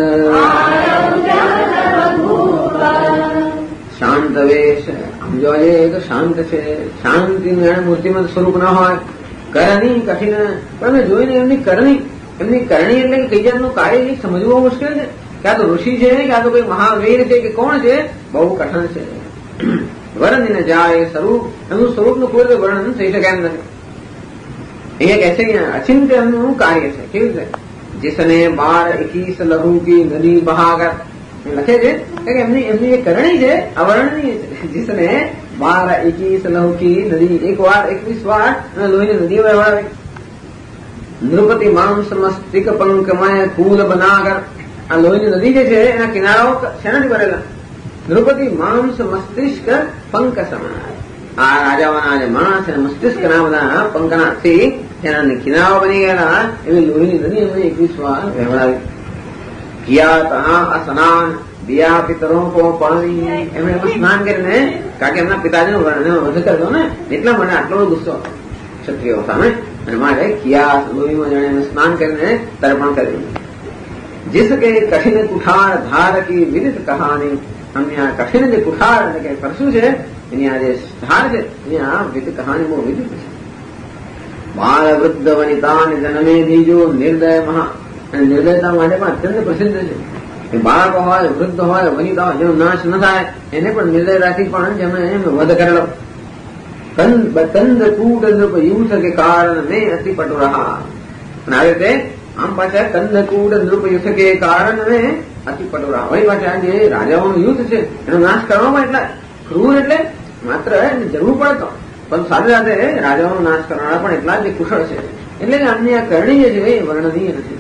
શાંત વેશ. આમ જોવા જઈએ તો શાંત છે, શાંતિ મૂર્તિમંત સ્વરૂપ ન હોય, કરણી કઠિન, પણ અમે જોઈને એમની કરણી એટલે કઈ જાતનું કાર્ય એ સમજવું બહુ મુશ્કેલ છે. ક્યાં તો ઋષિ છે, ક્યાં તો કોઈ મહાવીર છે કે કોણ છે, બહુ કઠણ છે. વર્ણિને જાય સ્વરૂપ, એમનું સ્વરૂપનું કોઈ વર્ણન થઈ શકે એમ નથી. અહીંયા કહે છે અચિંત્ય એમનું કાર્ય છે. કેવું છે? जिसने 12-21 लहू की नदी बहाकर લખે છે કે એમની એ કરણી છે, અવર્ણનીય છે. जिसने 12-21 लहू की नदी, 21 વાર લોહીની નદી વહેવાવી. નૃપતિ માંસ મસ્તિક પંકમય કુલ બનાકર. આ લોહીની નદી જે છે એના કિનારાઓ શેનાથી ભરેલા? નૃપતિ માંસ મસ્તિષ્ક પંક સમાન. આ રાજાઓના જે માણસ અને મસ્તિષ્કના બધા પંકનાથી તેના કિનારાઓ બની ગયેલા એવી લોહીની નદી એમને 21 વાર વહેવડાવી. કિયા તહા સ્નાન દિયા પિતરો કો પાણી. એમણે એમાં સ્નાન કરીને, કારણ કે એમના પિતાજીનો વધ કરતો ને, એટલા મને આટલો બધો ગુસ્સો ક્ષત્રિયો સામે, અને માટે કિયા લોહીમાં જાણે એને સ્નાન કરીને તર્પણ કર્યું. जिसके कठिन कुठार धार की विदित कहानी. हमने આ કઠિન જે કુઠાર એટલે કે પરસું છે એની આ જે ધાર છે એની આ વિદ કહાની બહુ વિદિત છે. બાળ વૃદ્ધ વનિતા જન્મે બીજો નિર્દય મહા. અને નિર્દયતા માટે પણ અત્યંત પ્રસિદ્ધ છે. બાળકો હોય, વૃદ્ધ હોય, વનિતા હોય, જેનો નાશ ન થાય એને પણ નિર્દયતાથી પણ જેમણે વધ કરેલો. કંદ કૂટ યુથ કે કારણ મેં અતિ પટુ રહા. અને આ રીતે આમ પાછા કંદકૂટ નૃપ યુદ્ધ કે કારણે અતિ પટોરા. વળી પાછા જે રાજાઓનું યુદ્ધ છે એનો નાશ કરવામાં એટલા ક્રૂર, એટલે માત્ર જરૂર પડે તો, પણ સાથે સાથે રાજાઓનો નાશ કરવાના પણ એટલા જ કુશળ છે. એટલે કે આમની આ કરણી જે છે એ વર્ણનીય નથી.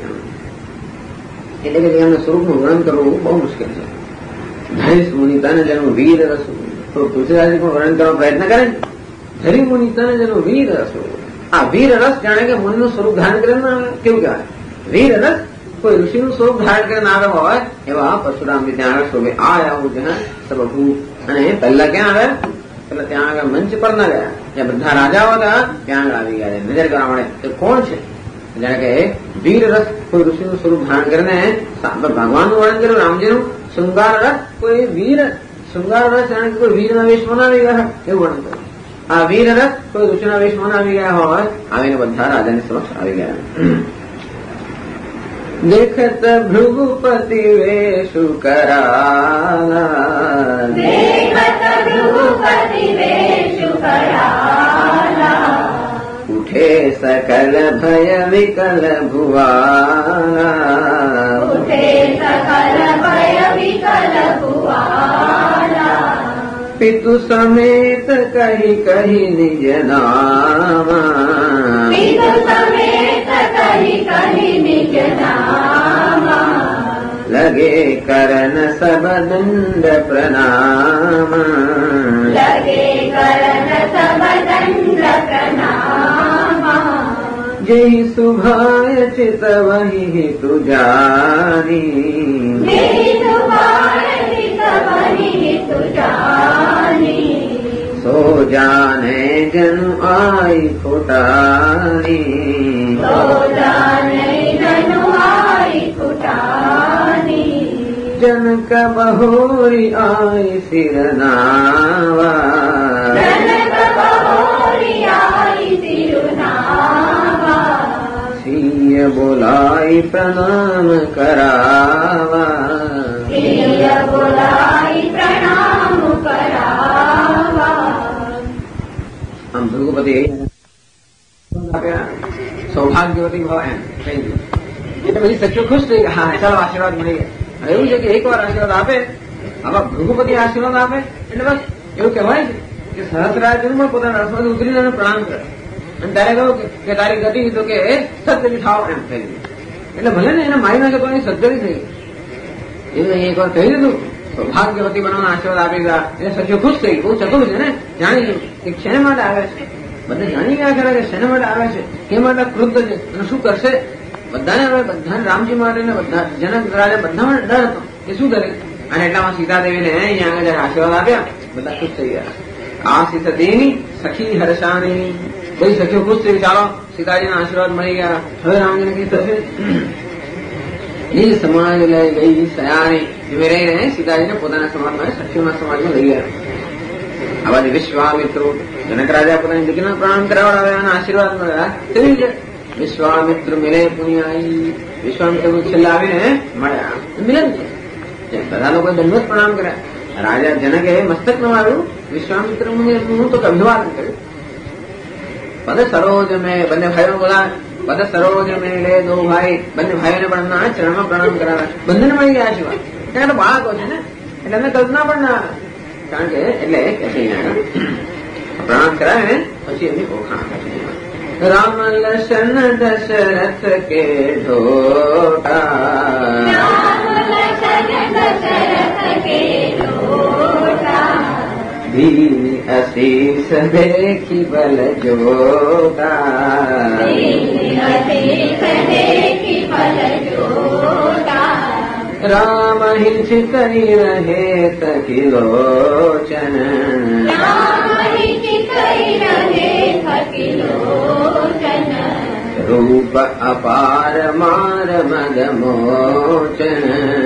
એટલે કે એમના સ્વરૂપનું વર્ણન કરવું બહુ મુશ્કેલ છે. ધરી મુનિ તન જેનું વીર રસુ. તો તુલસીદાસજી પણ વર્ણન કરવાનો પ્રયત્ન કરે છે. ધરી મુનિ તન જેનું વીર રસુ. આ વીર રસ જાણે કે મુનિનું સ્વરૂપ ધારણ કરીને કેવું કહેવાય? વીર રસ કોઈ ઋષિનું સ્વરૂપ ધારણ કરીને આવ્યા હોય એવા પરશુરામ ત્યાં આગળ શોભે. આવું છે સબભુ. અને પહેલા ક્યાં આવ્યા? પેલા ત્યાં આગળ મંચ પર ના ગયા, જ્યાં બધા રાજાઓ હતા ત્યાં આગળ આવી ગયા નજર કરવા મળે. તો કોણ છે? જાણે કે વીર રસ કોઈ ઋષિનું સ્વરૂપ ધારણ કરીને ભગવાનનું વર્ણન કર્યું, રામજીનું. શૃંગાર રસ કોઈ વીર, શૃંગાર રસ જાણે કે કોઈ વીરના વેશમાં આવી ગયા એવું વર્ણન કર્યું. આ વીર રસ કોઈ ઋષિના વેશમાં આવી ગયા હોય, આવીને બધા રાજાની સમક્ષ આવી ગયા. દેખત ભૃગુપતિ વેશુ કરાલા. देखत भ्रुपति वेषु कराला. उठे सकल भय विकल भुवाला. उठे सकल भय विकल भुवाला. पितु समेत कही कही निज नामा. पितु समेत कही कही निज नामा. लगे करन सब दंड प्रणाम. लगे करन सब दंड प्रणाम. जय सुभाय चित वही हितु जानी. मेरी सुभाय हित वही हितु जानी. सो जाने जनु आई फुटानी. सो जाने जनु आई फुटानी. जनक बहोरी आई सिरनावा. जनक बहोरी आई सिरुनावा. सिय बोलाई प्रणाम करावा. सिय बोलाई प्रणाम करावा. આમ ભૃગુપતિ સૌભાગ્યવતી ભવ એમ કહી દીધું. એટલે પછી સચ્ચો ખુશ થઈ ગયા. હા, ચાલો આશીર્વાદ મળી ગયા. એવું છે કે એક વાર આશીર્વાદ આપે, આવા ભૃગુપતિ આશીર્વાદ આપે એટલે બસ એવું કહેવાય છે કે સહસ્રાર્જુન પણ પોતાના રસમાંથી ઉતરીને પ્રણામ કરે. અને ત્યારે કહ્યું કે તારી ગતિ તો કે સત્યની થાવ એમ કહી દીધું. એટલે ભલે ને એને મારી નાખે તો એની સત્યની થઈ ગઈ. એને એક વાર કહી દીધું, સૌભાગ્યવતી બનવાના આશીર્વાદ આપી દીધા. એટલે સચ્ચો ખુશ થઈ ગયું. ચતુર છે ને, જાણી ગયું કે શેને માટે આવે છે. બધા જાણી ગયા ખરા કે શેના માટે આવે છે, કે માટે ક્રુદ્ધ છે અને શું કરશે. બધાને રામજી માટે ને બધા જનક રાજા બધા માટે ડર હતો કે શું કરે. અને એટલામાં સીતાદેવીને અહીંયા આગળ આશીર્વાદ આપ્યા, બધા ખુશ થઈ ગયા. આ સીતાદેવી સખી હર્ષાની. બધી સખીઓ ખુશ થઈ, ચાલો સીતાજીના આશીર્વાદ મળી ગયા, હવે રામજીને કઈ થશે? એ સમાજ લઈ ગઈ સયાણી જેવી રહી રહે સીતાજીને પોતાના સમાજમાં સખીઓના સમાજમાં લઈ ગયા. આ બાજુ વિશ્વામિત્રો જનક રાજા પોતાની દીકરીને પ્રણામ કરાવડાવ્યા અને આશીર્વાદ મળ્યા. તેવી રીતે વિશ્વામિત્ર મિલે પુણ્યાઈ, વિશ્વામિત્ર છેલ્લા આવીને મળ્યા, મિલન બધા લોકો દંડવત પ્રણામ કર્યા. રાજા જનકે મસ્તક નવાવ્યું, વિશ્વામિત્ર મુનિનું તો અભિવાદન કર્યું. પદ સરોજ મેં બંને ભાઈઓ બોલા, પદ સરોજ મેં લે દો ભાઈ, બંને ભાઈઓને પણ એમના ચરણમાં પ્રણામ કરાવ્યા. બંનેને મળી ગયા આશીર્વાદ. ત્યાં તો બાળકો છે ને એટલે એમને કલ્પના પણ ના આવે, કારણ કે એટલે પ્રણામ કરાવે પછી એમની ઓળખાણ. રામ લક્ષ્મણ દશરથ કે ઢોટા, ધીરી અશીષ દેખી બલ જોતા, રામ હિંચ કરી રહે સખી લોચન, રૂપ અપાર માર મદ મોચન,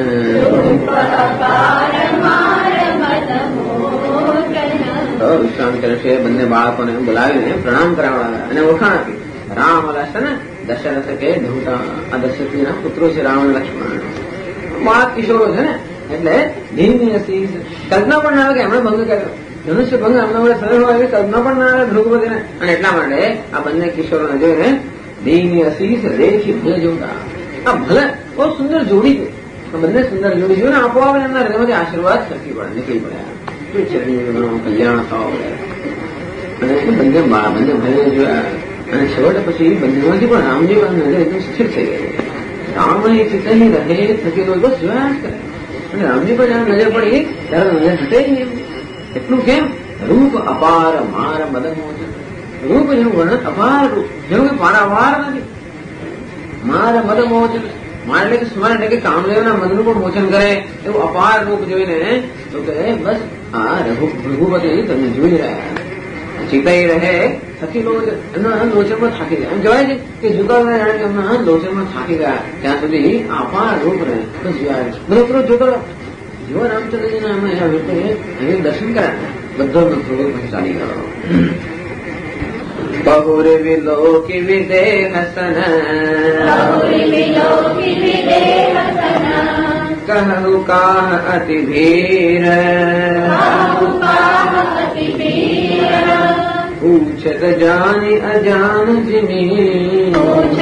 વિશ્વામિત્ર છે બંને બાળકોને બોલાવીને પ્રણામ કરાવડાવ્યા અને ઓળખાણ આપી. રામ લક્ષ્મણ દશરથ કે ધૂતા, આ દશરથના પુત્રો છે રામ અને લક્ષ્મણ. બાળક કિશોરો છે ને એટલે ધીમી અશીષ, કલ્પના પણ ના આવે કે એમણે ભંગ કર્યો. ધનુષ્ય ભંગ એમના વડે સરળ હોય એવી કલ્પના પણ ના આવે ધ્રુવપતિને, અને એટલા માટે આ બંને કિશોરોને જોઈને ધીમી અશીષ દેખી ભલે જોતા. આ ભલે બહુ સુંદર જોડી છે, બંને સુંદર જોડી જોઈને આપોઆપ એમના હૃદયમાંથી આશીર્વાદ સરકી પડે, નીકળી પડ્યા. કલ્યાણ થવા અને બંને ભાઈઓ જોયા અને છેવટે પછી બંનેમાંથી પણ રામજી નજર એકદમ સ્થિર થઈ ગઈ. રામ એ ચિત્તની રહે થકી તો બસ જોયા જ કરે, અને રામજી પર જયારે નજર પડી ત્યારે નજર ઘટે જ નહીં. એટલું કેમ? રૂપ અપાર માર મદન મોચન, રૂપ જેનું વર્ણન અપાર રૂપ, જેનું કે પારાવાર નથી. માર મદ મોચન, માર એટલે કે સ્મરણ એટલે કે કામદેવના મદનું પણ મોચન કરે એવું અપાર રૂપ જોઈને તો કે બસ આ રઘુપતિ તમને જોઈ રહ્યા, ચિતાઈ રહે થકી એમના લોચનમાં થાકી ગયા. એમ કહેવાય છે કે જુદા એમના લોચનમાં થાકી ગયા ત્યાં સુધી અપાર રૂપ રહે. બસ બધો જોતો જેવા રામચંદ્રજીના અમે દર્શન કર્યા, બધો ચાલી ગયો. बहुर विलोकी विदेह सन, कहु काह अति भीर, पूछत जानि अजान जिमी,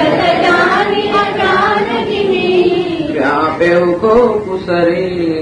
व्यापेव को कुशरीर.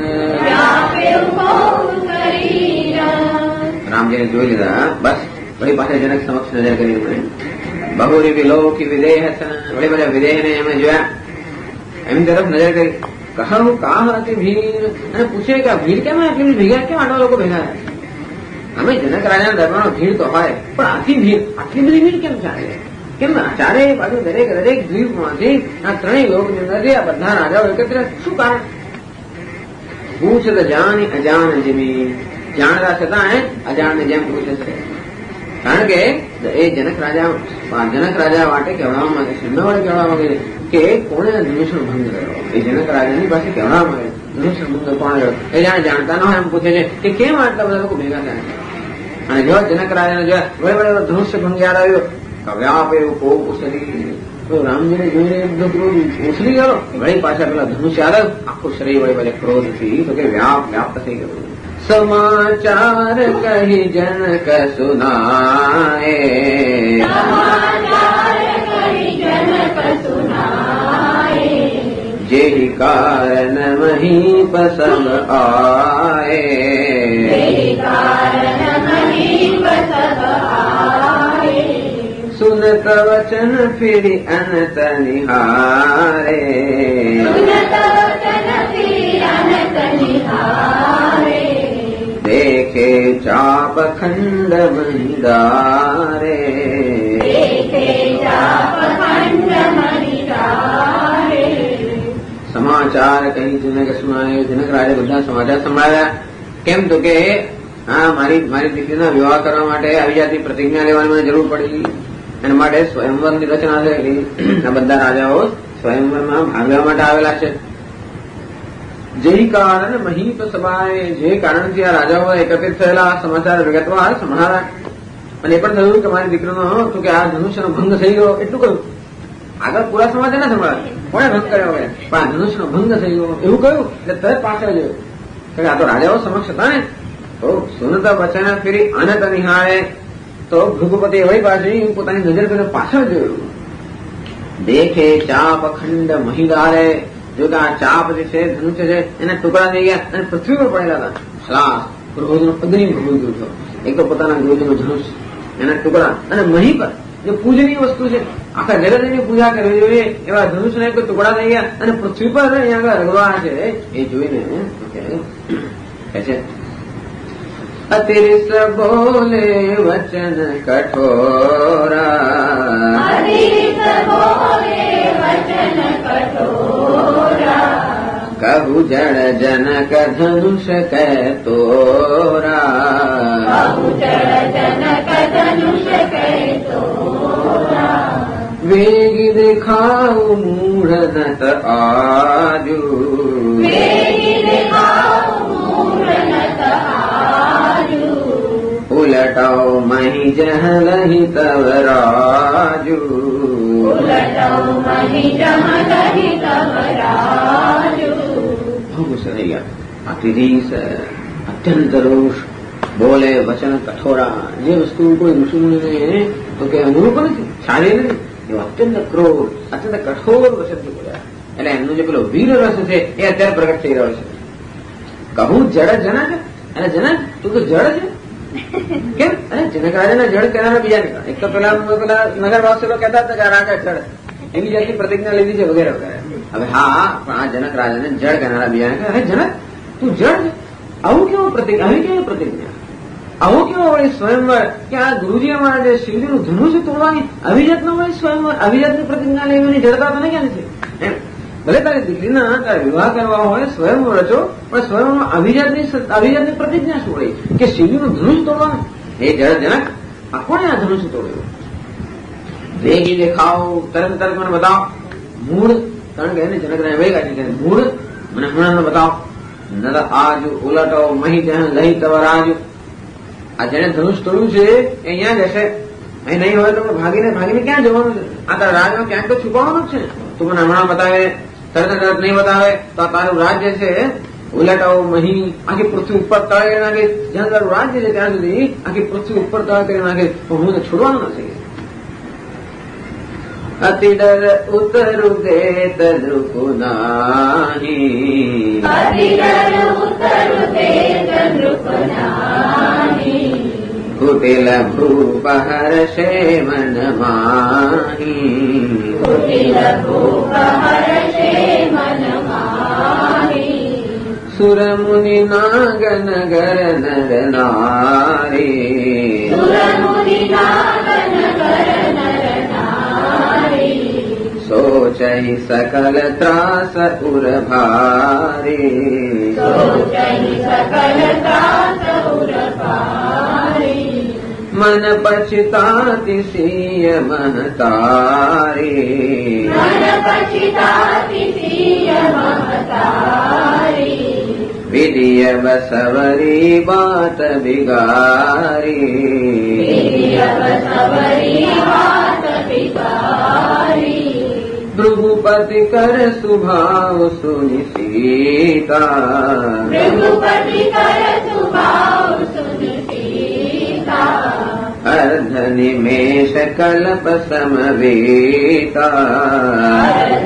रामजी ने જોઈ લીધા, બસ વળી પાસે જનક સમક્ષ નજર કરી. બહુરી વિલોકી વિદેહ, વળી બધા વિદેહને એમણે જોયા, એમની તરફ નજર કરી. કહું કાહ હતી ભીડ, અને પૂછે કે ભીડ કેમ આટલી ભેગા, કેમ આટલા લોકો ભેગા થાય? અમે જનક રાજાના દરબારમાં ભીડ તો હોય, પણ આટલી બધી ભીડ કેમ ચાલે? કેમ ચારે બાજુ દરેક દ્વીપમાંથી આ ત્રણેય લોકની અંદર આ બધા રાજાઓ એકત્ર, શું કારણ? પૂછ જાની અજાન જીમી, જાણતા છતાં અજાણને જેમ પૂછે છે. કારણ કે એ જનક રાજા માટે કહેવા માંગે છે, એમના વડે કહેવા માંગે છે કે કોણે ધનુષ્ય ભંગ કર્યો. એ જનક રાજાની પાસે કહેવા માંગે ધનુષ્ય ભંગ કોણ કર્યો, એ જાણતા ન હોય એમ પૂછે છે કે કેમ આટલા બધા લોકો ભેગા થયા. અને જો જનક રાજાને જોયા વડે ધનુષ્ય ભંગ યાદ આવ્યો, વ્યાપ એવું કોક શરીર, તો રામજીને જોઈને એકદમ ક્રોધ ઉછળી ગયો. વળી પાછા પેલા ધનુષ્ય યાદ આવ્યું, આખું શરીર વળી પાછા ક્રોધથી તો કે વ્યાપ્ત થઈ ગયું. समाचार कही जनक सुनाए, जेहि कारण मही पसंद आए, सुनत वचन फिर अनत निहारे, देखे चाप खंड मंदारे, સમાચાર કહી જનક સુનાય. જનક રાજા બધા સમાચાર સંભળાવ્યા. કેમ તો કે હા મારી દીકરીના વિવાહ કરવા માટે આવી જાતની પ્રતિજ્ઞા લેવાની મને જરૂર પડી. એના માટે સ્વયંવરની રચના થયેલી. આ બધા રાજાઓ સ્વયંવરમાં ભાગ લેવા માટે આવેલા છે. જે કારણ મહિત સભાએ, જે કારણથી આ રાજાઓ એકત્રિત થયેલા સમાચાર વિગતવાર સંભળાવ્યા. અને એ પણ થયું કે મારી દીકરીનો હતું કે આ ધનુષ્યનો ભંગ થઈ ગયો એટલું કહ્યું. આગળ પૂરા સમાચાર ના સંભળાવ્યા, કોને ભંગ કર્યો હવે, પણ આ ધનુષ્યનો ભંગ થઈ ગયો એવું કહ્યું. એટલે તરત પાછળ જોયું કે આ તો રાજાઓ સમક્ષ હતા ને. તો સુનત વચન ફેરી અનત નિહાળે. તો ભૃગુપતિ વળી પાછી પોતાની નજર કરીને પાછળ જોયું. દેખે ચાપ ખંડ મહિદારે. જો કે આ ચાપ જે છે, ધનુષ્ય છે, એના ટુકડા થઈ ગયા અને પૃથ્વી પર પડેલા હતા. શ્વાસ ક્રોધનો અગ્નિ ભૂગી ગયો. એક તો પોતાના ક્રોધનું ધનુષ્ય, એના ટુકડા, અને મહી પર જે પૂજનીય વસ્તુ છે, આખા જગતની પૂજા કરવી જોઈએ એવા ધનુષ્યના એક ટુકડા થઈ ગયા અને પૃથ્વી પર અહીંયા આગળ રગવા છે. એ જોઈને કહે છે અતિરિસ બોલે વચન કઠોરા. કહુ જળ જનક ધનુષ કહે તોરા. વેગી દેખાઉ મૂળ નત આજુ. ઉલટાઓ મહી જહલહી તવ રાજુ. બહુ ગુસ્સે થઈ ગયા. અતિરીસ અત્યંત રોષ, બોલે વચન કઠોરા. જે વસ્તુ કોઈ ઋષિમુનિને તો કે અનુરૂપ નથી, સારી નથી, એ અત્યંત ક્રોધ, અત્યંત કઠોર વચનથી બોલ્યા. એટલે એમનો જે પેલો વીર રસ છે એ અત્યારે પ્રગટ થઈ રહ્યો છે. કહું જડ જનક, અને જનક તું તો જડ છે કેમ? અરે જનક રાજાના જડ કહેનારા બીજા નીકળ્યા. એક તો પેલા નગરવાસીઓ કહેતા હતા કે રાજા જડ, એની જાતની પ્રતિજ્ઞા લીધી છે વગેરે વગેરે. હવે હા, પણ આ જનક રાજાને જડ કહેનારા બીજા કહે, અરે જનક તું જડ છે, આવું કેવું પ્રતિજ્ઞા, આવી કેવી પ્રતિજ્ઞા, આવું કેવો વળી સ્વયંવર કે આ ગુરુજી અમારા જે શિવજીનું ધનુષ્ય તોડવાની અભિજાતનો વળી સ્વયંવર, અભિજાતની પ્રતિજ્ઞા લેવાની જડતા તને ક્યાં નથી? એમ ભલે તારી દીકરીના તારે વિવાહ કરવા હોય, સ્વયંવર રચો, પણ સ્વયંવરમાં અભિજાતની પ્રતિજ્ઞા શું વળી કે શિવજીનું ધનુષ્ય તોડવાનું? એ જડ જનક, આ કોને આ ધનુષ્ય તોડ્યું? વેગી દેખાવ, તરત તરત મને બતાવો મૂળ. કારણ કે એને જનકરાય વેગા છે, મૂળ મને હમણાં બતાવો. નર આજુ ઉલટો મહી જહ લઈ તવ રાજુ. આ જેને ધનુષ તોડ્યું છે એ અહીંયા જ હશે, અહીં નહીં હોય તો ભાગીને ક્યાં જવાનું છે? આ તારા રાજમાં ક્યાંક તો છુપાવવાનું જ છે. તું મને હમણાં બતાવે, તરત નહીં બતાવે તો આ તારું રાજ્ય છે ઉલટાઓ મહી, આખી પૃથ્વી ઉપર તળ કરી નાખે. જ્યાં તારું રાજ્ય છે ત્યાં સુધી આખી પૃથ્વી ઉપર તળ કરી નાખે, તો હું છોડવાનું નથી. અતિ ડર ઉતરુ દે તદ્રુકુ નાહી. કુટિલ ભૂપ હર્ષે મન માહી. સુર મુનિ નાગ નગર નર નારી. સોચઈ સકલ ત્રાસ ઉર ભારી. મન પછતાતિ સિય મહતારી. વિધિય બસવરી બાત બિગારી. ભૃગુપતિ કર સુભાવ સુનિ સીતા. અર્ધ નિમેષ કલ્પ સમવેતા.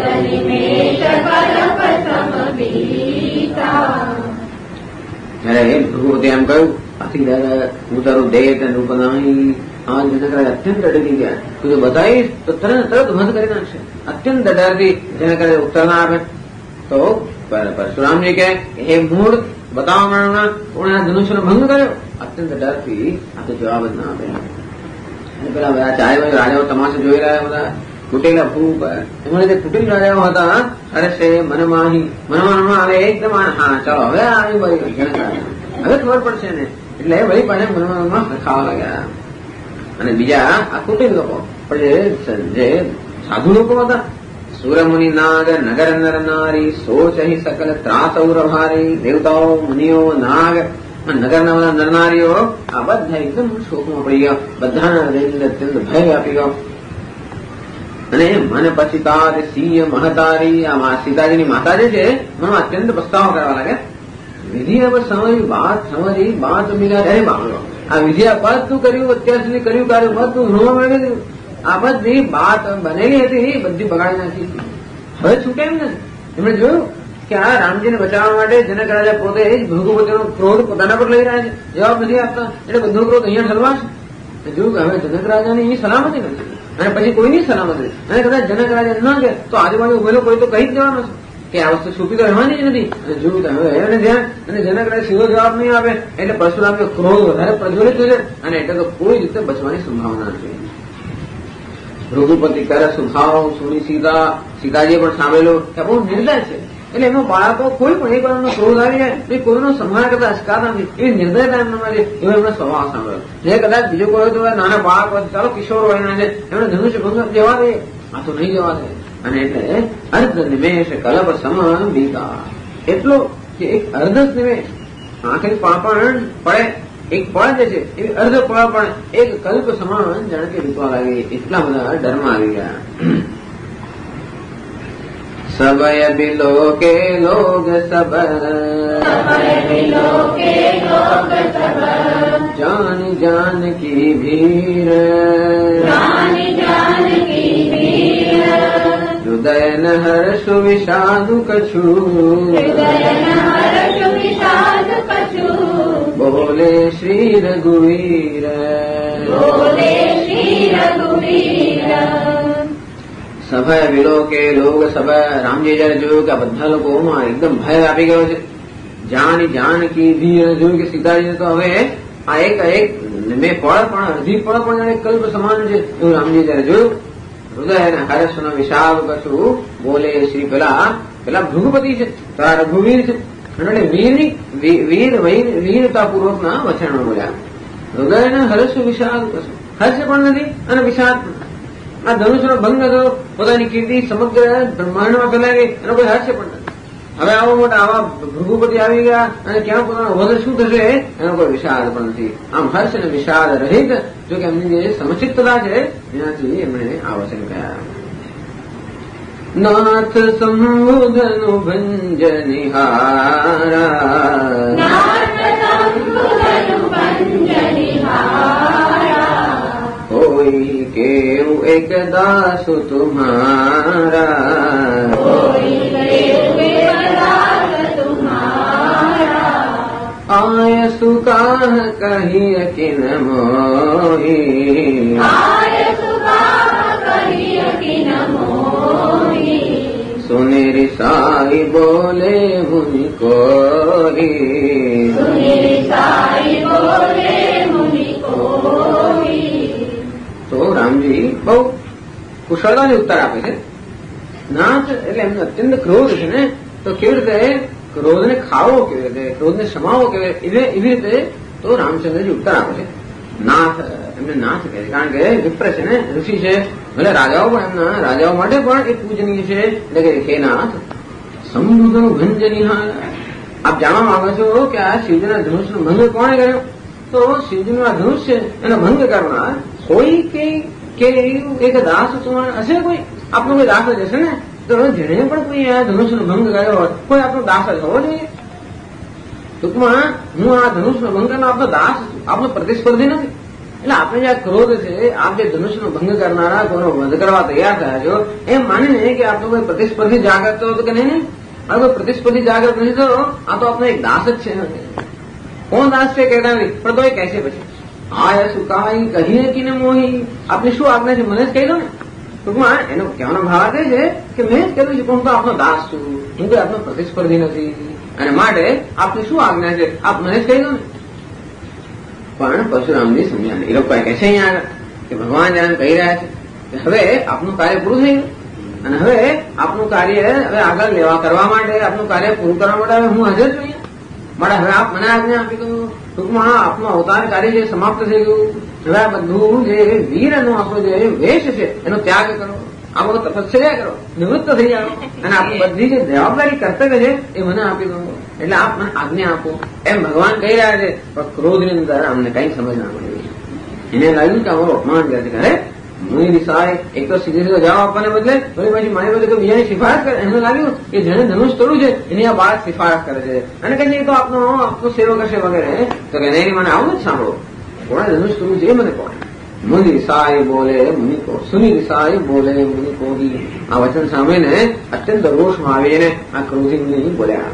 જયારે ભૃગુપતિ એમ કહ્યું, આથી હું તારું દેહ રૂપ નહીં. આ જનકરાજ અત્યંત ડરી ગયા. તું જો બતાવીશ તો તરત વધ કરી નાખશે. અત્યંત ડરથી જનકરાજ ઉત્તર ના આપે. તો પરશુરામજી કહે, હે મૂળ બતાવવા માંડના કોણે આ ધનુષ્યનો ભંગ કર્યો? અત્યંત ડરથી આ તો જવાબ જ ના આપે. પેલા બધા ચારે બાજુ રાજાઓ તમાશો જોઈ રહ્યા બધા. કુટેલા ભૂપ એમણે જે કુટિલ રાજાઓ હતા, અરે છે મનમાં આવે એકદમ. હા ચાલો હવે આવી બાજુ હવે ખબર પડશે ને. એટલે એટલે વળી પણ મનમાં ખાવા લાગ્યા. અને બીજા આ કુટિલ લોકો પણ જે સાધુ લોકો હતા, સુરમુનિ નાગ નગર નર નારી સોચ અહીં સકલ ત્રાસૌરભારી, દેવતાઓ મુનિઓ નાગ નગરના બધા નરનારીઓ આ બધા એકદમ શોકમાં પડી ગયા. બધાના હૃદયની અત્યંત ભય વ્યાપી ગયો. અને મને પછી તાર સિંહ મહતારી આ સીતાજીની માતા જે છે મને અત્યંત પસ્તાવો કરવા લાગ્યા. વિધિ પર સમજી બાત મિલા રહે માંગો. આ વિધિ આ બધું કર્યું, અત્યાર સુધી કર્યું કાર્ય બધું રોવા માંગે છે. આ બધી બાત બનેલી હતી બધી બગાડી નાખી. હવે છૂટે એમ નથી. એમણે જોયું કે આ રામજીને બચાવવા માટે જનક રાજા પોતે જ ભૃગુપતિનો ક્રોધ પોતાના પર લઈ રહ્યા છે, જવાબ નથી આપતા, એટલે બધો ક્રોધ અહીંયા ઠલવાશે. જોયું કે હવે જનક રાજાની એ સલામતી નથી અને પછી કોઈની સલામતી. અને કદાચ જનક રાજા ન કે તો આજુબાજુ ઉભેલો કોઈ તો કહી જ દેવાનો છે કે આ વસ્તુ છુપી તો રહેવાની જ નથી. અને જોયું કે હવે એને ધ્યાન અને જનક રાજા સીધો જવાબ નહીં આપે એટલે પરશુરામનો ક્રોધ વધારે પ્રજ્વલિત થશે અને એટલે તો કોઈ રીતે બચવાની સંભાવના નથી. ભૃગુપતિ કરે સ્વભાવ સુની સીતાજીએ પણ સાંભળેલું કે બહુ નિર્દય છે. એટલે એમાં બાળકો કોઈ પણ એક વાર ક્રોધ આવી જાય એ કોઈનો સંભાળ કરતા અસ્કાર નથી, એ નિર્દયતા એમનામાં છે. એવો એમનો સ્વભાવ સાંભળ્યો. જે કદાચ બીજો કોઈ તો નાના બાળક હોય, ચાલો કિશોર વયના છે, એમણે ધનુષ્ય ભંગ જવા દે, આ તો નહીં જવા દે. અને એટલે અર્ધ નિમેષ કલપ સમાન બીતા, એટલો કે એક અર્ધ નિમેષ આંખની પાપણ પડે એક પળ જે છે એ અર્ધ પળ પણ એક કલ્પ સમાન જાણે કે વીતવા લાગી. એટલા બધા ડરમાં આવી ગયા. सबय बिलो के लोग सब जान जान की भीर हृदय न हर्ष विषाद कछु बोले श्री रघुवीर સભા વિલો કે લોગ સભા. રામજી જયારે જોયું કે આ બધા લોકોમાં એકદમ ભય આપી ગયો છે, જાનકી ધીર જોયું કે સીતાજી તો હવે આ એક મેં પળ પણ અડધી પળ પણ જાણે કલ્પ સમાન છે એવું રામજી જયારે જોયું. હૃદય અને હર્ષનો વિશાલ કશું બોલે શ્રી પેલા ભૃગુપતિ છે, તારા રઘુવીર છે. એટલે વીરતાપૂર્વકના વચનો બોલ્યા. હૃદય અને હર્ષ વિશાલ કશું, હર્ષ પણ નથી અને વિષાદ પણ. આ ધનુષનો ભંગ હતો, પોતાની કીર્તિ સમગ્ર બ્રહ્માંડમાં ફેલાઈ ગઈ અને કોઈ હર્ષ પણ નથી. હવે આવા મોટા આવા ભૃગુપતિ આવી ગયા અને ક્યાં પોતાનો વધ શું થશે એનો કોઈ વિષાદ પણ નથી. આમ હર્ષ અને વિષાદ રહિત જો કે એમની જે સમચિત્તતા છે એનાથી એમણે આ વચન કહ્યા. નાથ સંબોધનો ભંજનિહારા કોઈ કેવું એક દાસુ તુમ્હારા આય સુકાહ કહિય કિન મોહી સુનેરી સાઈ બોલે મુનિ કોઈ તો રામજી બહુ કુશળતાથી ઉત્તર આપે છે. નાથ એટલે એમને અત્યંત ક્રોધ છે ને, તો કેવી રીતે ક્રોધને ખાવો, કેવી રીતે ક્રોધને સમાવો, કેવી એવી રીતે તો રામચંદ્રજી ઉત્તર આપે છે. નાથ એમને નાથ કહે છે કારણ કે વિપ્ર છે ને, ઋષિ છે, ભલે રાજાઓ પણ એમના રાજાઓ માટે પણ એ પૂજનીય છે. એટલે કે હે નાથ સંબુધનું ભંજનિહાર. આપ જાણવા માંગો છો કે આ શિવજીના ધનુષનો ભંગ કોણે કર્યો? તો શિવજીનું આ ધનુષ છે એનો ભંગ કરનાર કોઈ કે એક દાસ હશે, કોઈ આપનો કોઈ દાસ જ હશે ને. તો જેને પણ કોઈ આ ધનુષનો ભંગ કર્યો હોય કોઈ આપનો દાસ જ હોવો જોઈએ. ટૂંકમાં હું આ ધનુષનો ભંગ કરનાર આપનો દાસ છું, આપનો પ્રતિસ્પર્ધી નથી. એટલે આપણે જે આ ક્રોધ છે, આપ જે ધનુષનો ભંગ કરનારા કોઈનો વધ કરવા તૈયાર થયા છો એમ માનીને કે આપનો કોઈ પ્રતિસ્પર્ધી જાગૃત હતો કે નહીં. હવે કોઈ પ્રતિસ્પર્ધી જાગૃત નથી થયો, આ તો આપનો એક દાસ જ છે. કોણ દાસ છે કહેતા નથી, પણ તો એ કહેશે પછી આય સુકાઈ કહીએ કે મોહી. આપને શું આજ્ઞા છે મને જ કહી દો ને. ટૂંકમાં એનો કહેવાનો ભાવ એ છે કે મેં જ કહ્યું છે પણ હું તો આપનો દાસ છું, હું તો આપનો પ્રતિસ્પર્ધી નથી, અને માટે આપની શું આજ્ઞા છે આપ મને જ કહી દો ને. પણ પરશુરામજી સમજ્યા નહીં. એ લોકો કહે છે અહીંયા કે ભગવાન જયારે કહી રહ્યા છે કે હવે આપનું કાર્ય પૂરું થઈ ગયું અને હવે આપનું કાર્ય હવે આગળ કરવા માટે આપનું કાર્ય પૂરું કરવા માટે હવે હું હાજર છું અહીંયા. માટે હવે આપ મને આજ્ઞા આપી દો. ટૂંકમાં આપનું અવતાર કાર્ય જે સમાપ્ત થઈ ગયું, હવે આ બધું જે વીરનો આપણો જે વેશ છે એનો ત્યાગ કરો, આપણો તપશ્ચર્યા કરો, નિવૃત્ત થઈ જાઓ અને આપણી બધી જે જવાબદારી કર્તવ્ય છે એ મને આપી દો, એટલે આપ મને આજ્ઞા આપો એમ ભગવાન કહી રહ્યા છે. પણ ક્રોધની અંદર અમને કઈ સમજ ના પડી. એને લાગ્યું કે અમારું અપમાન કરે છે. અરે મુનિ રિસાય એક તો સીધે સીધો જવાબ આપવાને બદલે પછી મારી બદલે તો બીજાની સિફારશ કરે. એમને લાગ્યું કે જેને ધનુષ તોડ્યું છે એની આ બાળક સિફારશ કરે છે અને કઈ તો આપનો સેવક હશે વગેરે. તો કે નહીં, મને આવું જ સાંભળો, કોણે ધનુષ તોડ્યું છે એ મને કોણ. મુનિ રિસાય બોલે મુનિ કો, સુનિ રિસાય બોલે મુનિ કોહી. આ વચન સાંભળીને અત્યંત રોષમાં આવીને આ ક્રોધી મુનિ બોલ્યા.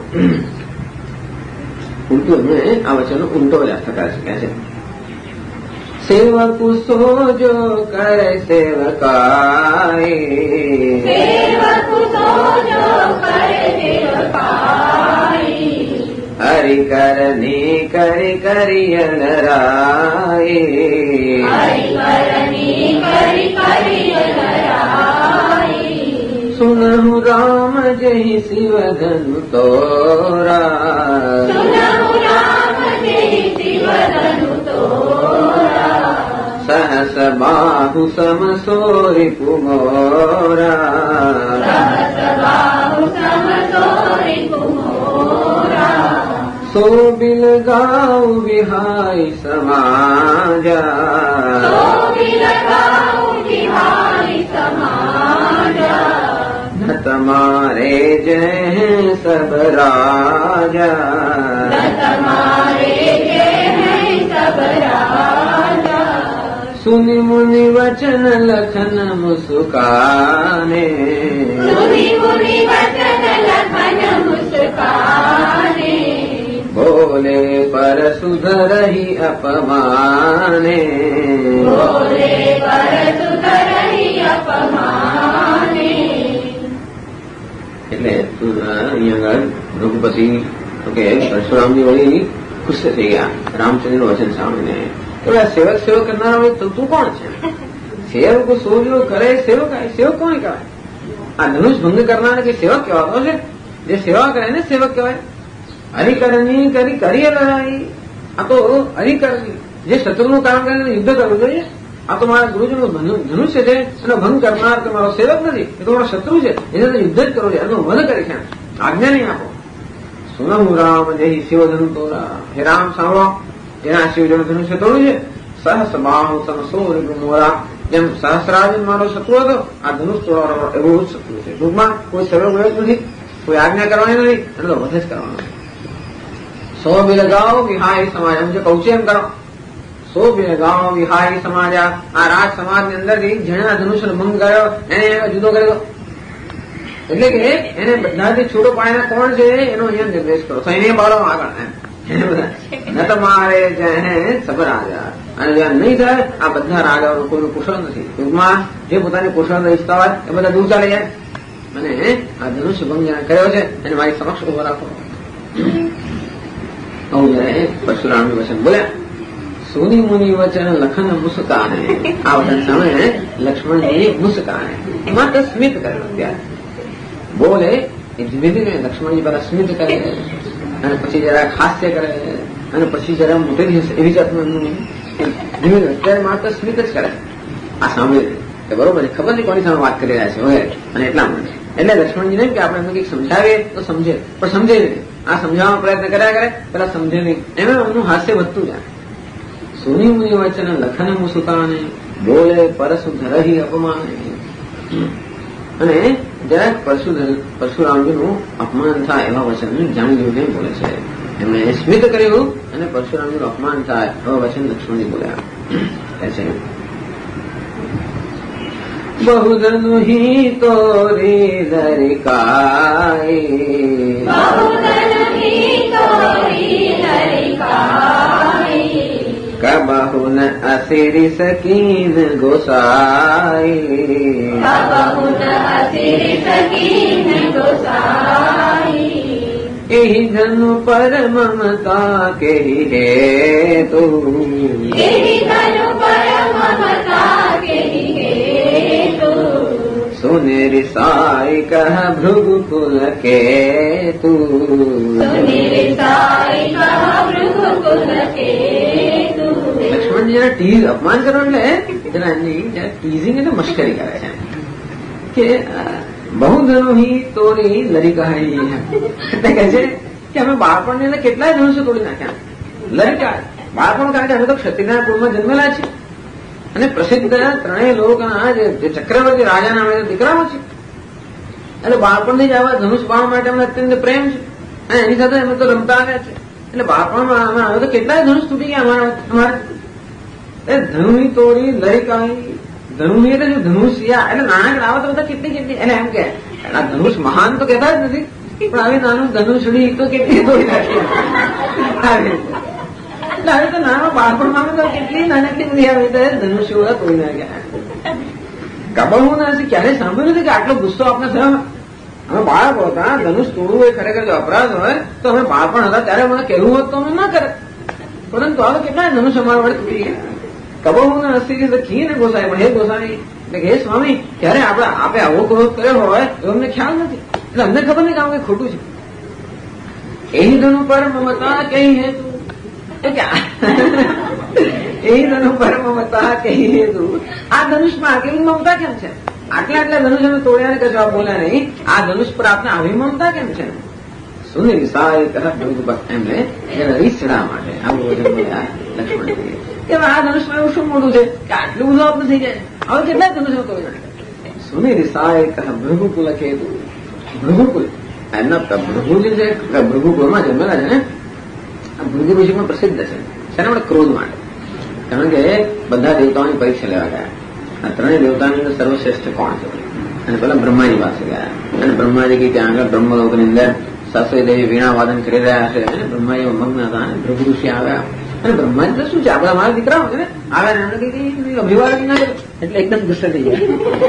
ઉલટું એમને આ વચનનો ઉલટો અર્થ શક્યા છે. સેવક સોજો કરે સેવકાય, સેવક સોજો કરે સેવકાય, હરિ કરની કરી કરીય નરાય, હરિ કરની કરી કરીય નરાય, સુનહુ રામ જય શિવ ધનુ તોરા, સુનહુ રામ જય શિવ ધનુ તોરા, સહસ બાહુ સમસોરી કુમોરા, સહસ બાહુ સમસોરી કુમોરા, સોબિલ ગાઉ વિહાય સમાજા, સોબિલ ગાઉ વિહાય સમાજા, તમારે જય સબ રાજા, તમારે જય સબ રાજા, સુનિ મુનિ વચન લખન મુસ્કાને, સુનિ મુનિ વચન લખન મુસ્કાને, બોલે પર સુધરહી અપમાને, બોલે પર સુધરહી અપમાને. એટલે અહીંયા આગળ રઘુપતિ કે પરશુરામજી વળી ખુશ થઈ ગયા રામચંદ્રનું વચન સાંભળીને. સેવક સેવક કરનારા હોય તો તું કોણ છે? સેવક સોજો કરે સેવક, સેવક કોણ કહેવાય? આ ધનુષ ભંગ કરનાર કે સેવક કહેવાતો છે? જે સેવા કરે ને સેવક કહેવાય. હરિકરની કરી કરીએ લડાઈ. આ તો હરિકરની જે શત્રુનું કામ કરીને યુદ્ધ કરવું જોઈએ. આ તો મારા ગુરુજીનું ધનુષ્ય છે, એનો ભંગ કરનાર તો મારો સેવક નથી, એ તો મારો શત્રુ છે, એને તો યુદ્ધ જ કરવો છે, એનો વધ કરી છે, આજ્ઞા નહીં આપો. સુનહુ રામ જય શિવ ધનુ તોરા. હે રામ સાંભળો, જેના શિવજનું ધનુષ્ય તોડ્યું છે. સહસ બાહુ સમસોરી કુમોરા. જેમ સહસ્રાર્જુન મારો શત્રુ હતો, આ ધનુષ તોડવાનો એવો જ શત્રુ છે. ટૂંકમાં કોઈ સેવક હોય જ નથી, કોઈ આજ્ઞા કરવાની નથી, એને તો વધ જ કરવાનો છે. સો બિલગાઓ વિહાય સમાજ, એમ જે કહું છું એમ કરો. સો બિલગાઓ વિહાય સમાજા. આ રાજ સમાજની અંદરથી જેના ધનુષ્યનો ભંગ કર્યો એને જુદો કર્યો. એટલે કે એને બધાથી છૂટો પાડીને કોણ છે એનો અહીંયા નિર્દેશ કરો. તો એને બાળો આગળ એમ ન તમારે જય સબ રાજા. અને જ્યાં નહીં થાય આ બધા રાજાઓ કોઈનું કુશળ નથી. ટૂંકમાં જે પોતાની કુશળતા ઈચ્છતા હોય એ બધા દૂર ચાલી જાય. અને આ ધનુષ્ય ભંગ જેને કર્યો છે એને મારી સમક્ષ ઉભો રાખો. પરશુરામનું વચન બોલ્યા. સુનિ મુનિ વચન લખન મુસ્કાને. આ વચન સામે લક્ષ્મણજી મુસ્કાને માત્ર સ્મિત કરેલો. ત્યારે બોલે એ ધીમે ધીમે લક્ષ્મણજી પહેલા સ્મિત કરે અને પછી જરા હાસ્ય કરે અને પછી જરા મોટેલી હશે એવી જાતનું એમનું ધીમે ધીમે અત્યારે માત્ર સ્મિત જ કરે. આ સાંભળે કે બરોબર ખબર નહીં કોની સામે વાત કરી રહ્યા છે વગેરે. અને એટલા માટે એટલે લક્ષ્મણજીને કે આપણે એમને કંઈક સમજાવીએ તો સમજે, પણ સમજે નહીં. આ સમજાવવાનો પ્રયત્ન કર્યા કરે પેલા સમજે નહીં, એમાં એમનું હાસ્ય વધતું જાય. સુનિ મુનિ વચન લખન મુસુકાને, બોલે પરસુ ધરહી અપમાને. અને જરાક પરશુરામજીનું અપમાન થાય એવા વચન જાણી જોઈને બોલે છે. એમણે સ્મિત કર્યું અને પરશુરામજીનું અપમાન થાય એવા વચન લક્ષ્મણજી બોલ્યા. કહે છે બહુધનુ હી તોરી લરિકાય, બહુધનુ હી તોરી લરિકાય, કબહુન અસિરી સકીન ગોસાઈ, કબહુન અસિરી સકીન ગોસાઈ, એહી ધનુ પર મમતા કેહી હેતુ, એહી ધનુ પર મમતા કેહી હેતુ, સુનિરિસાઈ કહ ભૃગુકુલ કેતુ, સુનિરિસાઈ કહ ભૃગુકુલ પુલકેતુ લક્ષ્મણજી જરા ટીઝ અપમાન કરો એટલે જરા એમની ટીઝિંગ એટલે મશ્કરી કરે છે કે બહુ ધનુ હી તોરી લરિકા એટલે કહે છે કે અમે બાળપણને એટલે કેટલાય ધનુષ્ય તોડી નાખ્યા. લરિકા બાળપણ કારણ કે અમે તો ક્ષત્રિયના કુળમાં જન્મેલા છે અને પ્રસિદ્ધ ત્રણેય લોકોના જે ચક્રવર્તી રાજાના અમે દીકરાઓ છે એટલે બાળપણથી જ આવા ધનુષ બાણ માટે અમને અત્યંત પ્રેમ છે અને એની સાથે અમે તો રમતા આવ્યા છે એટલે બાળપણમાં અમે તો કેટલાય ધનુષ તૂટી ગયા અમારે ધનુની તોડી લરિકાઈ ધનુની એટલે જો ધનુષિયા એટલે નાના આવા તો બધા કેટલી એટલે એમ કે આ ધનુષ મહાન તો કહેતા જ નથી પણ આવી નાનું ધનુષડી તો કેટલી તોડી નાખી એટલે હવે તો નાના બાળપણમાં તો કેટલી નાનકડી બધી આવી ધનુષ્યો તોડી નાખ્યા. ગબડવું નથી ક્યારેય સાંભળ્યું નથી કે આટલો ગુસ્સો આપણે થયો. અમે બાળકો હતા ધનુષ તોડવું હોય ખરેખર જો અપરાધ હોય તો અમે બાળપણ હતા ત્યારે મને કહેવું હોત તો અમે ના કરે પરંતુ હવે કેટલા ધનુષ અમારા વડે તૂટી ગયા. કબડવું નથી કી ને ગોસાઈ પણ હે ગોસાઈ એટલે હે સ્વામી ક્યારે આપણે આવો ક્રોધ કર્યો હોય એવો અમને ખ્યાલ નથી એટલે અમને ખબર નહીં કે આવું કઈ ખોટું છે. એ ધનુ પર મમતા કઈ હેતુ એ ધનુ પર મમતા કઈ હેતુ આ ધનુષમાં આટલી મમતા કેમ છે? આટલા ધનુષ અમે તોડ્યા ને કશું બોલ્યા નહીં આ ધનુષ પર આપને આવી મમતા કેમ છે? સુનિર્સાય એમને રીસ ચડવા માટે આવું વચન બોલ્યા લક્ષ્મણજી કે આ ધનુષમાં એવું શું મોટું છે કે આટલું બધું આપણે થઈ જાય હવે કેટલા ધનુષો તોડી નાખે. સુનિર્સાય ભૃગુકુલ કેતુ ભૃગુકુલ એમના ભૃગુ જે છે ભૃગુકુળમાં જન્મેલા છે ને આ ભૃગુ ઋષિમાં પ્રસિદ્ધ છે શેના માટે? ક્રોધ માટે. કારણ કે બધા દેવતાઓની પરીક્ષા લેવા ગયા. આ ત્રણેય દેવતાની અંદર સર્વશ્રેષ્ઠ કોણ છે? અને પેલા બ્રહ્માજી પાસે ગયા અને બ્રહ્માજી કે ત્યાં આગળ બ્રહ્મલોકની અંદર સાસરી દેવી વીણા વાદન કરી રહ્યા છે અને બ્રહ્માજી મગ્ન હતા અને ભૃગુ ઋષિ આવ્યા અને બ્રહ્માજી તો શું છે આપણા મારા દીકરાઓ છે ને આવ્યા ને એમને કઈ અભિવાદન ના કર્યું એટલે એકદમ ગુસ્સે થઈ ગયા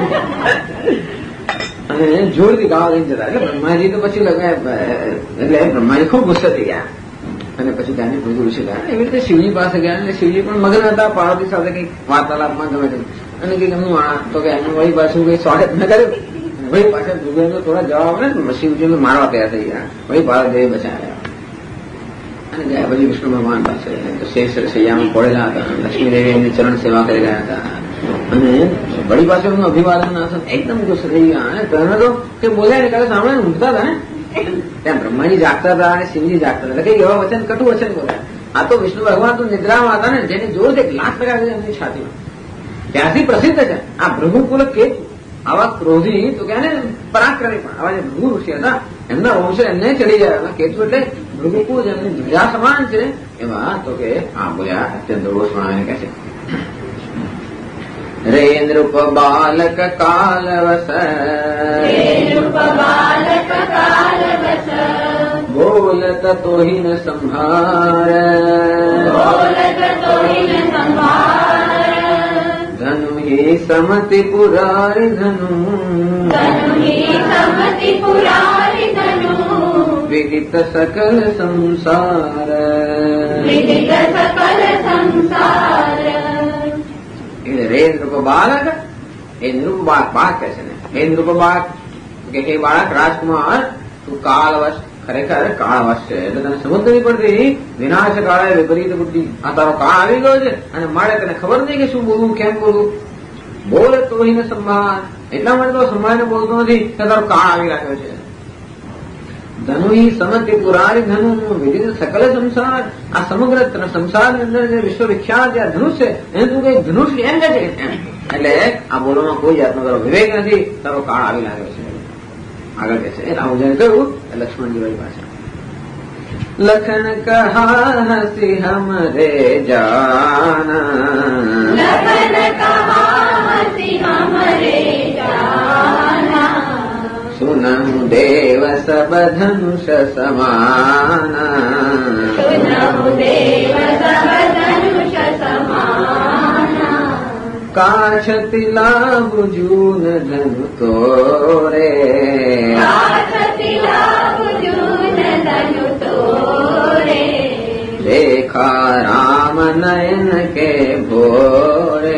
અને જોરથી ગાવા લઈને જતા એટલે બ્રહ્માજી તો પછી એટલે બ્રહ્માજી ખૂબ ગુસ્સે થઈ ગયા અને પછી ત્યાંની ભૃગુ ઋષિ ગયા એવી રીતે શિવજી પાસે ગયા અને શિવજી પણ મગન હતા પાર્વતી સાથે કઈ વાર્તાલાપમાં ગમે તે અને કઈક એમનું તો કે એમનું વળી પાછું કઈ સ્વાગત ન કર્યું વળી પાછા ભૃગુનો થોડા જવાબ ને શિવજી મારવા તૈયાર થઈ ગયા વળી પાર્વતી બચાવ્યા અને ગયા પછી વિષ્ણુ ભગવાન પાસે તો શેષ શૈયામાં પડેલા હતા લક્ષ્મી દેવી એમની ચરણ સેવા કરી રહ્યા હતા અને વળી પાસે એમનું અભિવાદન એકદમ ગુસ્સે થઈ ગયા અને પહેલા તો કે બોલ્યા ને કાલે સાંભળે ઊંઘતા હતા ને ત્યાં બ્રહ્માજી જાગતા હતા અને શિવજી જાગતા હતા કઈ એવા વચન કટુ વચન બોલ્યા. આ તો વિષ્ણુ ભગવાન તો નિદ્રામાં હતા ને જેની જોરથી લાખ ટકા એમની છાતીમાં ત્યાંથી પ્રસિદ્ધ છે આ ભૃગુકુલ કેતુ. આવા ક્રોધી તો કે પરાક્રમી પણ આવા જે ભૃગુ ઋષિ હતા એમના વંશ એમને ચડી જાય કેતુ એટલે ભૃગુકુલ જેમની ધ્વજા સમાન છે એવા તો કે આ બોલ્યા અત્યંત રોષમાં કહે છે રે નૃપ બાલક કાલવસ બોલત તોહિન સંભાર ધનુ હિ સમતિ પુરારી ધનુ વિદિત સકલ સંસાર રે નૃપ બાલક એ નૃપ બાળક કહે છે ને હે નૃપ બાળક કે હે બાળક રાજકુમાર તું કાળવશ ખરેખર કાળવશ છે એટલે તને સમજ નહીં પડતી વિનાશ કાળે વિપરીત બુદ્ધિ આ તારો કાળ આવી ગયો છે અને મારે તને ખબર નહીં કે શું બોલવું કેમ બોલવું બોલે તો એને સંભાળ એટલા માટે તો સંભાળીને બોલતો નથી કે તારો કાળ આવી રાખ્યો છે. ધનુ સમતિ પુરારી ધનુ વિદિત સકલ સંસાર આ સમગ્ર સંસારની અંદર જે વિશ્વવિખ્યાત જે ધનુષ છે એને તું કઈ ધનુષ એમ કે છે એટલે આ બોલવામાં કોઈ જાતનો તારો વિવેક નથી તારો કાળ આવી લાગ્યો છે. આગળ કે છે રામુજાએ કહ્યું લક્ષ્મણજી પાસે લખન કહા હસી હમરે જાના સુનહુ દેવ સબ ધનુષ સમાના કાછતિ લાભ જૂન ધનુ તોરે देखा राम नयन के भोरे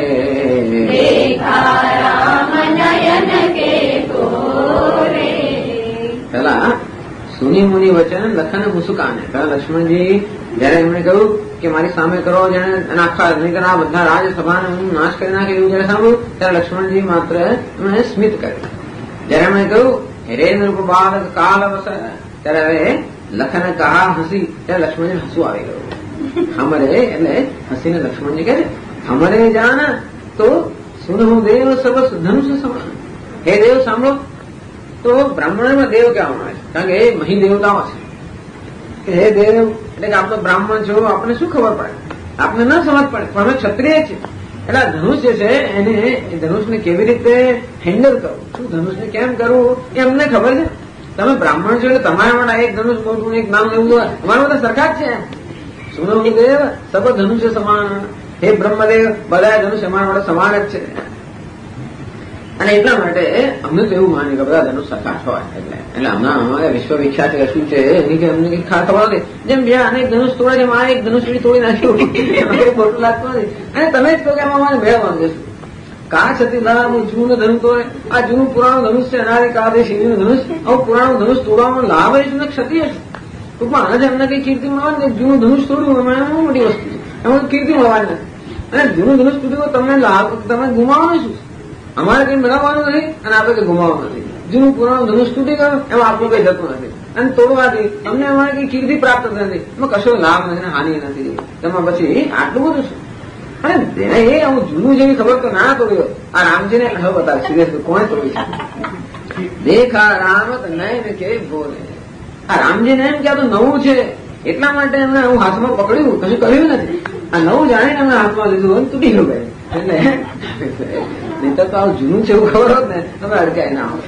પેલા સુની મુનિ વચન લખન મુસુકાને પેલા લક્ષ્મણજી જયારે એમણે કહ્યું કે મારી સામે કરો જેને આખા નહીં આ બધા રાજસભાને હું નાશ કરી નાખે એવું જયારે સાંભળ્યું ત્યારે લક્ષ્મણજી માત્ર એમણે સ્મિત કર્યું. જયારે એમણે કહ્યું રે નૃપ બાલક કાલ અવસર ત્યારે હવે લખન કહા હસી ત્યારે લક્ષ્મણજી હસવું આવી ગયું. હમરે એટલે હસીને લક્ષ્મણજી કહે છે હમરે જાના તો સુનહુ દેવ સર્વ ધનુષ સમાન. હે દેવ સાંભળો તો બ્રાહ્મણમાં દેવ કહેવામાં આવે છે કારણ કે એ મહી દેવતાઓ છે. હે દેવ એટલે કે આપ તો બ્રાહ્મણ છો આપણને શું ખબર પડે આપને ન સમજ પડે પણ અમે ક્ષત્રિય છીએ એટલે ધનુષ જે છે એને ધનુષને કેવી રીતે હેન્ડલ કરવું શું ધનુષને કેમ કરવું એ અમને ખબર છે. તમે બ્રાહ્મણ છો એટલે તમારા માટે એક ધનુષ મોટું એક નામ એવું અમારા બધા સરખા જ છે. સુનો દેવ સબ ધનુષ્ય સમાન. હે બ્રહ્મદેવ બધા ધનુષ અમારા માટે સમાન જ છે અને એટલા માટે અમને તો એવું માન્યું કે બધા ધનુષ સરખા હોય એટલે હમણાં અમારે વિશ્વવિખ્યાત શું છે એની કે અમને ખબર નથી. જેમ જ્યાં અનેક ધનુષ તોડે છે મારે એક ધનુષ તોડી નાખ્યું ખોટું લાગતું નથી અને તમે જ કહો કે એમાં અમારે ભેળ માંગીશું કા છતી લાભ જૂનું ધનુષ તોડે આ જૂનું પુરાણું ધનુષ છે અનારી કાળે શિવનું ધનુષ આવું પુરાણું ધનુષ તોડવાનો લાભ છે ને ક્ષતિ હશે ટૂંકમાં આનાથી અમને કઈ કીર્તિ મળવાની ને જૂનું ધનુષ તોડ્યું એમાં બહુ મોટી વસ્તુ છે એમાં કીર્તિ મળવાની નથી અને જૂનું ધનુષ તૂટ્યું તમને લાભ તમે ગુમાવવાનું શું અમારે કઈ મેળવવાનું નથી અને આપણે કઈ ગુમાવવાનું નથી. જૂનું પુરાણું ધનુષ તૂટી ગયું એમાં આપણું કઈ જતું નથી અને તોડવાથી તમને અમારે કઈ કીર્તિ પ્રાપ્ત નથી એમાં કશો લાભ નથી હાનિ નથી તેમાં પછી આટલું બધું શું અને તેને એ આવું જૂનું જેવી ખબર તો ના તોડ્યો આ રામજીને હવે બતાવે સિરિયસ કોણે તોડી છે દેખા રામત નયન કે બોલે આ રામજીને એમ કે આ તો નવું છે એટલા માટે એમને હું હાથમાં પકડ્યું કશું કર્યું નથી આ નવું જાણીને એમને હાથમાં લીધું અને તૂટી ગયું ભાઈ એટલે નહીં તો આવું જૂનું છે એવું ખબર હોત ને તમે અડકાય ના હોત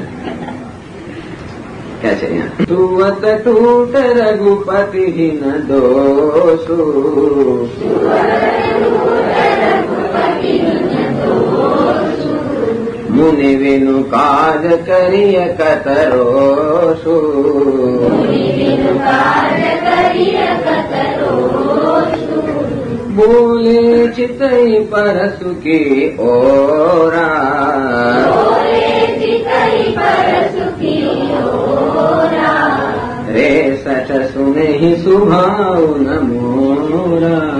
ક્યાં છે અહીંયા તુવત તૂટ રઘુપતિ ન દોષુ મુનિ વિનુ કાજ કરીય કતરોષુ બોલે ચિતઈ પરસુ કી ઓરા રે સચ સુનેહી સુભાવ ન મોરા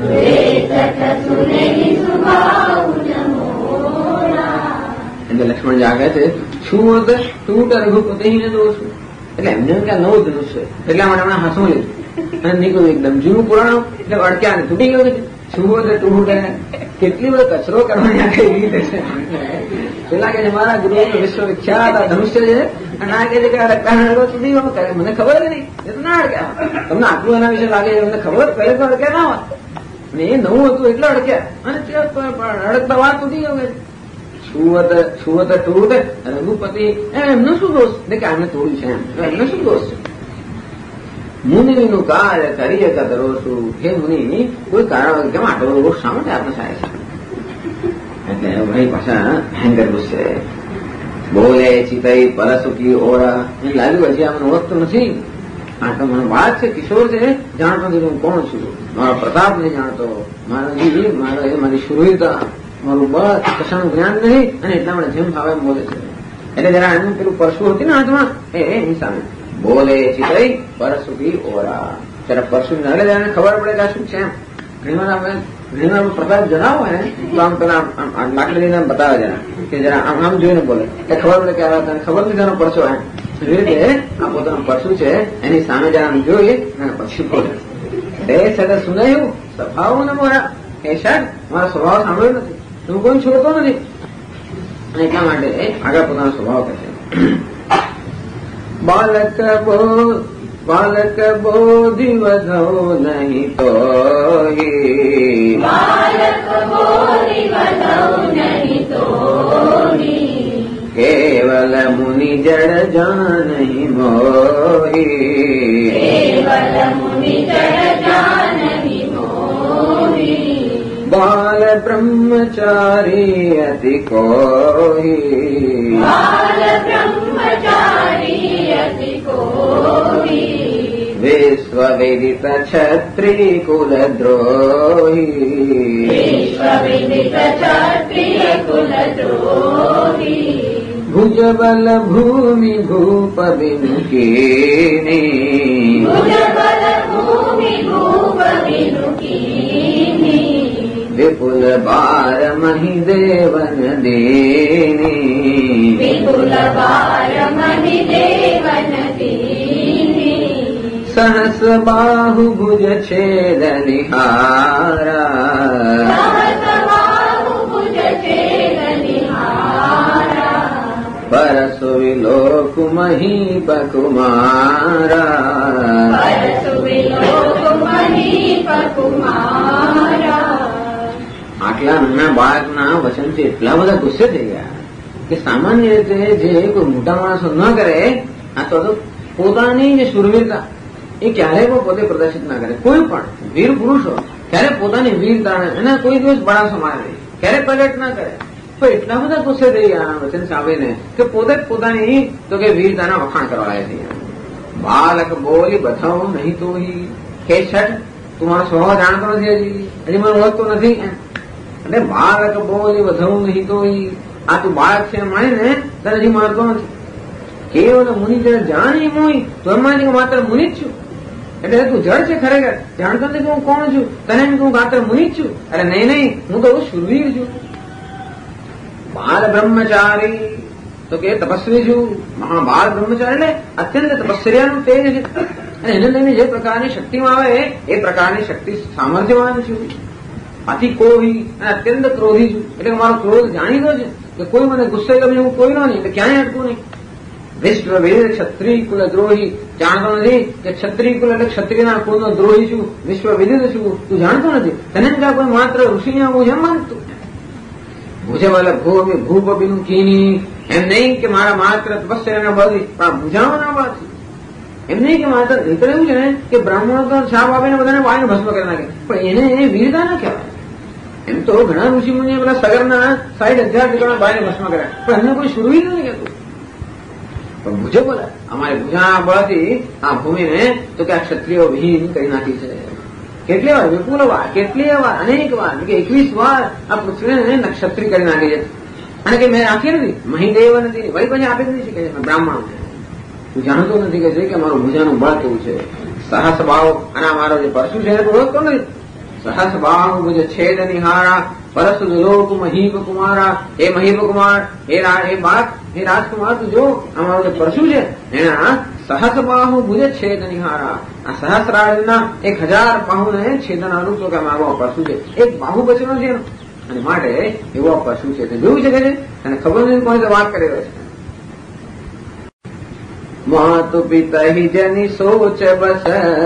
એટલે લક્ષ્મણ જાગે છે શું હતું તૂટ રઘુપતિ ને દોષું એટલે એમને કે નવું ધનુષ છે એટલા માટે હમણાં હસવું લીધું અને નીકળ્યું એકદમ જૂનું પુરાણું એટલે અડક્યા ને તૂટી ગયું શું હોય તૂટે કેટલી બધો કચરો કરવાની આખી રીત છે પેલા કે મારા ગુરુ વિશ્વવિખ્યાત આ ધનુષ્ય છે અને આ કે તૂટી ગયો મને ખબર જ નહીં એ તો ના અડક્યા તમને આટલું એના વિશે લાગે તમને ખબર પહેલે તો અડક્યા ના હોત અને એ નવું હતું એટલે અડક્યા અને અડકતા વાત તૂટી ગયું છુવત તૂટ રઘુપતિ એમનો શું દોષ કે આને તોડ્યું છે એમનો શું દોષ છે મુનિનું કાર્ય કરીએ કદરો છું હે મુનિ કોઈ કારણ કેમ આટલો રોષ શા માટે આપણે થાય છે એટલે ભાઈ પાછા ભયંકર ગુસ્સે બોલે ચિતઈ પરસુકી ઓરા એ લાગ્યું હજી આમને ઓળખતો નથી આ તો મને વાત છે કિશોર છે જાણતો નથી હું કોણ છું મારો પ્રતાપ નહીં જાણતો મારી શુરવીરતા મારું બસ કશાનું જ્ઞાન નહીં અને એટલા માટે જેમ ભાવે એમ બોલે છે એટલે જરા એનું પેલું પરસુ હતી ને હાથમાં એની સામે બોલે ચિતઈ પરસુકી ઓરા જરા પરસુ નડે એને ખબર પડે કે આ શું છે એમ ઘણીવાર પ્રતાપ જણાવો ને તો આમ પેલા લાકડી લઈને બતાવે જરા કે જરા આમ જોઈને બોલે એ ખબર પડે કે તને ખબર નથી તેનો પરસો એમ રીતે આ પોતાનું પરસુ છે એની સામે જરા જોઈ અને પછી બોલે એ સાથે સુનાયું સ્વભાવ ને મોરા એ સાહેબ મારો સ્વભાવ સાંભળ્યો નથી હું કોઈ છોડતો નથી અને એટલા માટે આગળ પોતાનો સ્વભાવ કહે છે બાલક બોધિ વધો નહીં તો કેવલ મુનિ જડ જાન મોહી બાલ બ્રહ્મચારી અતિ કોહી વિશ્વ વિદિત ક્ષત્રિય કુલ દ્રોહી ભુજબલ ભૂમિ ભૂપ વિમુખીની बिनु कीनी विपुल बार मही देवन दीनी विपुल बार महि देवन दीनी सहस बाहु भुज छेद निहारा सहस बाहु भुज छेद निहारा परसु विलोक महीप कुमारा परसु विलोक महीप कुमारा આટલા નાના બાળકના વચનથી એટલા બધા ગુસ્સે થઈ ગયા કે સામાન્ય રીતે જે કોઈ મોટા માણસો ન કરે આ તો પોતાની જે શુરવીરતા એ ક્યારેય પણ પોતે પ્રદર્શિત ના કરે. કોઈ પણ વીર પુરુષો ક્યારે પોતાની વીરતા એના કોઈ દિવસ બળાસો મારે ક્યારે પ્રગટ ના કરે. તો એટલા બધા ગુસ્સે થઈ ગયા વચન સાંભળીને કે પોતે જ પોતાની તો કે વીરતાના વખાણ કરવા લાગ્યા થઈ ગયા. બાલક બોલી બતાવો નહીં તો હે છઠ તું મારો સ્વભાવ જાણતો નથી, હજી મને ઓળખતો નથી. એટલે બાળક બોલી વધાવું નહીં તો આ તું બાળક છે માને ને તને હજી મારતો નથી. કેવલ મુનિ જયારે જાણી મોઈ તો એમાં માત્ર મુનિ જ છું. એટલે તું જળ છે ખરેખર જાણતો નથી કે હું કોણ છું. તને એમ કે હું માત્ર મુનિ જ છું. અરે નહીં નહીં હું તો શુરવીર છું. બાલ બ્રહ્મચારી તો કે તપસ્વી છું. બાળ બ્રહ્મચારી એટલે અત્યંત તપસ્યાનું તેજ છે. અને એને લઈને જે પ્રકારની શક્તિમાં આવે એ પ્રકારની શક્તિ સામર્થ્યવાન છું. આથી કોઈ અને અત્યંત ક્રોધી છું. એટલે મારો ક્રોધ જાણીતો છે કે કોઈ મને ગુસ્સે ગમે હું કોઈ નહીં એટલે ક્યાંય અટકું નહીં. વિશ્વવેદ ક્ષત્રિય કુલ દ્રોહી જાણતો નથી કે ક્ષત્રિય કુલ એટલે ક્ષત્રિયના કુળનો દ્રોહી છું. વિશ્વવિદિત છું તું જાણતો નથી. તને ત્યાં કોઈ માત્ર ઋષિ આવું એમ માનતું ભૂજે વાલે ભૂ ભૂપ બીનું કીની એમ નહીં કે મારા માત્ર તપસ્યાના બળી પણ ભૂજાવાના બાદ એમ નહીં કે માત્ર નહીતર એવું છે ને કે બ્રાહ્મણો તો છાપ આપીને બધાને વાયને ભસ્મ કરી નાખે પણ એને વીરતા ના કહેવાય. એમ તો ઘણા ઋષિ મુનિએ પેલા સગરના 60,000 દીકરાના બાયને ભસ્મ કર્યા પણ એમને કોઈ શુરવીર નથી કહેતું. પણ ભુજે બોલે અમારે ભુજાના બળથી આ ભૂમિને તો કે આ ક્ષત્રિયો વિહીન કરી નાખી છે. કેટલી વાર વિપુલ વાર કેટલી વાર અનેક વાર કે 21 વાર આ પૃથ્વીને નક્ષત્રી કરી નાખી છે. અને કે મેં રાખી નથી મહીદેવ નથી વળી પછી આપી નથી શકે બ્રાહ્મણો તું જાણતો નથી કે છે કે મારું ભુજાનું બળ કેવું છે. સહસ ભાવ અને મારો જે પરશુ છે તો ઓળખતો નથી. સહસ ભાવ ભુજ છેદ નિહારા પરસુ લોક મહીપ કુમારા હે મહીપ કુમાર હે બાળક હે રાજકુમાર તું જો અમારો જે પરશુ છે એના સહસ બાહુ ભુજ છેદ નિહારા આ સહસ્રારના 1000 બાહુને છેદનારું તો કે મારો પરશુ છે. એક બાહુ બચેલો છે અને માટે એવો પરશુ છે તે જોયું છે કે અને ખબર નથી કોની તો વાત કરી રહ્યો છે. માતુ પિતા હિ જની સોચ બસ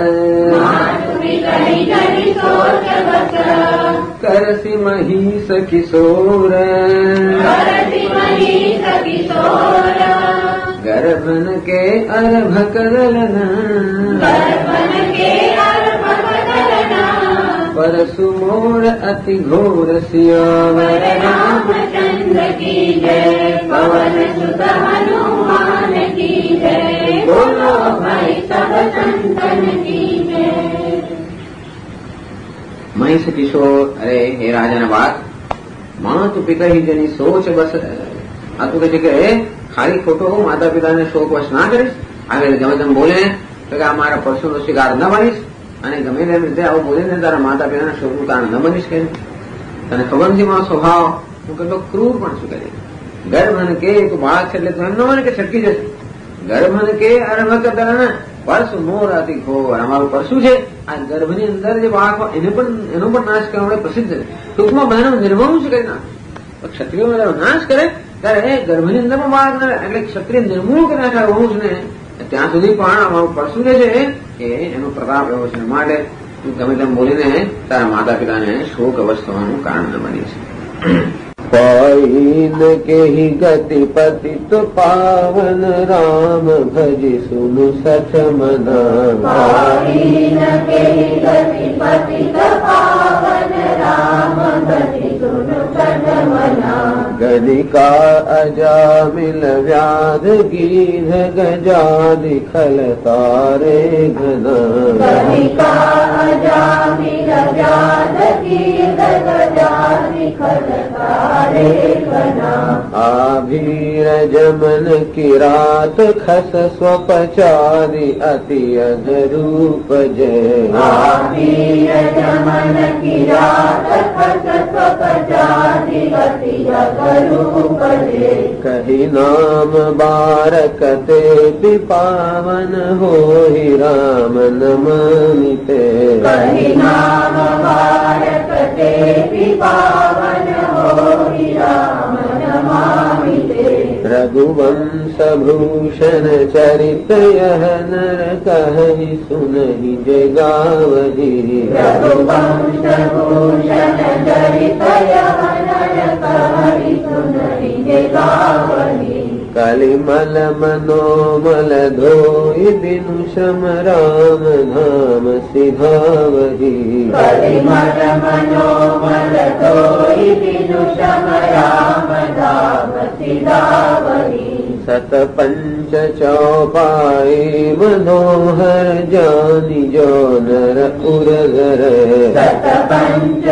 કરસી મહીસ કિશોર ગર્ભન કે અર્ભ કરલના પરસુ મોર અતિ ઘોર સિયાવર रामचंद्र की जय पवन सुत हनुमान की जय बोलो भाई सब संतन की जय. મહેશ કિશોર અરે હે રાજાના વાત માતુ પિતા જેની સોચ બસ આ તું કહે છે કે ખાલી ખોટો માતા પિતાને શોક વશ ના કરીશ. આવે ગમે તેમ બોલે તો કે આ મારા પરશુનો શિકાર ન બનીશ અને ગમે તે રીતે આવું બોલે ને તારા માતા પિતાના શોકનું કારણ ન બનીશ કે તને ખબર નથી મારો સ્વભાવ હું કેટલો ક્રૂર પણ શું કરી. ગર્ભન કે તું બાળક છે એટલે તું એમ ન મને કે છટકી જશે. ગર્ભન કે અર્ભ કરતા પરસુ મોર અતિ ઘોર અમારું પરસુ છે આ ગર્ભની અંદર જે બાળક એનો પણ નાશ કરવા માટે પ્રસિદ્ધ છે. ટૂંકમાં બધાનો નિર્વંશ કરી નાખે. ક્ષત્રિયો જયારે નાશ કરે ત્યારે ગર્ભની અંદર પણ બાળક એટલે ક્ષત્રિય નિર્મૂળ કરી નાખે વંશ ને ત્યાં સુધી પણ અમારું પરસુ જે છે એ એનો પ્રતાપ એવો છે. માટે તું ગમે તેમ બોલીને તારા માતા પિતાને શોક અવશ થવાનું કારણ ન બની છે. પાઈન કે ગતિ પતિત પાવન રામ ભજી સુનુ સચ મના पाइन के गति पतित पावन राम भजि सुनु सच मना गणिका अजामिल व्याध गीध गजादि खल तारे घना गणिका अजामिल व्याध गीध गजानि खलकारे कना आभीरजमन किरात खस स्वपचारि अति अधरूप जय आवीरजमन किरात खस स्वपचारि अति अधरूप जय कहि नाम बारकते पिपावन होहि राम नमामिते कहि नाम बारकते पावन होरि राम नमामिते रघुवंश भूषण चरित यह नर कहहि सुनहि जय गावहि रघुवंश भूषण चरित यह नर कहहि सुनहि जय गावहि कलिमल मनोमल धोई बिनु श्रम राम धाम सिधावहि कलिमल मनोमल धोई बिनु श्रम राम धाम सिधावहि सत पंच चौपाई मनोहर जानि जो नर उरगर सत पंच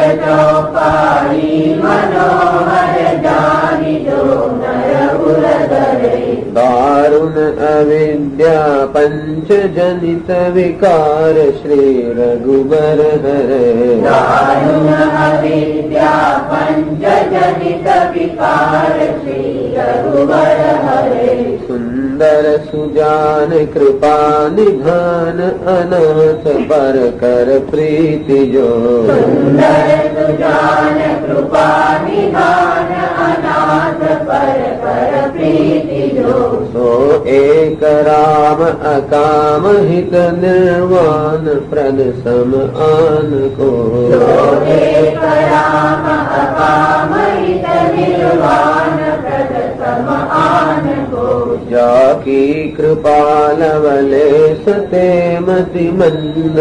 चौपाई मनोहर जानि जो नर उरगरे दारुण अविद्या पंच जनित विकार श्री रघुबर हरे दारुण अविद्या पंच जनित विकार श्री रघुबर हरे सुंदर सुजान कृपा निधान अनाथ पर कर प्रीति जो सुंदर सुजान कृपा निधान अनाथ पर कर प्रीति जो सो एक राम अकाम हित निर्वाण प्रद सम आन को जो एक राम अकाम हित निर्वाण प्रद सम आन को जाकी कृपा लवले सते मति मंद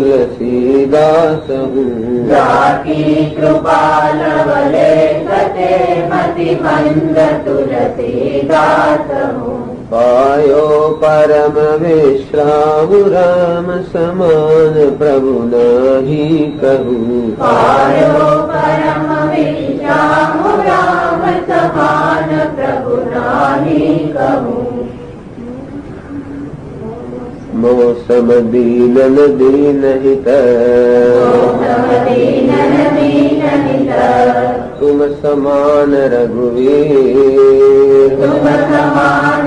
तुलसीदास हूँ जाकी कृपा लवले सते मति मंद तुलसीदास हूँ पायो परम विश्राम राम समान प्रभु नाही कहूँ पायो परम विश्राम राम समान प्रभु नाही कहूँ मौसम दीनन दीनहित दीनन दीनहित तुम समान रघुवीर तुम समान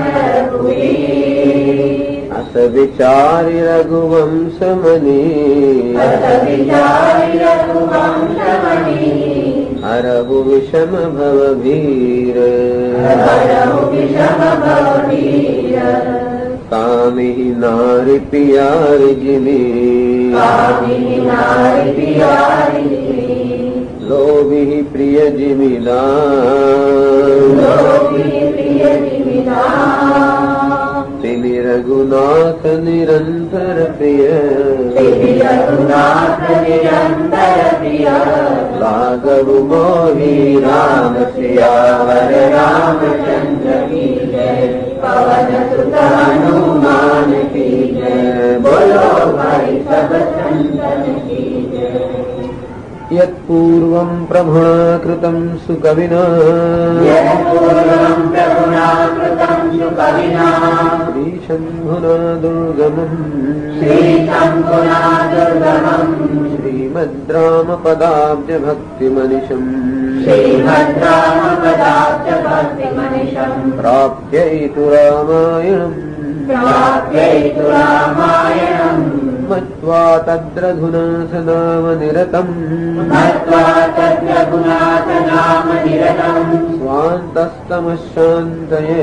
रघुवीर अस विचारि रघुवंश मनी अस विचारि रघुवंश मणि हरहु विषम भव भीर हरहु विषम भवभीर कामिहि नारि पियारि जिमि कामिनि नारि पियारि जिमि लोभिहि प्रिय जिमिदान लोभिनि प्रिय जिमिदान तिनि रघुनाथ निरंतर प्रिय तिनि रघुनाथ निरंतर प्रिय लाघव मोहि राम सियावर रामचंद्र की जय पवन सुत हनुमान की जय बोलो भाई सब संतन की जय यत्पूर्वं प्रभुणा कृतं सुकविना यत्पूर्वं प्रभुना कृतं सुकविना श्रीशम्भुना दुर्गमम् श्रीशम्भुना दुर्गमम् श्रीमद् रामपदाब्जभक्तिमनिशम् श्रीभद्रामपदाब्ज भक्तिमनिशम् प्राप्यैतु रामायणम् प्राप्यैतु रामायणम् मत्वा तद्रघुनाथ नाम निरतम् मत्वा तद्रघुनाथ नाम निरतम् स्वान्तस्तमशान्तये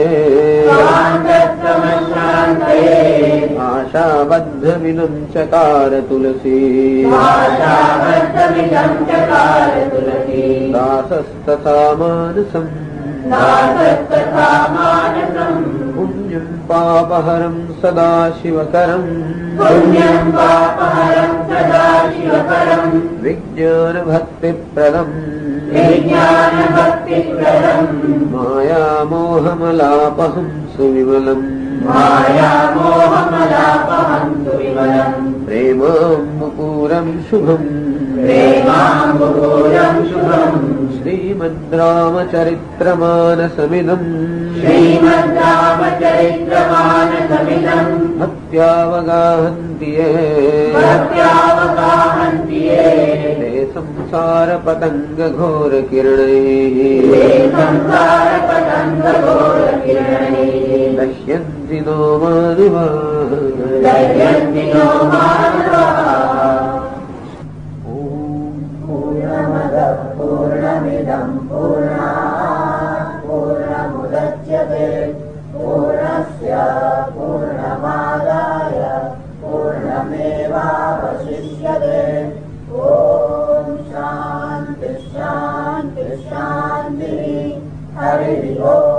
स्वान्तस्तमशान्तये आशाबद्धमिदं चकार तुलसी आशाबद्धमिदं चकार तुलसी दासस्तथा मानसम् दासस्तथा मानसम् पुण्यं पापहरं सदा शिवकरम् पुण्यं पापहरं सदा शिवकरम् विज्ञानभक्तिप्रदम् विज्ञानभक्तिप्रदम् मायामोहमलापहं सुविमलम् मायामोहमलापहं सुविमलम् प्रेमाम्बुपूरं शुभम् प्रेमाम्बुपूरं शुभम् श्रीमद्रामचरित्रमानसमिदम् श्रीमद्रामचरित्रमानसमिदम् भक्त्यावगाहन्ति ये भक्त्यावगाहन्ति ये ते संसारपतङ्गघोरकिरणैः ते संसारपतङ्गघोरकिरणैः दह्यन्ति नो मानवाः दह्यन्ति नो मानवाः। पूर्णमदः पूर्णमिदं पूर्णात् पूर्णमुदच्यते पूर्णस्य पूर्णमादाय पूर्णमेवावशिष्यते। ॐ शान्ति शान्ति शान्तिः। हरिः ओम्।